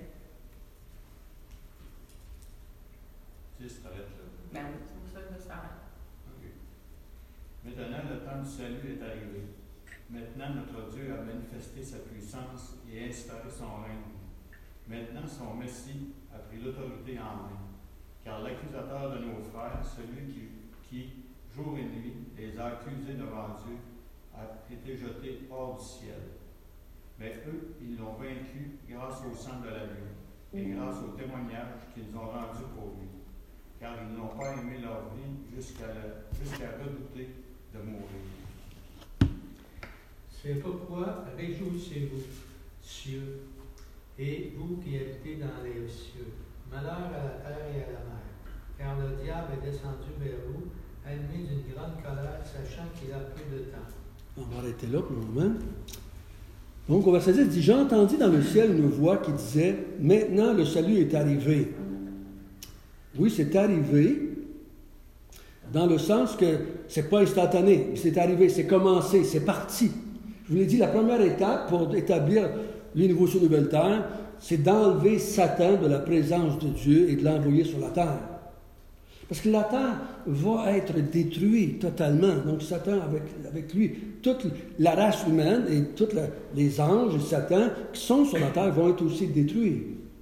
10, t'arrêtes là. Ben oui, c'est pour ça que ça s'arrête. OK. Maintenant, le temps du salut est arrivé. Maintenant, notre Dieu a manifesté sa puissance et instauré son règne. Maintenant, son Messie a pris l'autorité en main. Car l'accusateur de nos frères, celui qui jour et nuit, les a accusés devant Dieu, a été jeté hors du ciel. Mais eux, ils l'ont vaincu grâce au sang de l'agneau et grâce au témoignage qu'ils ont rendu pour lui. Car ils n'ont pas aimé leur vie jusqu'à redouter de mourir. C'est pourquoi réjouissez-vous, cieux, et vous qui habitez dans les cieux. Malheur à la terre et à la mer, car le diable est descendu vers vous, animé d'une grande colère, sachant qu'il a peu de temps. On va arrêter là pour le moment. Donc, au verset 10, il dit « J'entendis dans le ciel une voix qui disait « Maintenant, le salut est arrivé. » Oui, c'est arrivé, dans le sens que c'est pas instantané, c'est arrivé, c'est commencé, c'est parti. Je vous l'ai dit, la première étape pour établir les nouveaux cieux et nouvelles terres, c'est d'enlever Satan de la présence de Dieu et de l'envoyer sur la terre. Parce que la terre va être détruite totalement. Donc Satan, avec lui, toute la race humaine et tous les anges et Satan qui sont sur la terre vont être aussi détruits.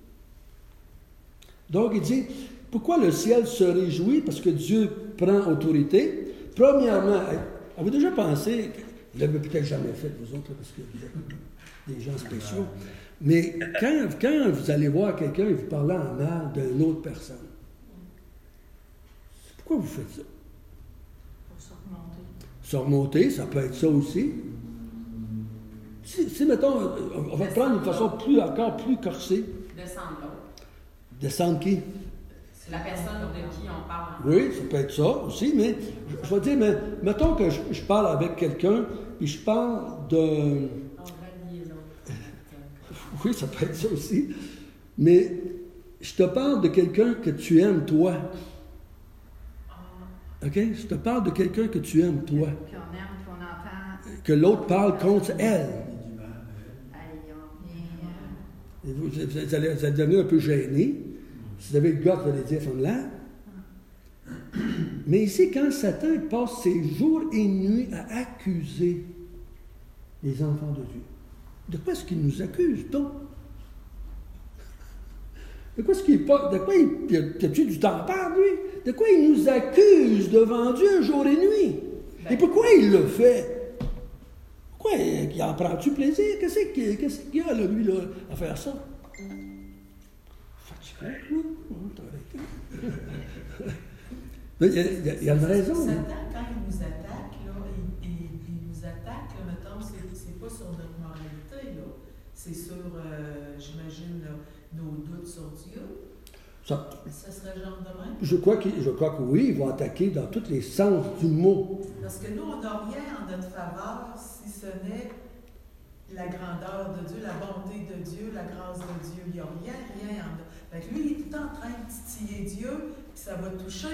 Donc il dit, pourquoi le ciel se réjouit? Parce que Dieu prend autorité. Premièrement, avez-vous déjà pensé, vous ne l'avez peut-être jamais fait vous autres, parce que vous êtes des gens spéciaux, mais quand vous allez voir quelqu'un et vous parlez en mal d'une autre personne, pourquoi vous faites ça? Pour se remonter. Se remonter, ça peut être ça aussi. Si mettons, on va prendre une façon encore plus corsée. Descendre l'autre. Descendre qui? C'est la personne de qui on parle. Oui, ça peut être ça aussi, mais je vais dire, mais mettons que je parle avec quelqu'un, et je parle de... On va lier l'autre. Oui, ça peut être ça aussi. Mais je te parle de quelqu'un que tu aimes, toi. OK? Je te parle de quelqu'un que tu aimes, toi. Puis on aime, puis on entend. Que l'autre parle contre elle. Et vous allez devenir un peu gêné. Si vous avez le gars, vous allez dire, femme-là. Mais ici, quand Satan passe ses jours et nuits à accuser les enfants de Dieu, de quoi est-ce qu'il nous accuse, donc? De quoi est-ce qu'il parle? De quoi il a-t-il du temps à part, lui? De quoi il nous accuse devant Dieu jour et nuit? Et pourquoi il le fait? Pourquoi il en prend-tu plaisir? Qu'est-ce qu'il y a, là, lui, là, à faire ça? Fatigué, il y a une raison. Satan, quand il nous attaque, là, il nous attaque, là, mettons, c'est pas sur notre moralité, là. C'est sur, j'imagine, nos doutes sur Dieu. Ça serait genre de même? Je crois que oui, il va attaquer dans tous les sens du mot. Parce que nous, on n'a rien en notre faveur si ce n'est la grandeur de Dieu, la bonté de Dieu, la grâce de Dieu. Il n'y a rien en notre. Fait que lui, il est tout en train de titiller Dieu, puis ça va toucher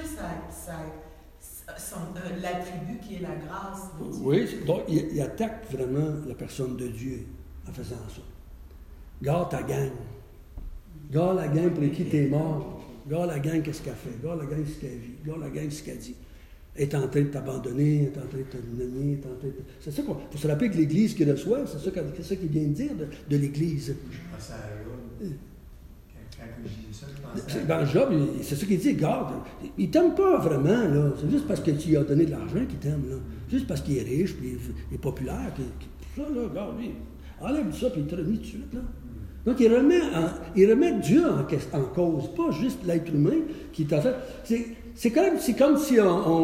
l'attribut qui est la grâce de Dieu. Oui, donc il attaque vraiment la personne de Dieu en faisant ça. Garde ta gang. Garde la gang pour qui t'es mort. Garde la gang qu'est-ce qu'elle fait. Garde la gang ce qu'elle vit. Garde la gang ce qu'elle dit. Elle est en train de t'abandonner, elle est en train de te nommer, c'est ça qu'on faut se rappeler que l'Église qui reçoit, c'est ça qu'il vient de dire de l'Église. Je pense à Aaron. Quand Quand je disais ça, je pensais. Dans Job, c'est ça qu'il dit, regarde, il t'aime pas vraiment, là. C'est juste parce que tu lui as donné de l'argent qu'il t'aime, là. Juste parce qu'il est riche, puis il est populaire, ça, là, regarde, lui, enlève ça, puis il te remet tout de suite, là. Donc, il remet Dieu en cause, pas juste l'être humain qui est en fait. C'est comme si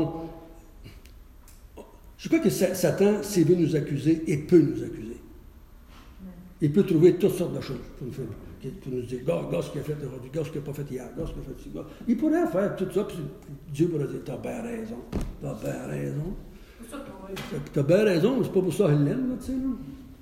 je crois que Satan, s'il veut nous accuser, il peut nous accuser. Il peut trouver toutes sortes de choses pour nous dire, regarde ce qu'il a fait aujourd'hui, regarde ce qu'il n'a pas fait hier, regarde ce qu'il a fait ici. Il pourrait faire tout ça, puis Dieu pourrait dire, t'as bien raison, t'as bien raison. T'as bien raison, mais c'est pas pour ça que je l'aime, là, tu sais, là.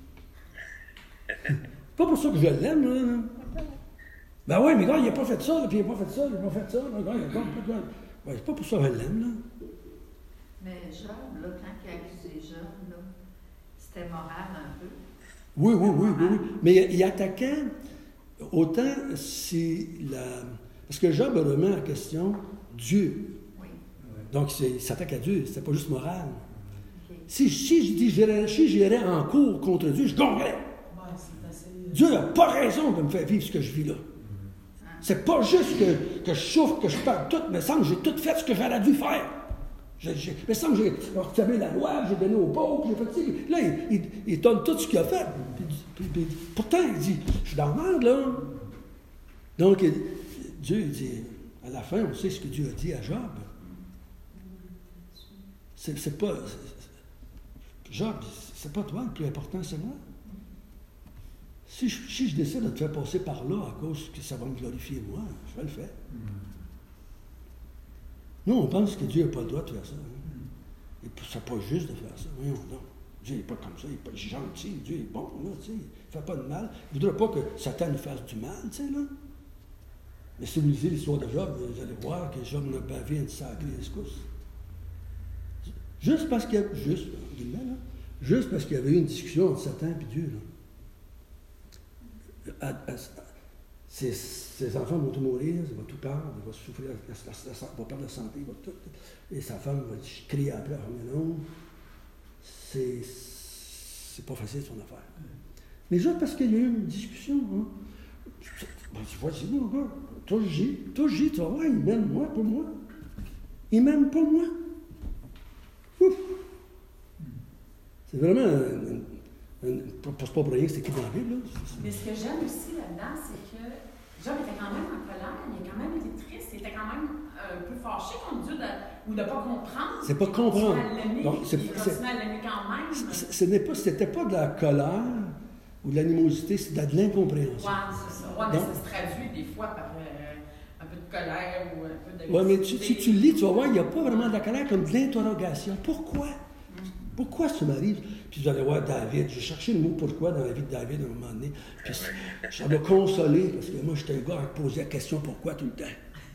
Pas pour ça que je l'aime, là. Ben oui, mais regarde, il n'a pas fait ça, là, puis il n'a pas fait ça, il n'a pas fait ça, là, regarde, ouais, c'est pas pour ça que je l'aime, là. Mais Job, là, quand il a accusé Job, là, c'était moral un peu. Oui. Mais il attaquait autant si parce que Job remet en question Dieu. Oui. Donc, il s'attaque à Dieu, c'était pas juste moral. Okay. Si j'irais en cours contre Dieu, je gagnerais. Ouais, c'est assez... Dieu n'a pas raison de me faire vivre ce que je vis là. C'est pas juste que je souffre, que je perds tout, mais semble que j'ai tout fait ce que j'aurais dû faire. Mais semble que j'ai retiré la loi, j'ai donné aux pauvres, j'ai fait ça. Là, il donne tout ce qu'il a fait. Puis, pourtant, il dit, je suis dans le merde, là. Donc, Dieu dit, à la fin, on sait ce que Dieu a dit à Job. C'est pas... Job, c'est pas toi le plus important, c'est moi. Si je décide de te faire passer par là à cause que ça va me glorifier moi, je vais le faire. Nous, on pense que Dieu n'a pas le droit de faire ça. Hein. Et c'est pas juste de faire ça. Voyons donc. Dieu n'est pas comme ça, il n'est pas gentil, Dieu est bon, là, tu sais, il ne fait pas de mal. Il ne voudrait pas que Satan nous fasse du mal, tu sais, là. Mais si vous lisez l'histoire de Job, vous allez voir que Job n'a pas vu une sacrée escousse. Juste parce qu'il y a... Juste parce qu'il y avait eu une discussion entre Satan et Dieu, là. Ses enfants vont tout mourir, il va tout perdre, il va souffrir, il va perdre la santé, il va tout. Et sa femme va crier après, mais non, c'est pas facile son affaire. Mais juste parce qu'il y a eu une discussion, hein. Tu vois, c'est bon, gars, toi, tu vas voir, il m'aime moi pour moi. Il m'aime pas moi. Ouf! C'est vraiment c'est pas pour rien que c'est écrit dans la Bible, là. Mais ce que j'aime aussi là-dedans, c'est que Job était quand même en colère, il a quand même été triste, il était quand même un peu fâché contre Dieu ou de ne pas comprendre. C'est pas comprendre. Il continue à l'aimer quand même. C'était pas de la colère ou de l'animosité, c'était de l'incompréhension. Oui, c'est ça. Ouais, mais ça se traduit des fois par un peu de colère ou un peu d'agressivité. Oui, mais si tu le lis, tu vas voir, il n'y a pas vraiment de la colère comme de l'interrogation. Pourquoi? Pourquoi ça m'arrive? Puis vous allez voir David, j'ai cherché le mot pourquoi dans la vie de David à un moment donné. Puis ça m'a consolé, parce que moi, j'étais un gars à poser la question pourquoi tout le temps.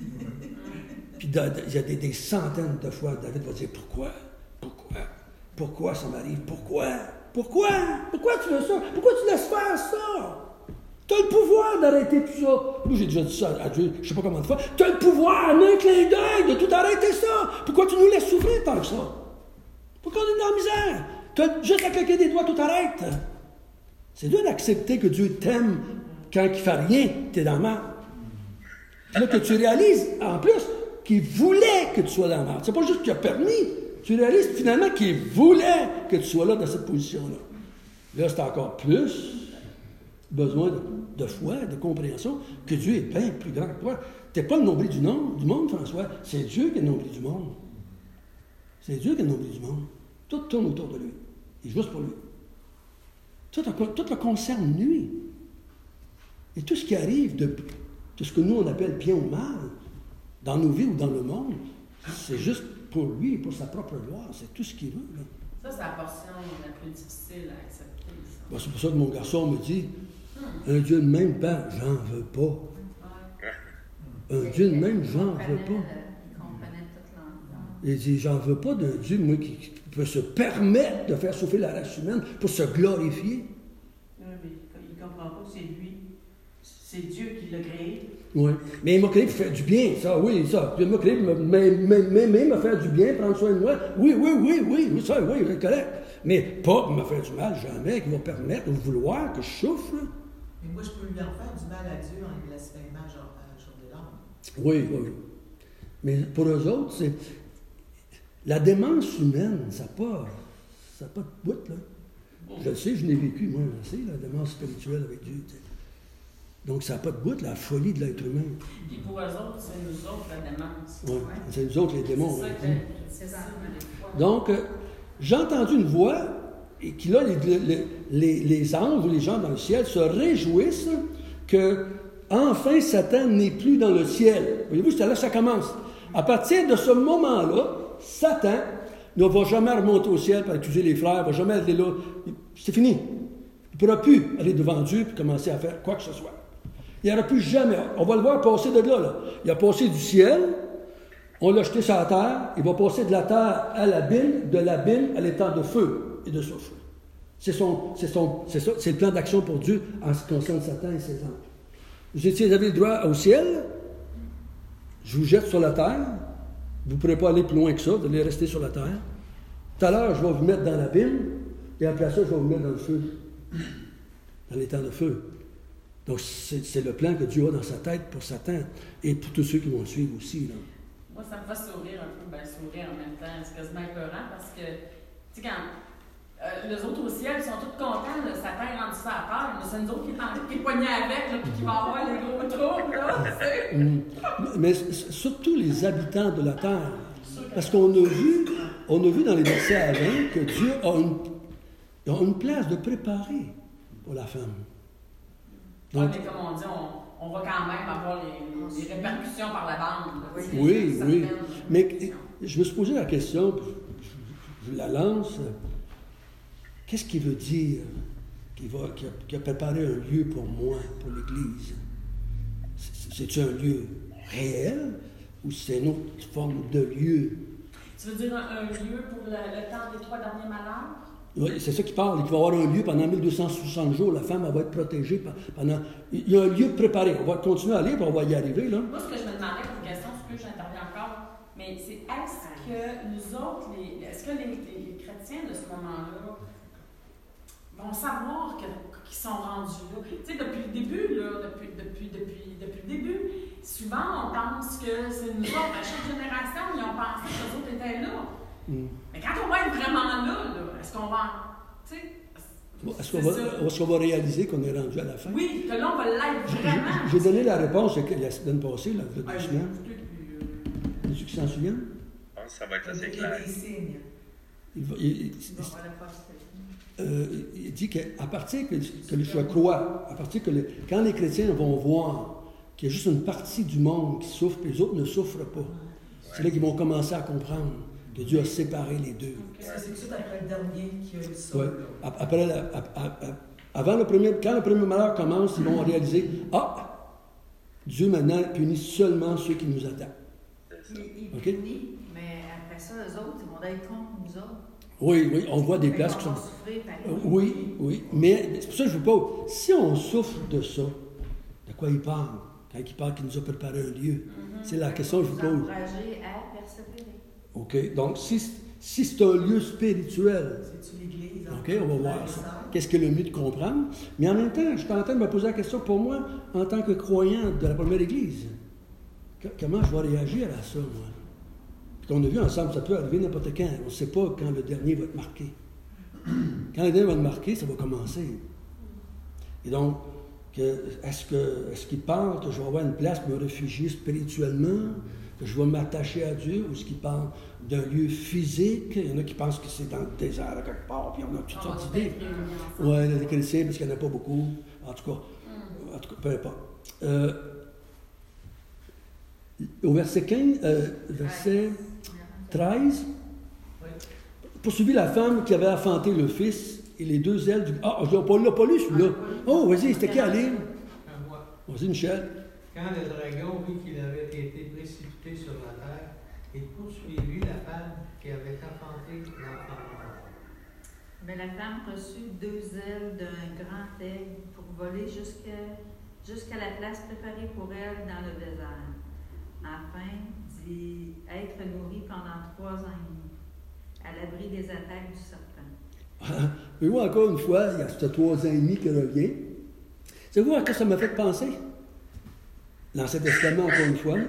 Puis il y a des centaines de fois, David va dire pourquoi? Pourquoi ça m'arrive? Pourquoi tu veux ça? Pourquoi tu laisses faire ça? Tu as le pouvoir d'arrêter tout ça. Moi, j'ai déjà dit ça à Dieu, je ne sais pas combien de fois. Tu as le pouvoir, en un clin d'œil, de tout arrêter ça. Pourquoi tu nous laisses souffrir tant que ça? Pourquoi on est dans la misère? Tu as juste à claquer des doigts, tout arrête. C'est dur d'accepter que Dieu t'aime quand il ne fait rien, tu es dans la merde. Puis là, que tu réalises, en plus, qu'il voulait que tu sois dans la merde. C'est pas juste qu'il a permis. Tu réalises finalement qu'il voulait que tu sois là dans cette position-là. Là, c'est encore plus besoin de foi, de compréhension, que Dieu est bien plus grand que toi. Tu n'es pas le nombril du monde, François. C'est Dieu qui est le nombril du monde. C'est Dieu qui est le nombril du monde. Tout tourne autour de lui. Il est juste pour lui. Tout le concerne lui. Et tout ce qui arrive de ce que nous on appelle bien ou mal, dans nos vies ou dans le monde, c'est juste pour lui, pour sa propre gloire. C'est tout ce qu'il veut. Là. Ça, c'est la portion la plus difficile à accepter. Ça. Ben, c'est pour ça que mon garçon me dit, un Dieu de même, ben, j'en veux pas. Un Dieu de même, j'en veux pas. Il dit, j'en veux pas d'un Dieu, moi, qui peut se permettre de faire souffrir la race humaine pour se glorifier. Oui, mais il ne comprend pas que c'est lui. C'est Dieu qui l'a créé. Oui, mais il m'a créé pour faire du bien, ça, oui, ça. Il m'a créé pour me faire du bien, prendre soin de moi. Oui, ça, oui, c'est correct. Mais pas pour me faire du mal, jamais, qui va permettre ou vouloir que je souffre. Mais moi, je peux lui en faire du mal à Dieu en blasphémant à jour de l'âme. Oui, oui. Mais pour eux autres, c'est. La démence humaine, ça n'a pas de bout, là. Je le sais, je l'ai vécu, moi, je sais, la démence spirituelle avec Dieu. T'sais. Donc, ça n'a pas de bout, la folie de l'être humain. Puis pour eux autres, c'est nous autres la démence. Oui, c'est nous autres les démons. C'est ça, Donc, j'ai entendu une voix, et qui là, les anges ou les gens dans le ciel se réjouissent que, enfin, Satan n'est plus dans le ciel. Voyez-vous, c'est là que ça commence. À partir de ce moment-là, Satan ne va jamais remonter au ciel pour accuser les frères, ne va jamais aller là. C'est fini. Il ne pourra plus aller devant Dieu et commencer à faire quoi que ce soit. Il n'y aura plus jamais. On va le voir passer de là. Il a passé du ciel, on l'a jeté sur la terre, il va passer de la terre à l'abîme, de l'abîme à l'étang de feu et de soufre. C'est le plan d'action pour Dieu en ce qui concerne Satan et ses anges. Vous avez le droit au ciel, je vous jette sur la terre, vous ne pourrez pas aller plus loin que ça, vous allez rester sur la terre. Tout à l'heure, je vais vous mettre dans l'abîme, et après ça, je vais vous mettre dans le feu, dans l'étang de feu. Donc, c'est le plan que Dieu a dans sa tête pour Satan et pour tous ceux qui vont le suivre aussi. Là. Moi, ça me fait sourire un peu, sourire en même temps, c'est quasiment épeurant parce que, tu sais, quand les autres au ciel, ils sont tous contents, là, Satan est rendu ça à part, mais c'est nous autres qui est poignés avec, là, puis qui va avoir les gros troubles, là, tu sais. Mais surtout les habitants de la terre. Parce qu'on a vu dans les versets avant que Dieu a une place de préparée pour la femme. Donc, mais comme on dit, on va quand même avoir les répercussions par la bande. Oui. Mais je me suis posé la question, je la lance. Qu'est-ce qu'il veut dire qu'il a préparé un lieu pour moi, pour l'Église? C'est-tu un lieu réel ou c'est une autre forme de lieu? Tu veux dire un lieu pour le temps des 3 derniers malheurs? Oui, c'est ça qu'il parle. Il va y avoir un lieu pendant 1260 jours. La femme, elle va être protégée pendant... Il y a un lieu préparé. On va continuer à aller, puis on va y arriver, là. Moi, ce que je me demandais comme question, c'est que j'interviens encore, mais c'est est-ce que nous autres, est-ce que les chrétiens de ce moment-là vont savoir qu'ils sont rendus là? Tu sais, depuis le début, là, depuis le début, souvent, on pense que c'est nous autres, à chaque génération, ils ont pensé que les autres étaient là. Mais quand on va être vraiment là, est-ce qu'on va... Tu sais, est-ce qu'on va réaliser qu'on est rendu à la fin? Oui, que là, on va l'être vraiment. J'ai donné la réponse la semaine passée, là, il y a 2 semaines. Les ceux qui s'en souviennent? Je pense que ça va être assez clair. Il dit qu'à partir que je crois, à partir que quand les chrétiens vont voir qu'il y a juste une partie du monde qui souffre, et les autres ne souffrent pas, c'est là qu'ils vont commencer à comprendre que Dieu a séparé les deux. C'est tout de suite après le dernier qui a eu ça. Ouais. Quand le premier malheur commence, ils vont réaliser Dieu maintenant punit seulement ceux qui nous attaquent. Il punit, mais après ça, eux autres, ils vont être contre nous autres. Oui, on voit des places qui sont... Oui, mais c'est pour ça que je veux pas... Si on souffre de ça, de quoi il parle? Quand il parle qu'il nous a préparé un lieu, c'est la question que je vous pose. Encourager à persévérer. OK, donc si c'est un lieu spirituel, c'est-tu l'Église? OK, on va voir ça. Qu'est-ce que le mieux de comprendre? Mais en même temps, je suis en train de me poser la question pour moi, en tant que croyant de la première Église. Comment je vais réagir à ça, moi? Puis qu'on a vu ensemble, ça peut arriver n'importe quand. On ne sait pas quand le dernier va être marqué. Quand le dernier va être marqué, ça va commencer. Et donc, est-ce qu'il parle que je vais avoir une place pour me réfugier spirituellement, que je vais m'attacher à Dieu, ou est-ce qu'il parle d'un lieu physique? Il y en a qui pensent que c'est dans le désert, à quelque part, puis on a toutes sortes d'idées. Oui, les chrétiens, parce qu'il n'y en a pas beaucoup. En tout cas, peu importe. Au verset 15, verset 13, poursuivit la femme qui avait enfanté le fils et les 2 ailes du... on ne l'a pas lu celui-là. Oh, vas-y, c'était qui à lire? Vas-y, Michel. Quand le dragon vit qu'il avait été précipité sur la terre, il poursuivit la femme qui avait enfanté l'enfant. Mais la femme reçut 2 ailes d'un grand aigle pour voler jusqu'à la place préparée pour elle dans le désert, afin d'y être nourrie pendant 3 ans et demi, à l'abri des attaques du serpent. Mais moi, encore une fois, il y a ce 3 ans et demi qui revient. Savez-vous à quoi ça m'a fait penser? L'Ancien Testament, encore une fois,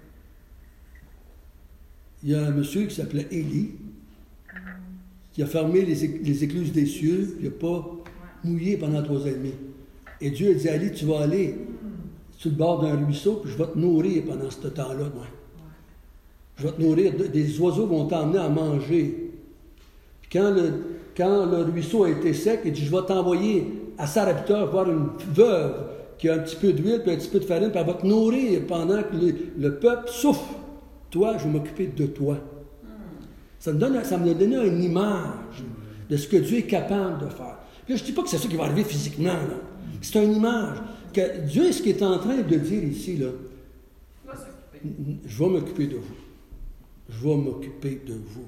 il y a un monsieur qui s'appelait Élie, qui a fermé les écluses des cieux, puis il n'a pas mouillé pendant 3 ans et demi. Et Dieu a dit à Élie, tu vas aller sur le bord d'un ruisseau, puis je vais te nourrir pendant ce temps-là, moi. Je vais te nourrir, des oiseaux vont t'emmener à manger. Puis quand le ruisseau a été sec, il dit, je vais t'envoyer à Sarepta voir une veuve qui a un petit peu d'huile, puis un petit peu de farine, puis elle va te nourrir pendant que le peuple souffre. Toi, je vais m'occuper de toi. Ça me donne une image de ce que Dieu est capable de faire. Puis là, je ne dis pas que c'est ça qui va arriver physiquement, là. C'est une image. Que Dieu, ce qu'il est en train de dire ici, là, je vais m'occuper de vous. Je vais m'occuper de vous.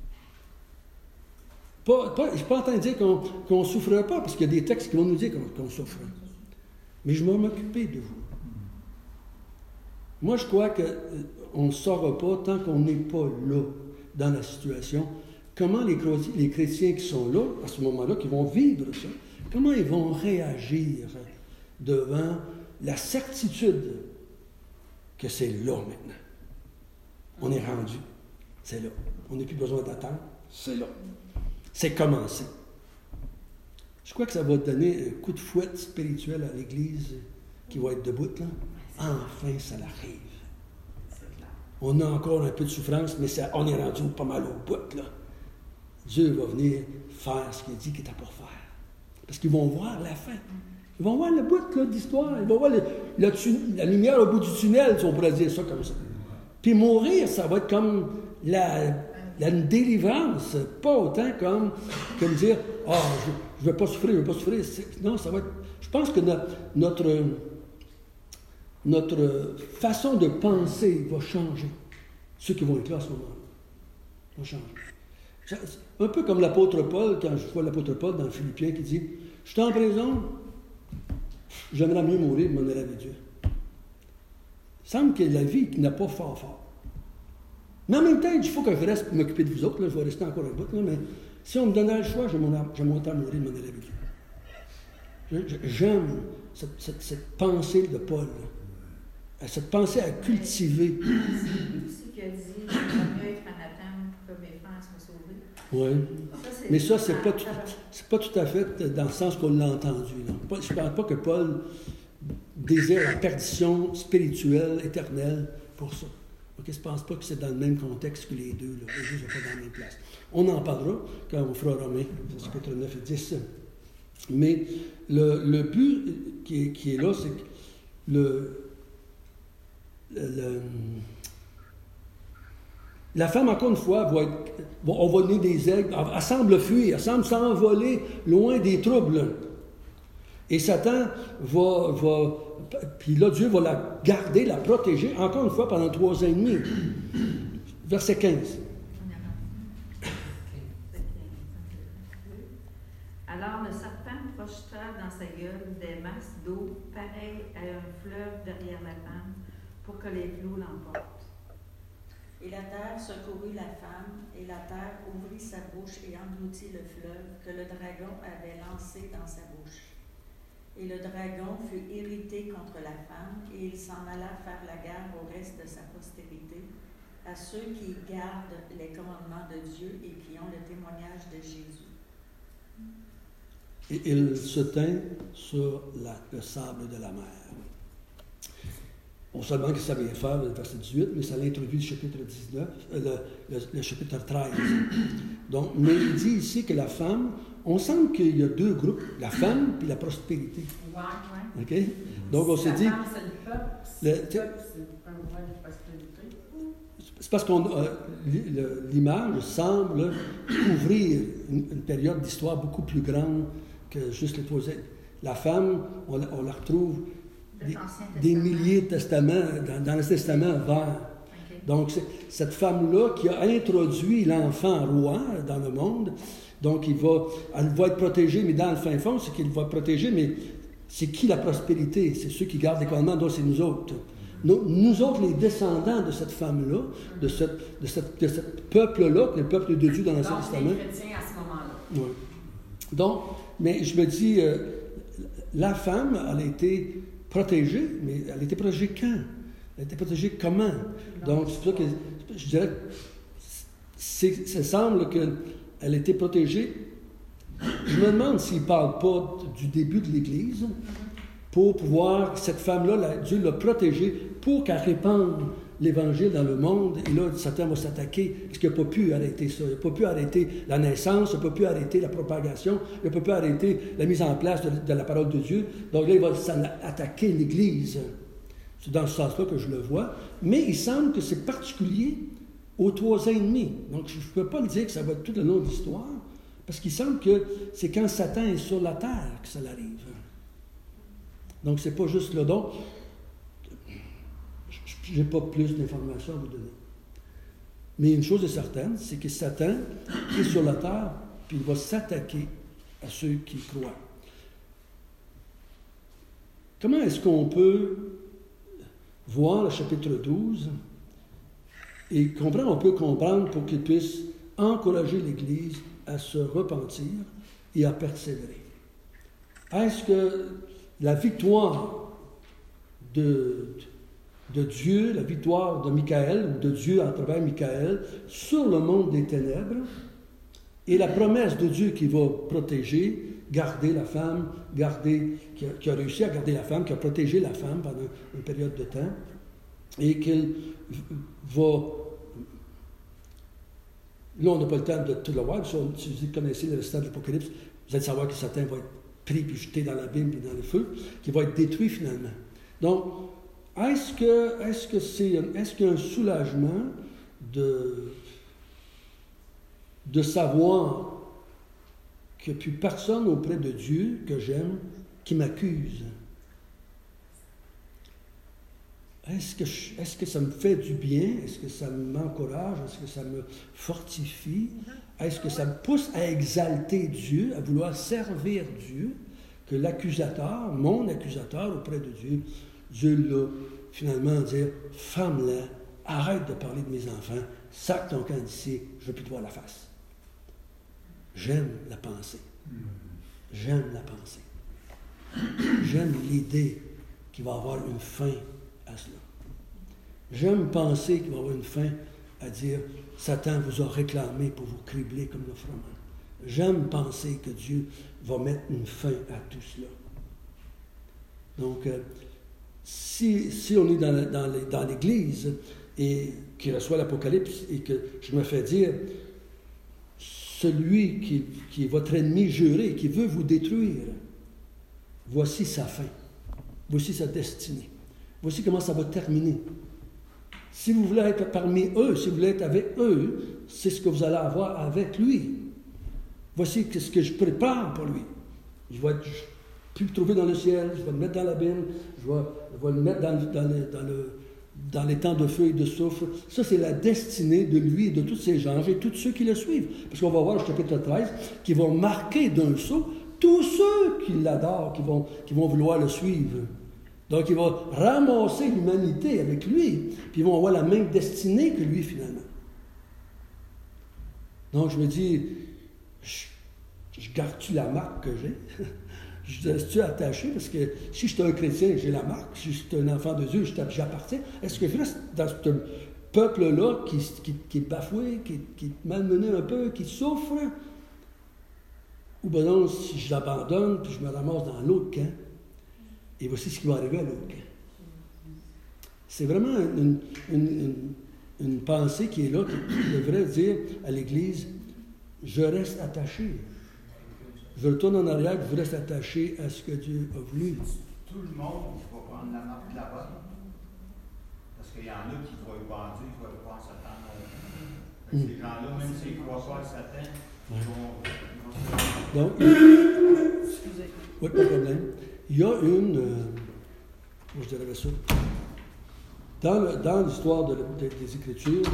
Je ne suis pas en train de dire qu'on ne souffre pas, parce qu'il y a des textes qui vont nous dire qu'on souffre. Mais je vais m'occuper de vous. Moi, je crois qu'on ne saura pas tant qu'on n'est pas là, dans la situation, comment les chrétiens qui sont là, à ce moment-là, qui vont vivre ça, comment ils vont réagir devant la certitude que c'est là maintenant. On est rendu. C'est là. On n'a plus besoin d'attendre. C'est là. C'est commencé. Je crois que ça va donner un coup de fouette spirituel à l'Église qui va être debout, là. Enfin, ça l'arrive. On a encore un peu de souffrance, mais on est rendu pas mal au bout, là. Dieu va venir faire ce qu'il dit qu'il est pour faire. Parce qu'ils vont voir la fin. Ils vont voir le bout là, de l'histoire. Ils vont voir la lumière au bout du tunnel, si on pourrait dire ça comme ça. Puis mourir, ça va être comme une délivrance. Pas autant comme dire « Ah, je ne veux pas souffrir, je ne veux pas souffrir. » Non, ça va être... Je pense que notre façon de penser va changer. Ceux qui vont être là à ce moment-là vont changer. Un peu comme l'apôtre Paul, quand je vois l'apôtre Paul dans Philippiens qui dit « Je suis en prison, j'aimerais mieux mourir que m'en aller avec Dieu. » Il semble que la vie qui n'a pas fort. Mais en même temps, il faut que je reste pour m'occuper de vous autres. Là, je vais rester encore un bout. Là, mais si on me donnait le choix, j'aimerais autant mourir que m'en aller avec Dieu. J'aime cette pensée de Paul. Là. Cette pensée à cultiver. C'est aussi qu'il a dit « Je vais être anathème pour que mes frères soient sauvés. » Oui. Mais ça, c'est pas tout à fait dans le sens qu'on l'a entendu. Là. Je ne parle pas que Paul désire la perdition spirituelle, éternelle, pour ça. Okay, je ne pense pas que c'est dans le même contexte que les deux. Là. Les deux ne sont pas dans la même place. On en parlera quand on fera Romains, chapitre 9 et 10. Mais le but qui est là, c'est que la femme, encore une fois, on va donner des aigles, elle semble fuir, elle semble s'envoler loin des troubles. Et Satan va puis là, Dieu va la garder, la protéger, encore une fois, pendant 3 ans et demi. Verset 15. Alors le serpent projeta dans sa gueule des masses d'eau pareilles à un fleuve derrière la femme, pour que les flots l'emportent. Et la terre secourut la femme, et la terre ouvrit sa bouche et engloutit le fleuve que le dragon avait lancé dans sa bouche. Et le dragon fut irrité contre la femme, et il s'en alla faire la guerre au reste de sa postérité, à ceux qui gardent les commandements de Dieu et qui ont le témoignage de Jésus. Et il se tint sur le sable de la mer. On seulement qu'il savait faire, le verset 18, mais ça l'introduit le chapitre 19, le chapitre 13. Donc, mais il dit ici que la femme, on sent qu'il y a 2 groupes, la femme et la prospérité. Oui. OK? Donc, on s'est dit... La femme, c'est le peuple. C'est un moyen de prospérité. C'est parce qu'on l'image semble couvrir une période d'histoire beaucoup plus grande que juste les 3 ailes. La femme, on la retrouve des milliers de testaments, dans le testament vert. Okay. Donc, c'est cette femme-là qui a introduit l'enfant roi dans le monde. Donc, elle va être protégée, mais dans le fin fond, c'est qu'il va être protégé, mais c'est qui la prospérité? C'est ceux qui gardent les commandements, donc c'est nous autres. Nous autres, les descendants de cette femme-là, de ce peuple-là, le peuple de Dieu dans l'Ancien Testament. Les chrétiens à ce moment-là. Oui. Donc, mais je me dis, la femme, elle a été protégée, mais elle a été protégée quand? Elle a été protégée comment? Donc, c'est pour ça que je dirais que ça semble qu'elle a été protégée. Je me demande s'il ne parle pas du début de l'Église pour pouvoir, cette femme-là, Dieu l'a protégée pour qu'elle répande l'Évangile dans le monde. Et là, Satan va s'attaquer parce qu'il n'a pas pu arrêter ça. Il n'a pas pu arrêter la naissance, il n'a pas pu arrêter la propagation, il n'a pas pu arrêter la mise en place de la parole de Dieu. Donc là, il va attaquer l'Église. C'est dans ce sens-là que je le vois. Mais il semble que c'est particulier aux 3 ans et demi. Donc, je ne peux pas le dire que ça va être tout le long de l'histoire, parce qu'il semble que c'est quand Satan est sur la terre que ça arrive. Donc, ce n'est pas juste là. Donc, je n'ai pas plus d'informations à vous donner. Mais une chose est certaine, c'est que Satan est sur la terre, puis il va s'attaquer à ceux qui croient. Comment est-ce qu'on peut voir le chapitre 12 et on peut comprendre pour qu'il puisse encourager l'Église à se repentir et à persévérer? Est-ce que la victoire de Dieu, la victoire de Michaël, ou de Dieu à travers Michaël, sur le monde des ténèbres, et la promesse de Dieu qui va protéger, garder la femme, qui a réussi à garder la femme, qui a protégé la femme pendant une période de temps, et qu'il va... Là, on n'a pas le temps de tout le voir. Si vous connaissez le restant de l'Apocalypse, vous allez savoir que Satan va être pris puis jeté dans l'abîme puis dans le feu, qui va être détruit finalement. Donc, est-ce qu'il y a un soulagement de savoir qu'il n'y a plus personne auprès de Dieu que j'aime qui m'accuse? Est-ce que ça me fait du bien? Est-ce que ça m'encourage? Est-ce que ça me fortifie? Est-ce que ça me pousse à exalter Dieu, à vouloir servir Dieu, que l'accusateur, mon accusateur auprès de Dieu, Dieu l'a finalement dire, femme-là, arrête de parler de mes enfants, sac ton camp d'ici, je ne veux plus te voir la face. J'aime la pensée. J'aime la pensée. J'aime l'idée qu'il va y avoir une fin à cela. J'aime penser qu'il va y avoir une fin à dire, Satan vous a réclamé pour vous cribler comme le froment. J'aime penser que Dieu va mettre une fin à tout cela. Donc, si on est dans l'Église et qui reçoit l'Apocalypse et que je me fais dire, celui qui est votre ennemi juré, qui veut vous détruire, voici sa fin, voici sa destinée, voici comment ça va terminer. Si vous voulez être parmi eux, si vous voulez être avec eux, c'est ce que vous allez avoir avec lui. Voici ce que je prépare pour lui. Je vais plus le trouver dans le ciel, je vais le mettre dans l'abîme, je vais le mettre dans les temps de feu et de soufre. Ça, c'est la destinée de lui et de tous ses gens et tous ceux qui le suivent. Parce qu'on va voir au chapitre 13 qui vont marquer d'un sceau tous ceux qui l'adorent, qui vont vouloir le suivre. Donc, il va ramasser l'humanité avec lui, puis ils vont avoir la même destinée que lui, finalement. Donc, je me dis, je garde-tu la marque que j'ai? Je reste-tu attaché? Parce que si je suis un chrétien, j'ai la marque. Si je suis un enfant de Dieu, j'appartiens. Est-ce que je reste dans ce peuple-là qui est bafoué, qui est malmené un peu, qui souffre? Ou bien non, si je l'abandonne, puis je me ramasse dans l'autre camp, et voici ce qui va arriver à l'autre camp. C'est vraiment une pensée qui est là, qui devrait dire à l'Église, je reste attaché. Je retourne en arrière, je reste attaché à ce que Dieu a voulu. Tout le monde va prendre la marque de la bonne. Parce qu'il y en a qui croient pas en Dieu, qui croient pas en Satan. Ces gens-là, même s'ils ne croient pas en Satan, ils vont Donc, oui, pas de problème. Il y a comment je dirais ça, dans l'histoire des Écritures,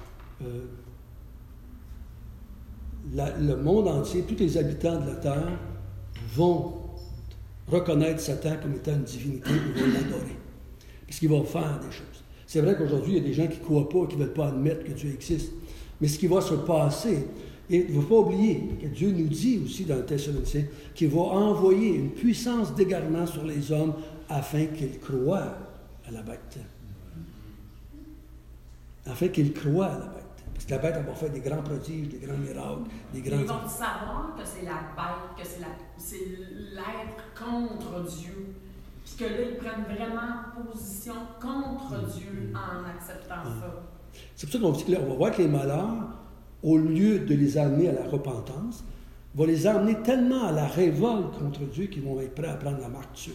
le monde entier, tous les habitants de la terre vont reconnaître Satan comme étant une divinité et vont l'adorer. Parce qu'il va faire des choses. C'est vrai qu'aujourd'hui, il y a des gens qui ne croient pas, qui ne veulent pas admettre que Dieu existe. Mais ce qui va se passer, Et il ne faut pas oublier que Dieu nous dit aussi dans le Thessaloniciens qu'il va envoyer une puissance d'égarement sur les hommes afin qu'ils croient à la bête. Afin qu'ils croient à la bête. Parce que la bête, elle va faire des grands prodiges, des grands miracles, des grands... Ils vont savoir que c'est la bête, que c'est l'être contre Dieu. Puis que là, ils prennent vraiment position contre Dieu en acceptant ça. C'est pour ça qu'on dit que là, on va voir que les malheurs, au lieu de les amener à la repentance, va les amener tellement à la révolte contre Dieu qu'ils vont être prêts à prendre la marque dessus.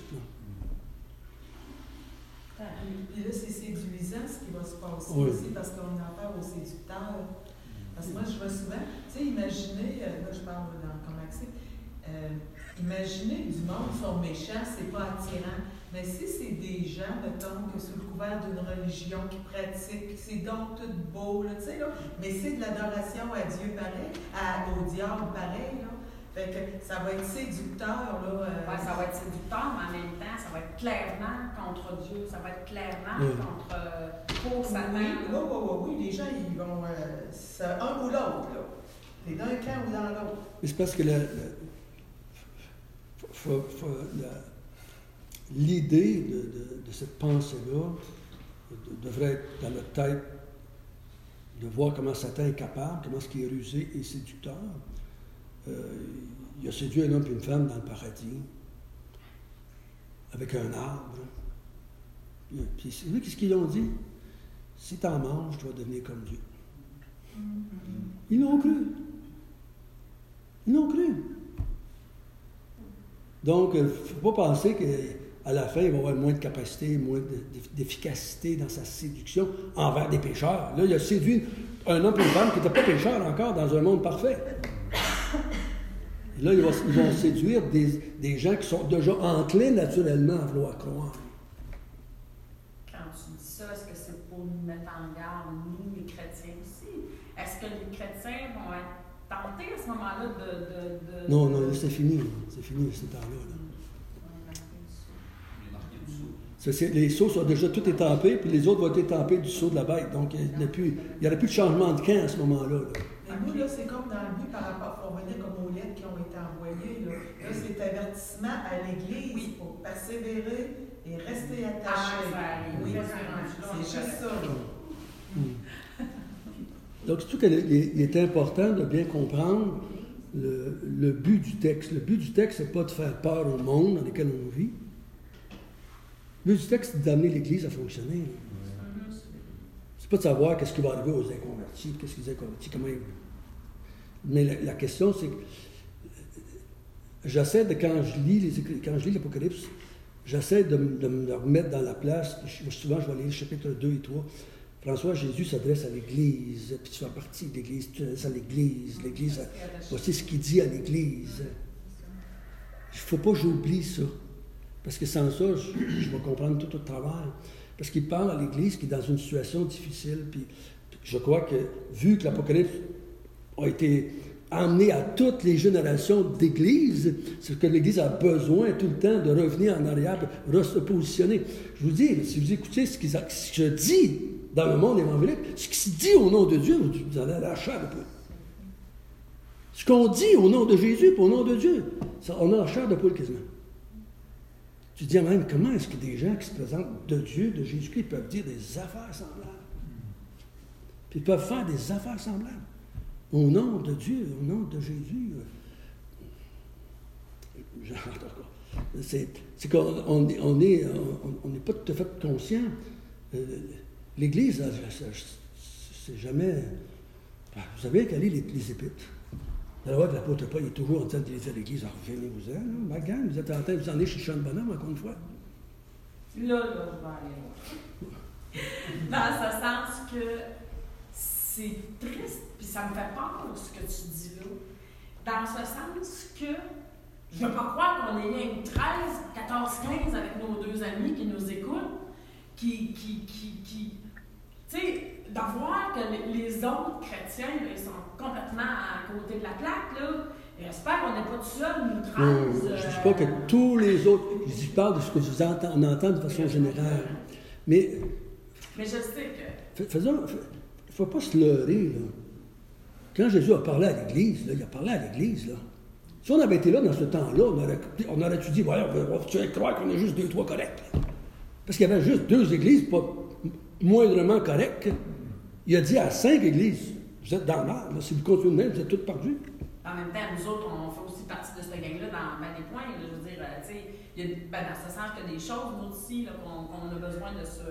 Puis là, c'est séduisant ce qui va se passer aussi, parce qu'on a affaire aux séducteurs. Parce que moi, je vois souvent, tu sais, imaginez, là, je parle comme accès, imaginez du monde sont méchants, c'est pas attirant. Mais si c'est des gens, mettons, que sous le couvert d'une religion qui pratiquent, c'est donc tout beau, là, tu sais, là, mais c'est de l'adoration à Dieu pareil, au diable pareil, là. Fait que ça va être séducteur, là. Ouais, ça va être séducteur, mais en même temps, ça va être clairement contre Dieu, ça va être clairement pour Satan. Oui, les gens, ils vont. C'est un ou l'autre, là. T'es dans un camp ou dans l'autre. Mais c'est parce que l'idée de cette pensée-là devrait être dans notre tête de voir comment Satan est capable, comment est-ce qu'il est rusé et séducteur. Il a séduit un homme et une femme dans le paradis, avec un arbre. Puis, vous savez qu'est-ce qu'ils ont dit? Si tu en manges, tu vas devenir comme Dieu. Ils l'ont cru. Ils l'ont cru. Donc, il ne faut pas penser qu'à la fin, il va avoir moins de capacité, moins d'efficacité dans sa séduction envers des pécheurs. Là, il a séduit un homme et une femme qui n'étaient pas pécheurs encore dans un monde parfait. Et là, ils vont séduire des gens qui sont déjà enclins naturellement à vouloir croire. Quand tu dis ça, est-ce que c'est pour nous mettre en garde, nous, les chrétiens aussi? Est-ce que les chrétiens vont être tentés à ce moment-là de... Non, c'est fini. C'est fini, ce temps-là. Les seaux sont déjà tout étampés, puis les autres vont être étampés du sceau de la bête. Donc, il n'y aurait plus de changement de camp à ce moment-là. Mais nous, là, c'est comme dans le but par rapport, pour revenir comme aux lettres qui ont été envoyées. Là, c'est avertissement à l'Église pour persévérer et rester attaché. C'est juste ça. Donc, c'est tout qu'il est important de bien comprendre le but du texte. Le but du texte, ce n'est pas de faire peur au monde dans lequel on vit. Le but du texte, c'est d'amener l'Église à fonctionner. C'est pas de savoir qu'est-ce qui va arriver aux inconvertis, qu'est-ce qu'ils inconvertis, comment ils... Mais la question, c'est que j'essaie de, quand je lis l'Apocalypse, j'essaie de me remettre dans la place. Souvent, je vais lire le chapitre 2 et 3. François, Jésus s'adresse à l'Église, puis tu fais partie de l'Église, tu t'adresses à l'Église. L'Église, voici ce qu'il dit à l'Église. Il ne faut pas que j'oublie ça. Parce que sans ça, je vais comprendre tout au travers. Parce qu'il parle à l'Église qui est dans une situation difficile. Puis je crois que, vu que l'Apocalypse a été amené à toutes les générations d'Église, c'est que l'Église a besoin tout le temps de revenir en arrière et se positionner. Je vous dis, si vous écoutez ce que je dis dans le monde évangélique, ce qui se dit au nom de Dieu, vous allez à la chair de poule. Ce qu'on dit au nom de Jésus et au nom de Dieu, ça, on a la chair de poule quasiment. Tu te dis même, comment est-ce que des gens qui se présentent de Dieu, de Jésus-Christ, peuvent dire des affaires semblables? Puis ils peuvent faire des affaires semblables. Au nom de Dieu, au nom de Jésus. C'est qu'on n'est pas tout à fait conscient. L'Église, c'est jamais... Vous savez qu'elle lit les épîtres. Vous allez voir que l'apôtre Paul est toujours en train de dire à l'Église, revenez-vous-en, ma gang, vous êtes en train de vous en aller chez Sean Bonhomme, encore une fois. Là, je vais aller voir. Dans ce sens que c'est triste, puis ça me fait peur, ce que tu dis là. Dans ce sens que je ne veux pas croire qu'on est rien que 13, 14, 15 avec nos deux amis qui nous écoutent, qui tu sais, d'avoir que les autres chrétiens, là, ils sont complètement à côté de la plaque, là. Et j'espère qu'on n'est pas tout seul, nous 13. Je ne dis pas que tous les autres, je parle de ce que on entend de façon générale. Mais je sais que... Il ne faut pas se leurrer, là. Quand Jésus a parlé à l'Église, là, il a parlé à l'Église, là. Si on avait été là dans ce temps-là, on aurait dit, voilà, on va croire qu'on est juste 2, 3 corrects. Parce qu'il y avait juste 2 églises, pas moindrement correctes. Il a dit à 5 églises, vous êtes dans l'art, si vous continuez de même, vous êtes tous perdus. En même temps, nous autres, on fait aussi partie de cette gang-là dans ben, des points. Là, je veux dire, tu sais, il y a dans ce sens qu'il y a des choses, nous aussi, là, qu'on a besoin de se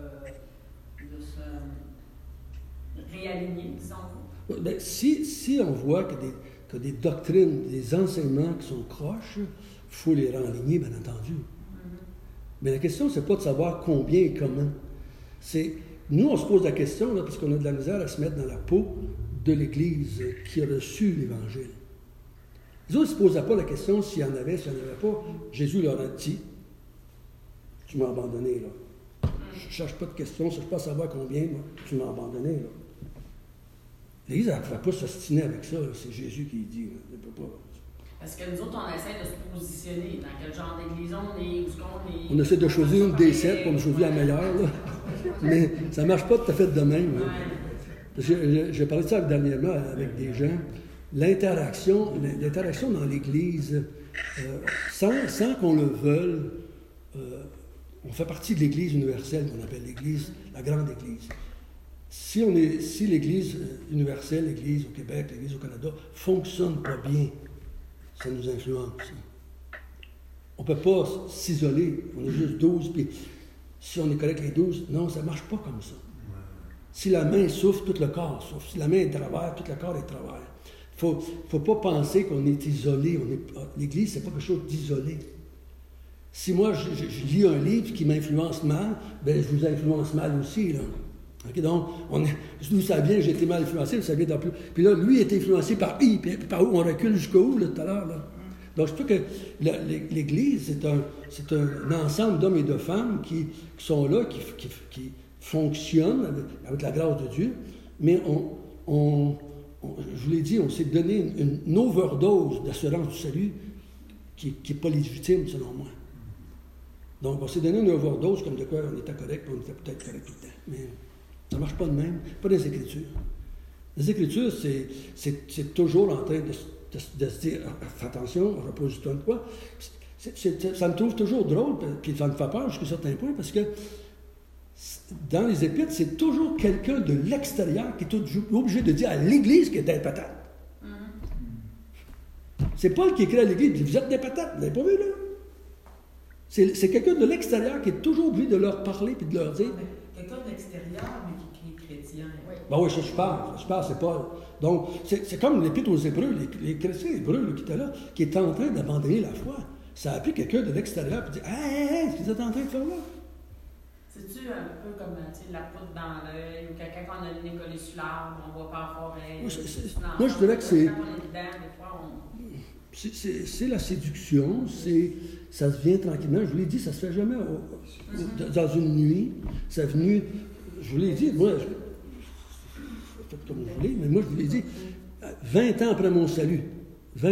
réaligner, disons. Ben, si on voit que des doctrines, des enseignements qui sont croches, il faut les renligner, bien entendu. Mais la question, c'est pas de savoir combien et comment. Nous, on se pose la question, là, parce qu'on a de la misère à se mettre dans la peau de l'Église qui a reçu l'Évangile. Les autres ne se posaient pas la question s'il y en avait, s'il n'y en avait pas. Jésus leur a dit, tu m'as abandonné, là. Je ne cherche pas de questions, je ne cherche pas à savoir combien, moi. Tu m'as abandonné, là. L'Église, elle ne peut pas s'ostiner avec ça, là. C'est Jésus qui dit, là. Elle ne peut pas. Parce que nous autres, on essaie de se positionner dans quel genre d'église on est, où est-ce qu'on est. On essaie de choisir une des 7 pour me choisir la meilleure, là. Mais ça ne marche pas tout à fait de même. J'ai parlé de ça dernièrement avec des gens. L'interaction dans l'Église, sans qu'on le veuille, on fait partie de l'Église universelle qu'on appelle l'Église, la grande Église. Si l'Église universelle, l'Église au Québec, l'Église au Canada, ne fonctionne pas bien, ça nous influence. On ne peut pas s'isoler. On est juste 12, puis si on est correct les 12, non, ça ne marche pas comme ça. Si la main souffre, tout le corps souffre. Si la main est de travers, tout le corps est de travers. Il ne faut pas penser qu'on est isolé. L'Église, ce n'est pas quelque chose d'isolé. Si moi, je lis un livre qui m'influence mal, bien, je vous influence mal aussi, là. Okay, donc, d'où ça vient, j'ai été mal influencé, ça vient d'un peu. Puis là, lui est influencé par I, puis par où on recule jusqu'où, là, tout à l'heure, là. Donc, je trouve que l'Église, c'est un ensemble d'hommes et de femmes qui sont là, qui fonctionnent avec la grâce de Dieu, mais je vous l'ai dit, on s'est donné une overdose d'assurance du salut qui n'est pas légitime, selon moi. Donc, on s'est donné une overdose comme de quoi on était correct, puis on était peut-être correct tout le temps. Mais ça ne marche pas de même, pas dans les Écritures. Les Écritures, c'est toujours en train de se dire, attention, repose-toi de quoi. Ça me trouve toujours drôle, puis ça me fait peur jusqu'à un certain point, parce que dans les Épîtres, c'est toujours quelqu'un de l'extérieur qui est obligé de dire à l'Église qu'elle est des patates. C'est Paul qui écrit à l'Église, il dit, vous êtes des patates, vous n'avez pas vu, là? C'est quelqu'un de l'extérieur qui est toujours obligé de leur parler puis de leur dire. Quelqu'un de l'extérieur, mais qui est chrétien. Ben oui, ça, je parle, c'est Paul. Donc, c'est comme l'Épître aux Hébreux, les chrétiens hébreux là, qui étaient là, qui étaient en train d'abandonner la foi. Ça a pris quelqu'un de l'extérieur pour dire, hey, qu'est-ce que vous êtes en train de faire là? C'est-tu un peu comme la poudre dans l'œil, ou quand on a le nez collé sur l'arbre, on ne voit pas en forêt? Moi, je dirais que c'est. Quand on est dedans, des fois, c'est la séduction, ça se vient tranquillement. Je vous l'ai dit, ça ne se fait jamais dans une nuit. Ça est venu, je vous l'ai dit, moi, faites comme vous voulez, mais moi, je vous l'ai dit, 20 ans après mon salut, je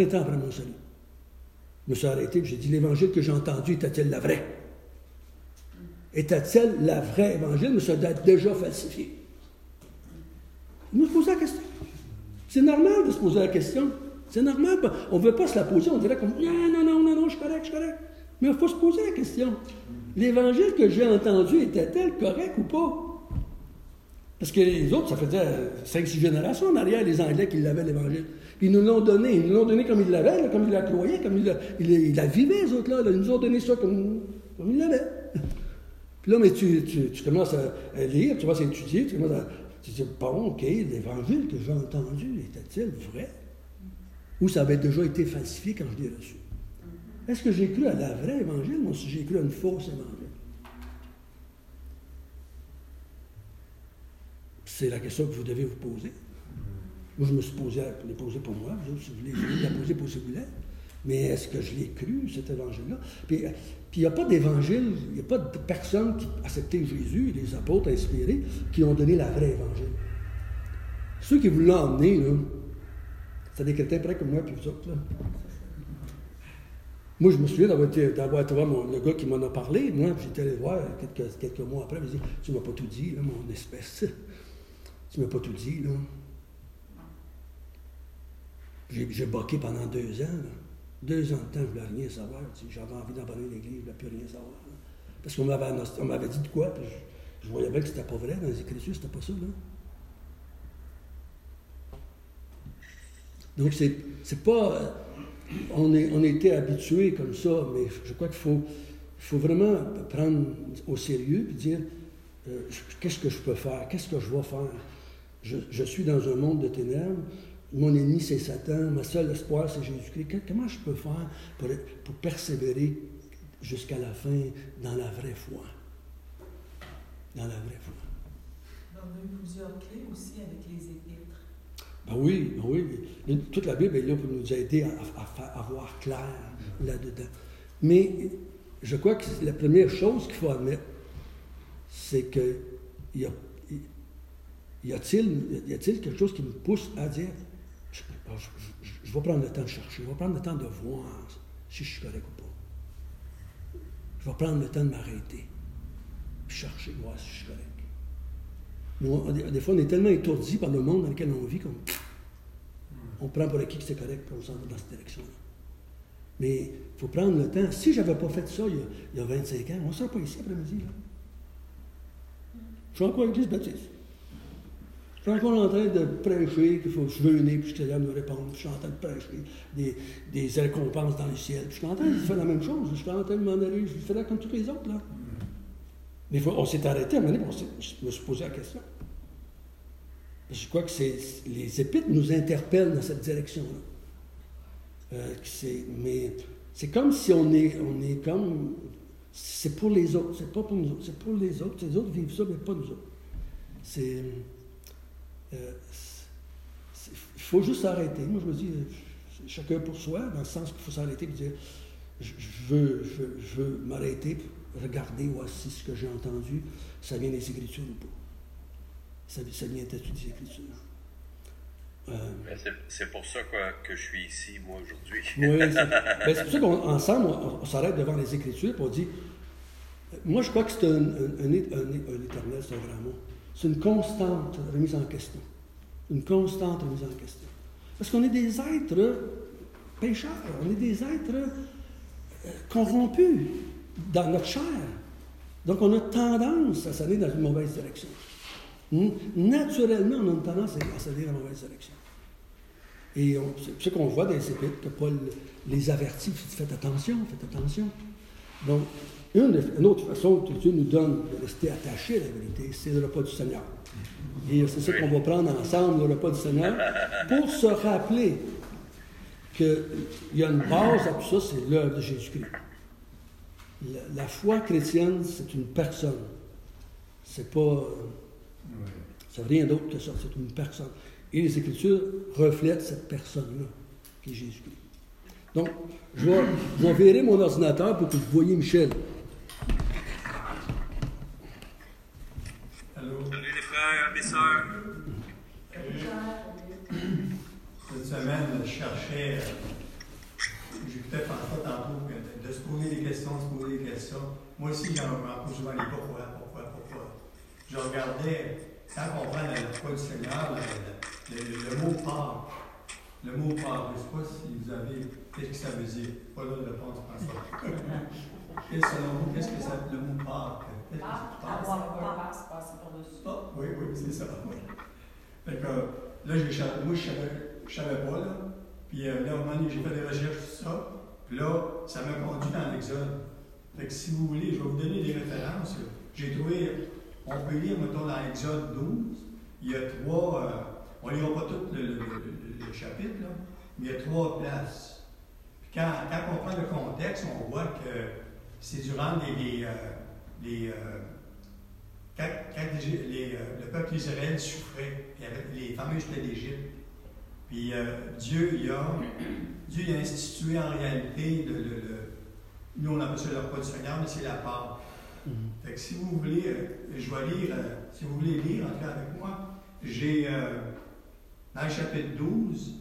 me suis arrêté et j'ai dit, l'évangile que j'ai entendu, était-il la vraie? Était-elle la vraie évangile, mais ça doit être déjà falsifié? Je me suis posé la question. C'est normal de se poser la question. C'est normal. On ne veut pas se la poser. On dirait comme non, je suis correct. Mais il faut se poser la question. L'évangile que j'ai entendu, était-elle correct ou pas? Parce que les autres, ça faisait 5-6 générations en arrière, les Anglais qui l'avaient, l'évangile. Puis ils nous l'ont donné. Ils nous l'ont donné comme ils l'avaient, là, comme ils la croyaient, comme ils la vivaient, les autres, là. Ils nous ont donné ça comme ils l'avaient. Puis là, mais tu commences à lire, tu commences à étudier, tu dis, bon, OK, l'évangile que j'ai entendu, était-il vrai? Ou ça avait déjà été falsifié quand je l'ai reçu? Est-ce que j'ai cru à la vraie évangile ou si j'ai cru à une fausse évangile? C'est la question que vous devez vous poser. Moi, je me suis l'ai posée pour moi. Si vous voulez, la poser pour ce que vous voulez. Mais est-ce que je l'ai cru, cet évangile-là? Puis il n'y a pas d'évangile, il n'y a pas de personnes qui acceptaient Jésus, les apôtres inspirés, qui ont donné la vraie évangile. Ceux qui vous l'ont emmené, là, c'est des chrétiens près comme moi et vous autres. Là. Moi, je me souviens d'avoir été voir le gars qui m'en a parlé. Moi, j'étais allé le voir quelques mois après. Il m'a dit, tu ne m'as pas tout dit, là, mon espèce. Tu ne m'as pas tout dit, là. J'ai boqué pendant 2 ans. Là. 2 ans de temps, je ne voulais rien savoir. J'avais envie d'abandonner l'Église, je ne voulais plus rien savoir. Là. Parce qu'on m'avait dit de quoi, puis je voyais bien que c'était pas vrai. Dans les Écritures, c'était pas ça. Là. Donc, c'est pas... on a été habitués comme ça, mais je crois qu'il faut vraiment prendre au sérieux et dire qu'est-ce que je peux faire, qu'est-ce que je vais faire. Je suis dans un monde de ténèbres, mon ennemi c'est Satan, ma seule espoir c'est Jésus-Christ. Comment je peux faire pour persévérer jusqu'à la fin dans la vraie foi? Dans la vraie foi. On a eu plusieurs clés aussi avec les épîtres. Ben oui. Toute la Bible est là pour nous aider à voir clair là-dedans. Mais je crois que la première chose qu'il faut admettre, c'est que y a-t-il quelque chose qui me pousse à dire je vais prendre le temps de chercher, je vais prendre le temps de voir si je suis correct ou pas. Je vais prendre le temps de m'arrêter, puis chercher, voir si je suis correct. Des fois, on est tellement étourdi par le monde dans lequel on vit qu'on prend pour acquis que c'est correct, puis on s'en va dans cette direction-là. Mais il faut prendre le temps. Si je n'avais pas fait ça il y a 25 ans, on ne serait pas ici après-midi. Là. Je suis encore à l'Église baptiste. Je suis encore en train de prêcher qu'il faut jeûner puis que le Seigneur nous réponde. Je suis en train de prêcher des récompenses dans le ciel. Puis je suis en train de faire la même chose. Je suis en train de m'en aller. Je fais comme tous les autres. Là. Mais on s'est arrêté à un moment donné, je me suis posé la question. Je crois que les épîtres nous interpellent dans cette direction-là. Mais c'est comme si on est comme... C'est pour les autres, c'est pas pour nous autres. C'est pour les autres. Les autres vivent ça, mais pas nous autres. Il faut juste s'arrêter. Moi, je me dis, chacun pour soi, dans le sens qu'il faut s'arrêter et dire, je veux m'arrêter, regarder, voici ce que j'ai entendu, ça vient des Écritures ou pas. Ça vient peut-être des Écritures. C'est pour ça que je suis ici, moi, aujourd'hui. Oui, c'est pour ça qu'ensemble, on s'arrête devant les Écritures et on dit, moi, je crois que c'est un éternel, c'est un grand mot. C'est une constante remise en question. Une constante remise en question. Parce qu'on est des êtres pécheurs, on est des êtres corrompus dans notre chair. Donc, on a tendance à s'aller dans une mauvaise direction. Naturellement, on a une tendance à s'aller dans la mauvaise direction. Et c'est ce qu'on voit dans les Épîtres, que Paul les avertit, faites attention. Donc, une autre façon que Dieu nous donne de rester attachés à la vérité, c'est le repas du Seigneur. Et c'est ça qu'on va prendre ensemble, le repas du Seigneur, pour se rappeler qu'il y a une base à tout ça, c'est l'œuvre de Jésus-Christ. La foi chrétienne, c'est une personne. C'est pas... c'est rien d'autre que ça, c'est une personne. Et les Écritures reflètent cette personne-là, qui est Jésus-Christ. Donc, je vais virer mon ordinateur pour que vous voyez Michel. Allô? Salut les frères, mes sœurs. Cette semaine, je cherchais, j'écoutais François tantôt, de se poser des questions. Moi aussi, j'en pose souvent les pourquoi. Je regardais, quand on prend la foi du Seigneur, le mot Pâques. Le mot Pâques, je ne sais pas si vous avez. Qu'est-ce que ça veut dire? Pas là de réponse, François. Selon vous, qu'est-ce que ça, le mot Pâques? Avoir peur, se passer par-dessus. Ah, oui, c'est ça. Oui. Fait que là, moi, je savais pas, là. Puis là, à un moment donné, j'ai fait des recherches sur ça. Puis là, ça m'a conduit dans l'Exode. Fait que si vous voulez, je vais vous donner des références. J'ai trouvé, on peut lire, mettons, dans l'Exode 12, il y a 3, on ne lira pas tout le chapitre, là, mais il y a 3 places. Puis quand on prend le contexte, on voit que c'est durant quand le peuple d'Israël souffrait, il y avait les fameux jetés d'Égypte. Puis Dieu a institué en réalité, nous on appelle ça le repas du Seigneur, mais c'est la Pâque. Fait que si vous voulez, je vais lire, si vous voulez lire, entrez avec moi, j'ai, dans le chapitre 12,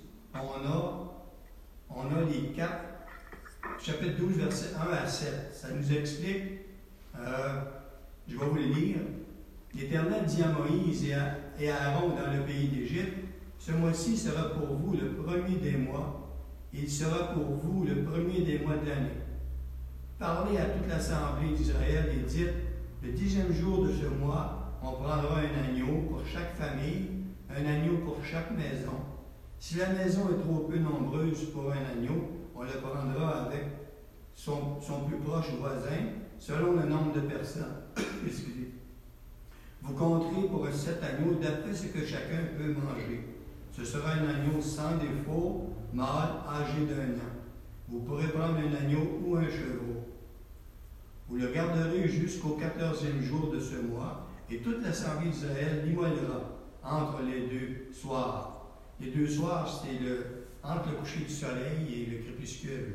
on a les 4, chapitre 12, versets 1 à 7. Ça nous explique, je vais vous les lire. L'Éternel dit à Moïse et à Aaron dans le pays d'Égypte, Ce mois-ci sera pour vous le premier des mois, et il sera pour vous le premier des mois de l'année. Parlez à toute l'assemblée d'Israël et dites, le 10e jour de ce mois, on prendra un agneau pour chaque famille, un agneau pour chaque maison. Si la maison est trop peu nombreuse pour un agneau, on le prendra avec son plus proche voisin, selon le nombre de personnes. Excusez. Vous compterez pour 7 agneaux d'après ce que chacun peut manger. Ce sera un agneau sans défaut, mâle, âgé d'1 an. Vous pourrez prendre un agneau ou un chevreau. Vous le garderez jusqu'au 14e jour de ce mois, et toute l'assemblée d'Israël l'immolera entre les 2 soirs. Les 2 soirs, c'est entre le coucher du soleil et le crépuscule.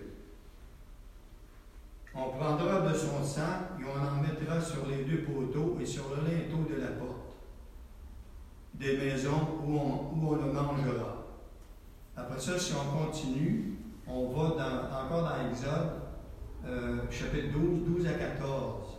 On prendra de son sang et on en mettra sur les 2 poteaux et sur le linteau de la porte des maisons où on le mangera. Après ça, si on continue, on va encore dans Exode, chapitre 12 à 14.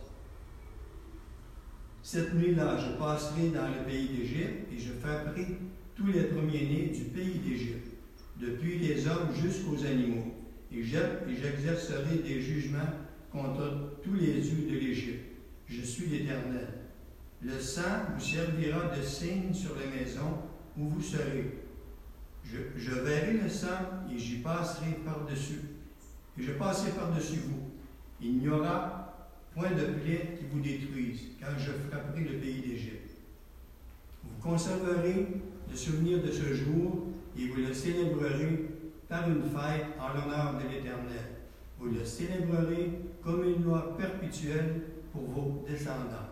Cette nuit-là, je passerai dans le pays d'Égypte et je frapperai tous les premiers-nés du pays d'Égypte, depuis les hommes jusqu'aux animaux, et j'exercerai des jugements contre tous les yeux de l'Égypte. Je suis l'Éternel. Le sang vous servira de signe sur les maisons où vous serez. Je verrai le sang et j'y passerai par-dessus. Et je passerai par-dessus vous. Il n'y aura point de plaie qui vous détruise, quand je frapperai le pays d'Égypte. Vous conserverez le souvenir de ce jour et vous le célébrerez par une fête en l'honneur de l'Éternel. Vous le célébrerez comme une loi perpétuelle pour vos descendants.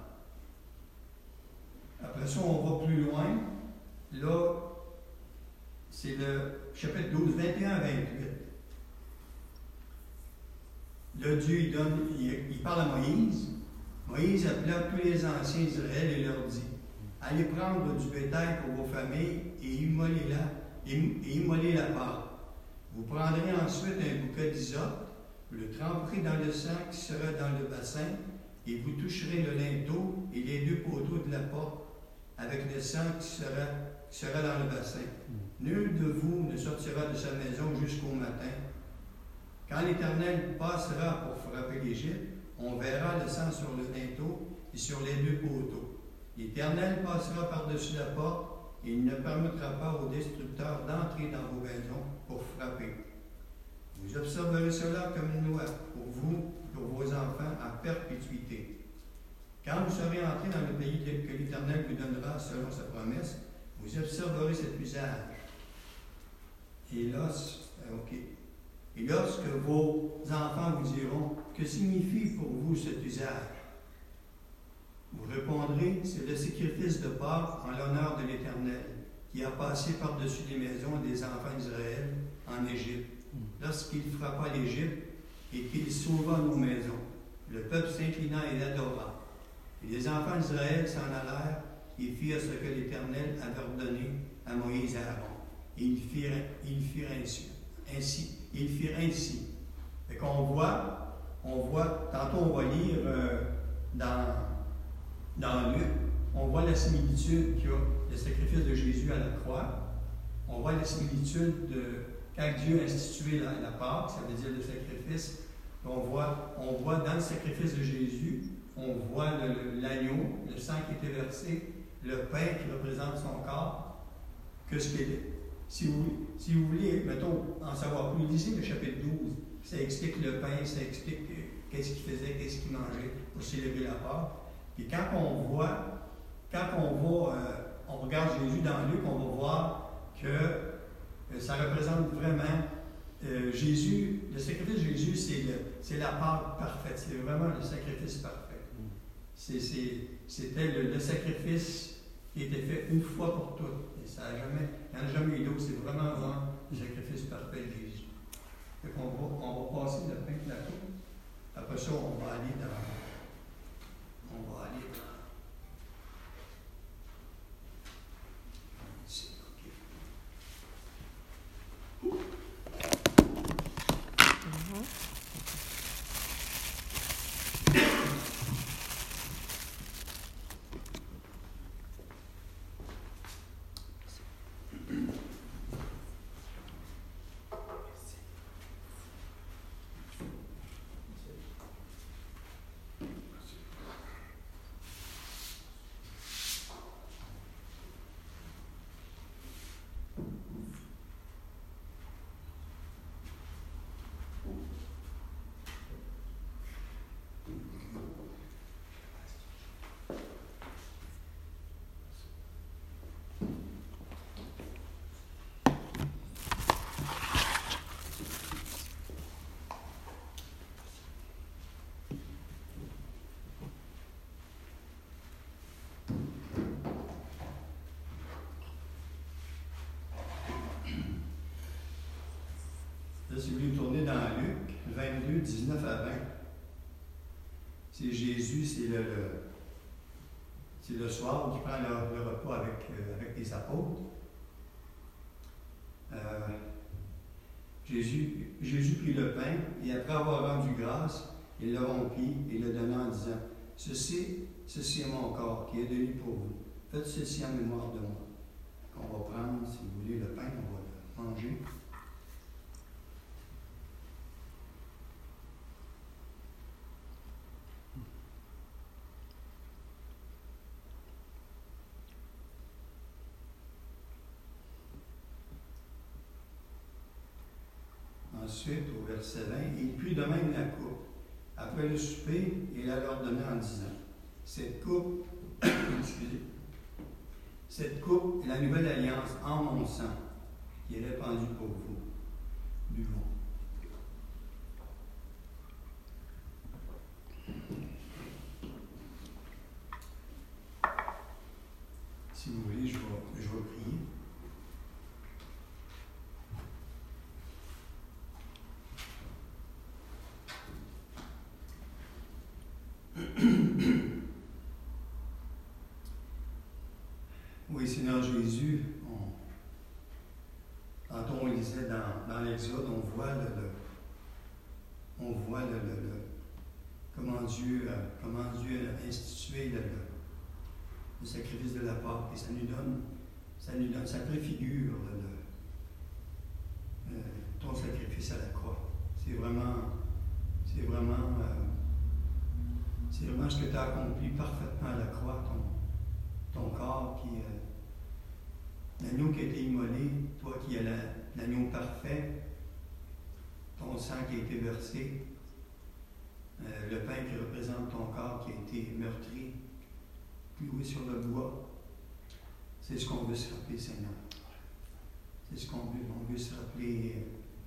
Après ça, on va plus loin. Là, c'est le chapitre 12, 21 à 28. Là, Dieu, il parle à Moïse. Moïse appela tous les anciens d'Israël et leur dit, allez prendre du bétail pour vos familles et immolez la part. Vous prendrez ensuite un bouquet d'hysope, vous le tremperez dans le sang qui sera dans le bassin, et vous toucherez le linteau et les 2 poteaux de la porte avec le sang qui sera dans le bassin. Nul de vous ne sortira de sa maison jusqu'au matin. Quand l'Éternel passera pour frapper l'Égypte, on verra le sang sur le linteau et sur les 2 poteaux. L'Éternel passera par-dessus la porte et il ne permettra pas aux destructeurs d'entrer dans vos maisons pour frapper. Vous observerez cela comme une loi pour vous, pour vos enfants, à perpétuité. Quand vous serez entrés dans le pays que l'Éternel vous donnera selon sa promesse, vous observerez cet usage. Et lorsque vos enfants vous diront, que signifie pour vous cet usage? Vous répondrez, c'est le sacrifice de Pâques en l'honneur de l'Éternel, qui a passé par-dessus les maisons des enfants d'Israël en Égypte, lorsqu'il frappa l'Égypte et qu'il sauva nos maisons. Le peuple s'inclina et l'adora. Et les enfants d'Israël s'en allèrent et firent ce que l'Éternel avait ordonné à Moïse et à Aaron. Et ils firent ainsi. Fait qu'on voit, tantôt on va lire dans Luc, on voit la similitude qu'il y a le sacrifice de Jésus à la croix. On voit la similitude de quand Dieu a institué la Pâque, ça veut dire le sacrifice. On voit dans le sacrifice de Jésus, on voit l'agneau, le sang qui était versé, le pain qui représente son corps. Que ce qu'il est. Si vous voulez, mettons, en savoir plus, lisez le chapitre 12. Ça explique le pain, ça explique qu'est-ce qu'il faisait, qu'est-ce qu'il mangeait pour célébrer la Pâque. Et quand on regarde Jésus dans Luc, on va voir que ça représente vraiment Jésus. Le sacrifice de Jésus, c'est la Pâque parfaite. C'est vraiment le sacrifice parfait. C'était le sacrifice qui était fait une fois pour toutes. Et ça il n'y en a jamais eu d'autre. C'est vraiment le sacrifice parfait de Jésus. Donc on va passer le pain de la coupe. Après ça, on va aller dans. Là, si vous voulez tourner dans Luc 22, 19 à 20, c'est Jésus, c'est le soir qui prend le repas avec les apôtres. Jésus prit le pain et après avoir rendu grâce, il le rompit et le donna en disant, ceci est mon corps qui est donné pour vous. Faites ceci en mémoire de moi. On va prendre, si vous voulez, le pain, on va le manger. Ensuite, au verset 20, il prit de même la coupe. Après le souper, il la leur donna en disant, cette coupe est la nouvelle alliance en mon sang, qui est répandue pour vous. Buvons. Si vous voulez, je vais prier. Oui, Seigneur Jésus, tantôt on lisait dans l'Exode, on voit comment Dieu a institué le sacrifice de la Pâque, et ça préfigure ton sacrifice à la croix. C'est vraiment ce que tu as accompli parfaitement à la croix, ton corps qui est l'agneau qui a été immolé, toi qui es l'agneau parfait, ton sang qui a été versé, le pain qui représente ton corps qui a été meurtri, cloué sur le bois. C'est ce qu'on veut se rappeler, Seigneur. C'est ce qu'on veut. On veut se rappeler.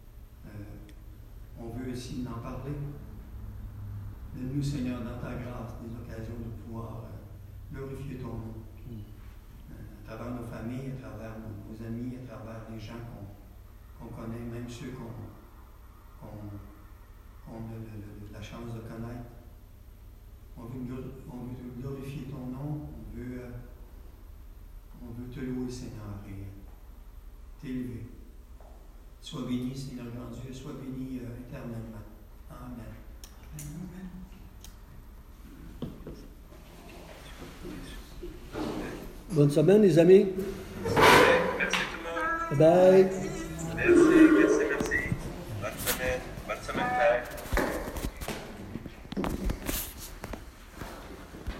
On veut aussi en parler. Donne-nous, Seigneur, dans ta grâce, des occasions de pouvoir glorifier ton nom. À travers nos familles, à travers nos amis, à travers les gens qu'on connaît, même ceux qu'on a la chance de connaître. On veut glorifier ton nom, on veut te louer, Seigneur, et t'élever. Sois béni, Seigneur grand Dieu, sois béni éternellement. Amen. Amen. Bonne semaine, les amis. Merci tout le monde. Bye bye.